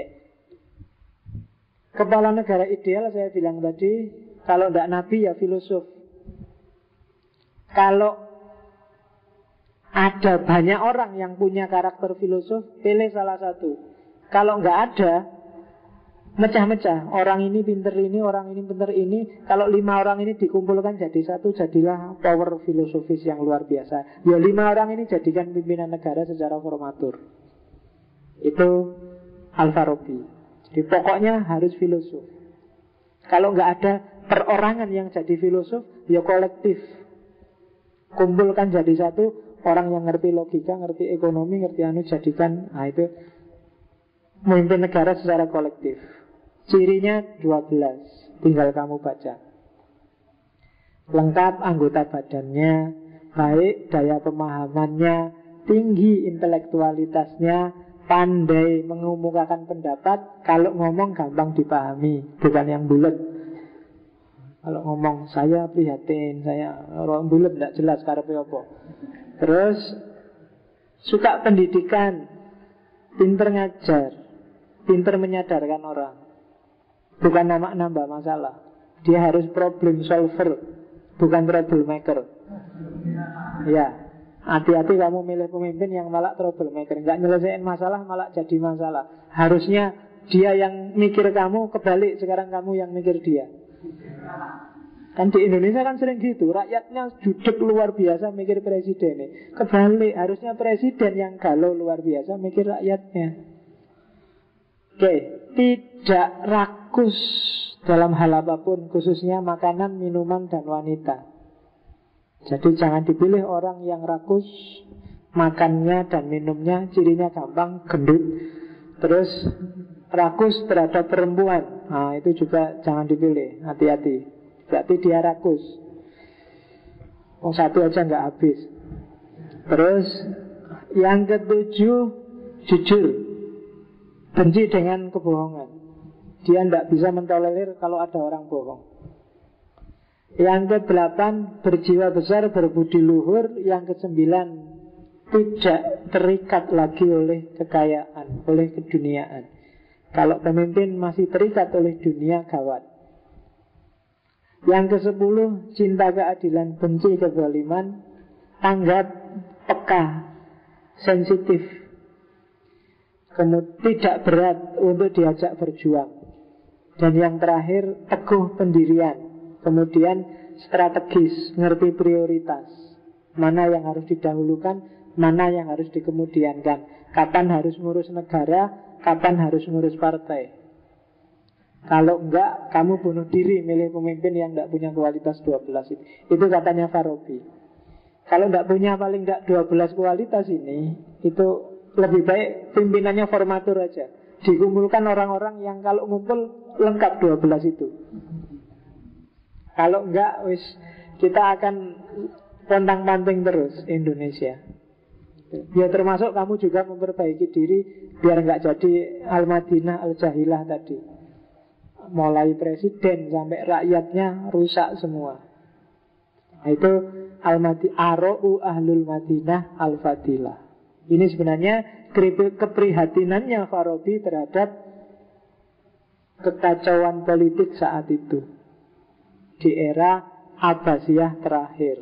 Kepala negara ideal saya bilang tadi, kalau tidak nabi ya filosof. Kalau ada banyak orang yang punya karakter filosof, pilih salah satu. Kalau nggak ada, mecah-mecah. Orang ini pinter ini, orang ini pinter ini. Kalau 5 orang ini dikumpulkan jadi satu, jadilah power filosofis yang luar biasa. Ya 5 orang ini jadikan pimpinan negara secara formatur. Itu Al-Farabi. Jadi pokoknya harus filosof. Kalau nggak ada perorangan yang jadi filosof, ya kolektif. Kumpulkan jadi satu. Orang yang ngerti logika, ngerti ekonomi, ngerti jadikan. Nah itu memimpin negara secara kolektif. Cirinya 12, tinggal kamu baca. Lengkap anggota badannya, baik daya pemahamannya, tinggi intelektualitasnya, pandai mengemukakan pendapat. Kalau ngomong gampang dipahami, bukan yang bulat. Kalau ngomong saya prihatin, saya orang bulat tidak jelas karepe apa. Terus suka pendidikan, pinter ngajar, pinter menyadarkan orang. Bukan nambah masalah. Dia harus problem solver, bukan troublemaker. Ya, hati-hati kamu milih pemimpin yang malah troublemaker. Nggak nyelesain masalah, malah jadi masalah. Harusnya dia yang mikir kamu, kebalik sekarang kamu yang mikir dia. Kan di Indonesia kan sering gitu, rakyatnya judek luar biasa mikir presiden. Kebalik, harusnya presiden yang galau luar biasa mikir rakyatnya. Oke, tidak rakus dalam hal apapun, khususnya makanan, minuman, dan wanita. Jadi jangan dipilih orang yang rakus, makannya dan minumnya, cirinya gampang, gendut. Terus rakus terhadap perempuan, nah itu juga jangan dipilih, hati-hati. Berarti dia rakus. Satu aja nggak habis. Terus yang ketujuh, jujur, benci dengan kebohongan. Dia tidak bisa mentolerir kalau ada orang bohong. Yang ke-8, berjiwa besar, berbudi luhur. Yang ke-9, tidak terikat lagi oleh kekayaan, oleh keduniaan. Kalau pemimpin masih terikat oleh dunia, gawat. Yang ke-10, cinta keadilan, benci kezaliman, tanggap, peka, sensitif, kemudian tidak berat untuk diajak berjuang. Dan yang terakhir, teguh pendirian. Kemudian strategis, ngerti prioritas, mana yang harus didahulukan, mana yang harus dikemudiankan, kapan harus ngurus negara, kapan harus ngurus partai. Kalau enggak, kamu bunuh diri milih pemimpin yang enggak punya kualitas 12 itu. Itu katanya Farabi. Kalau enggak punya paling enggak 12 kualitas ini, itu lebih baik pimpinannya formatur aja. Dikumpulkan orang-orang yang kalau ngumpul lengkap 12 itu. Kalau enggak, kita akan pontang-panting terus Indonesia. Ya termasuk kamu juga memperbaiki diri biar enggak jadi Al-Madinah Al-Jahilah tadi. Mulai presiden sampai rakyatnya rusak semua. Nah, itu Al-Aro'u Ahlul Madinah Al-Fadilah. Ini sebenarnya keprihatinannya Farabi terhadap kekacauan politik saat itu di era Abbasiyah terakhir.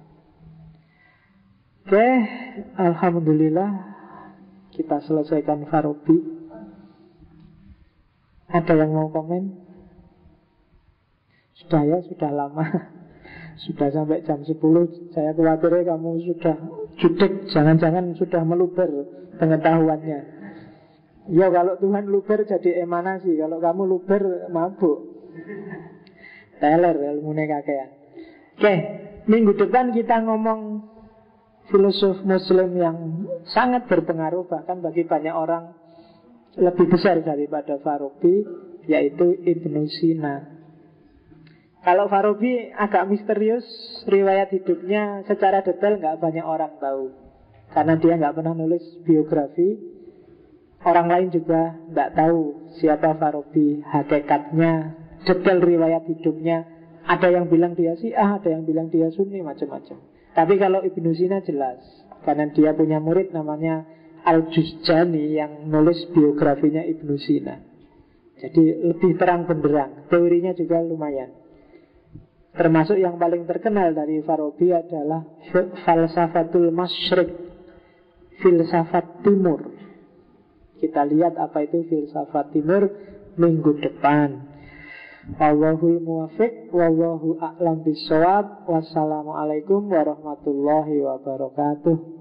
Oke, alhamdulillah kita selesaikan Farabi. Ada yang mau komen? Sudah ya, sudah lama. Sudah sampai jam 10. Saya khawatir kamu sudah jutek, jangan-jangan sudah meluber pengetahuannya. Ya kalau Tuhan luber jadi emanasi, kalau kamu luber mabuk. Teler ilmune kakean. Oke, minggu depan kita ngomong filosof Muslim yang sangat berpengaruh, bahkan bagi banyak orang lebih besar daripada Farabi, yaitu Ibnu Sina. Kalau Farabi agak misterius, riwayat hidupnya secara detail nggak banyak orang tahu, karena dia nggak pernah nulis biografi. Orang lain juga nggak tahu siapa Farabi, hakikatnya, detail riwayat hidupnya. Ada yang bilang dia Syiah, ada yang bilang dia Sunni, macam-macam. Tapi kalau Ibnu Sina jelas, karena dia punya murid namanya Al-Juzjani yang nulis biografinya Ibnu Sina. Jadi lebih terang benderang, teorinya juga lumayan. Termasuk yang paling terkenal dari Farabi adalah Falsafatul Masyriq, filsafat timur. Kita lihat apa itu filsafat timur minggu depan. Wallahul muwafiq, wallahu a'lam bishawab. Wassalamualaikum warahmatullahi wabarakatuh.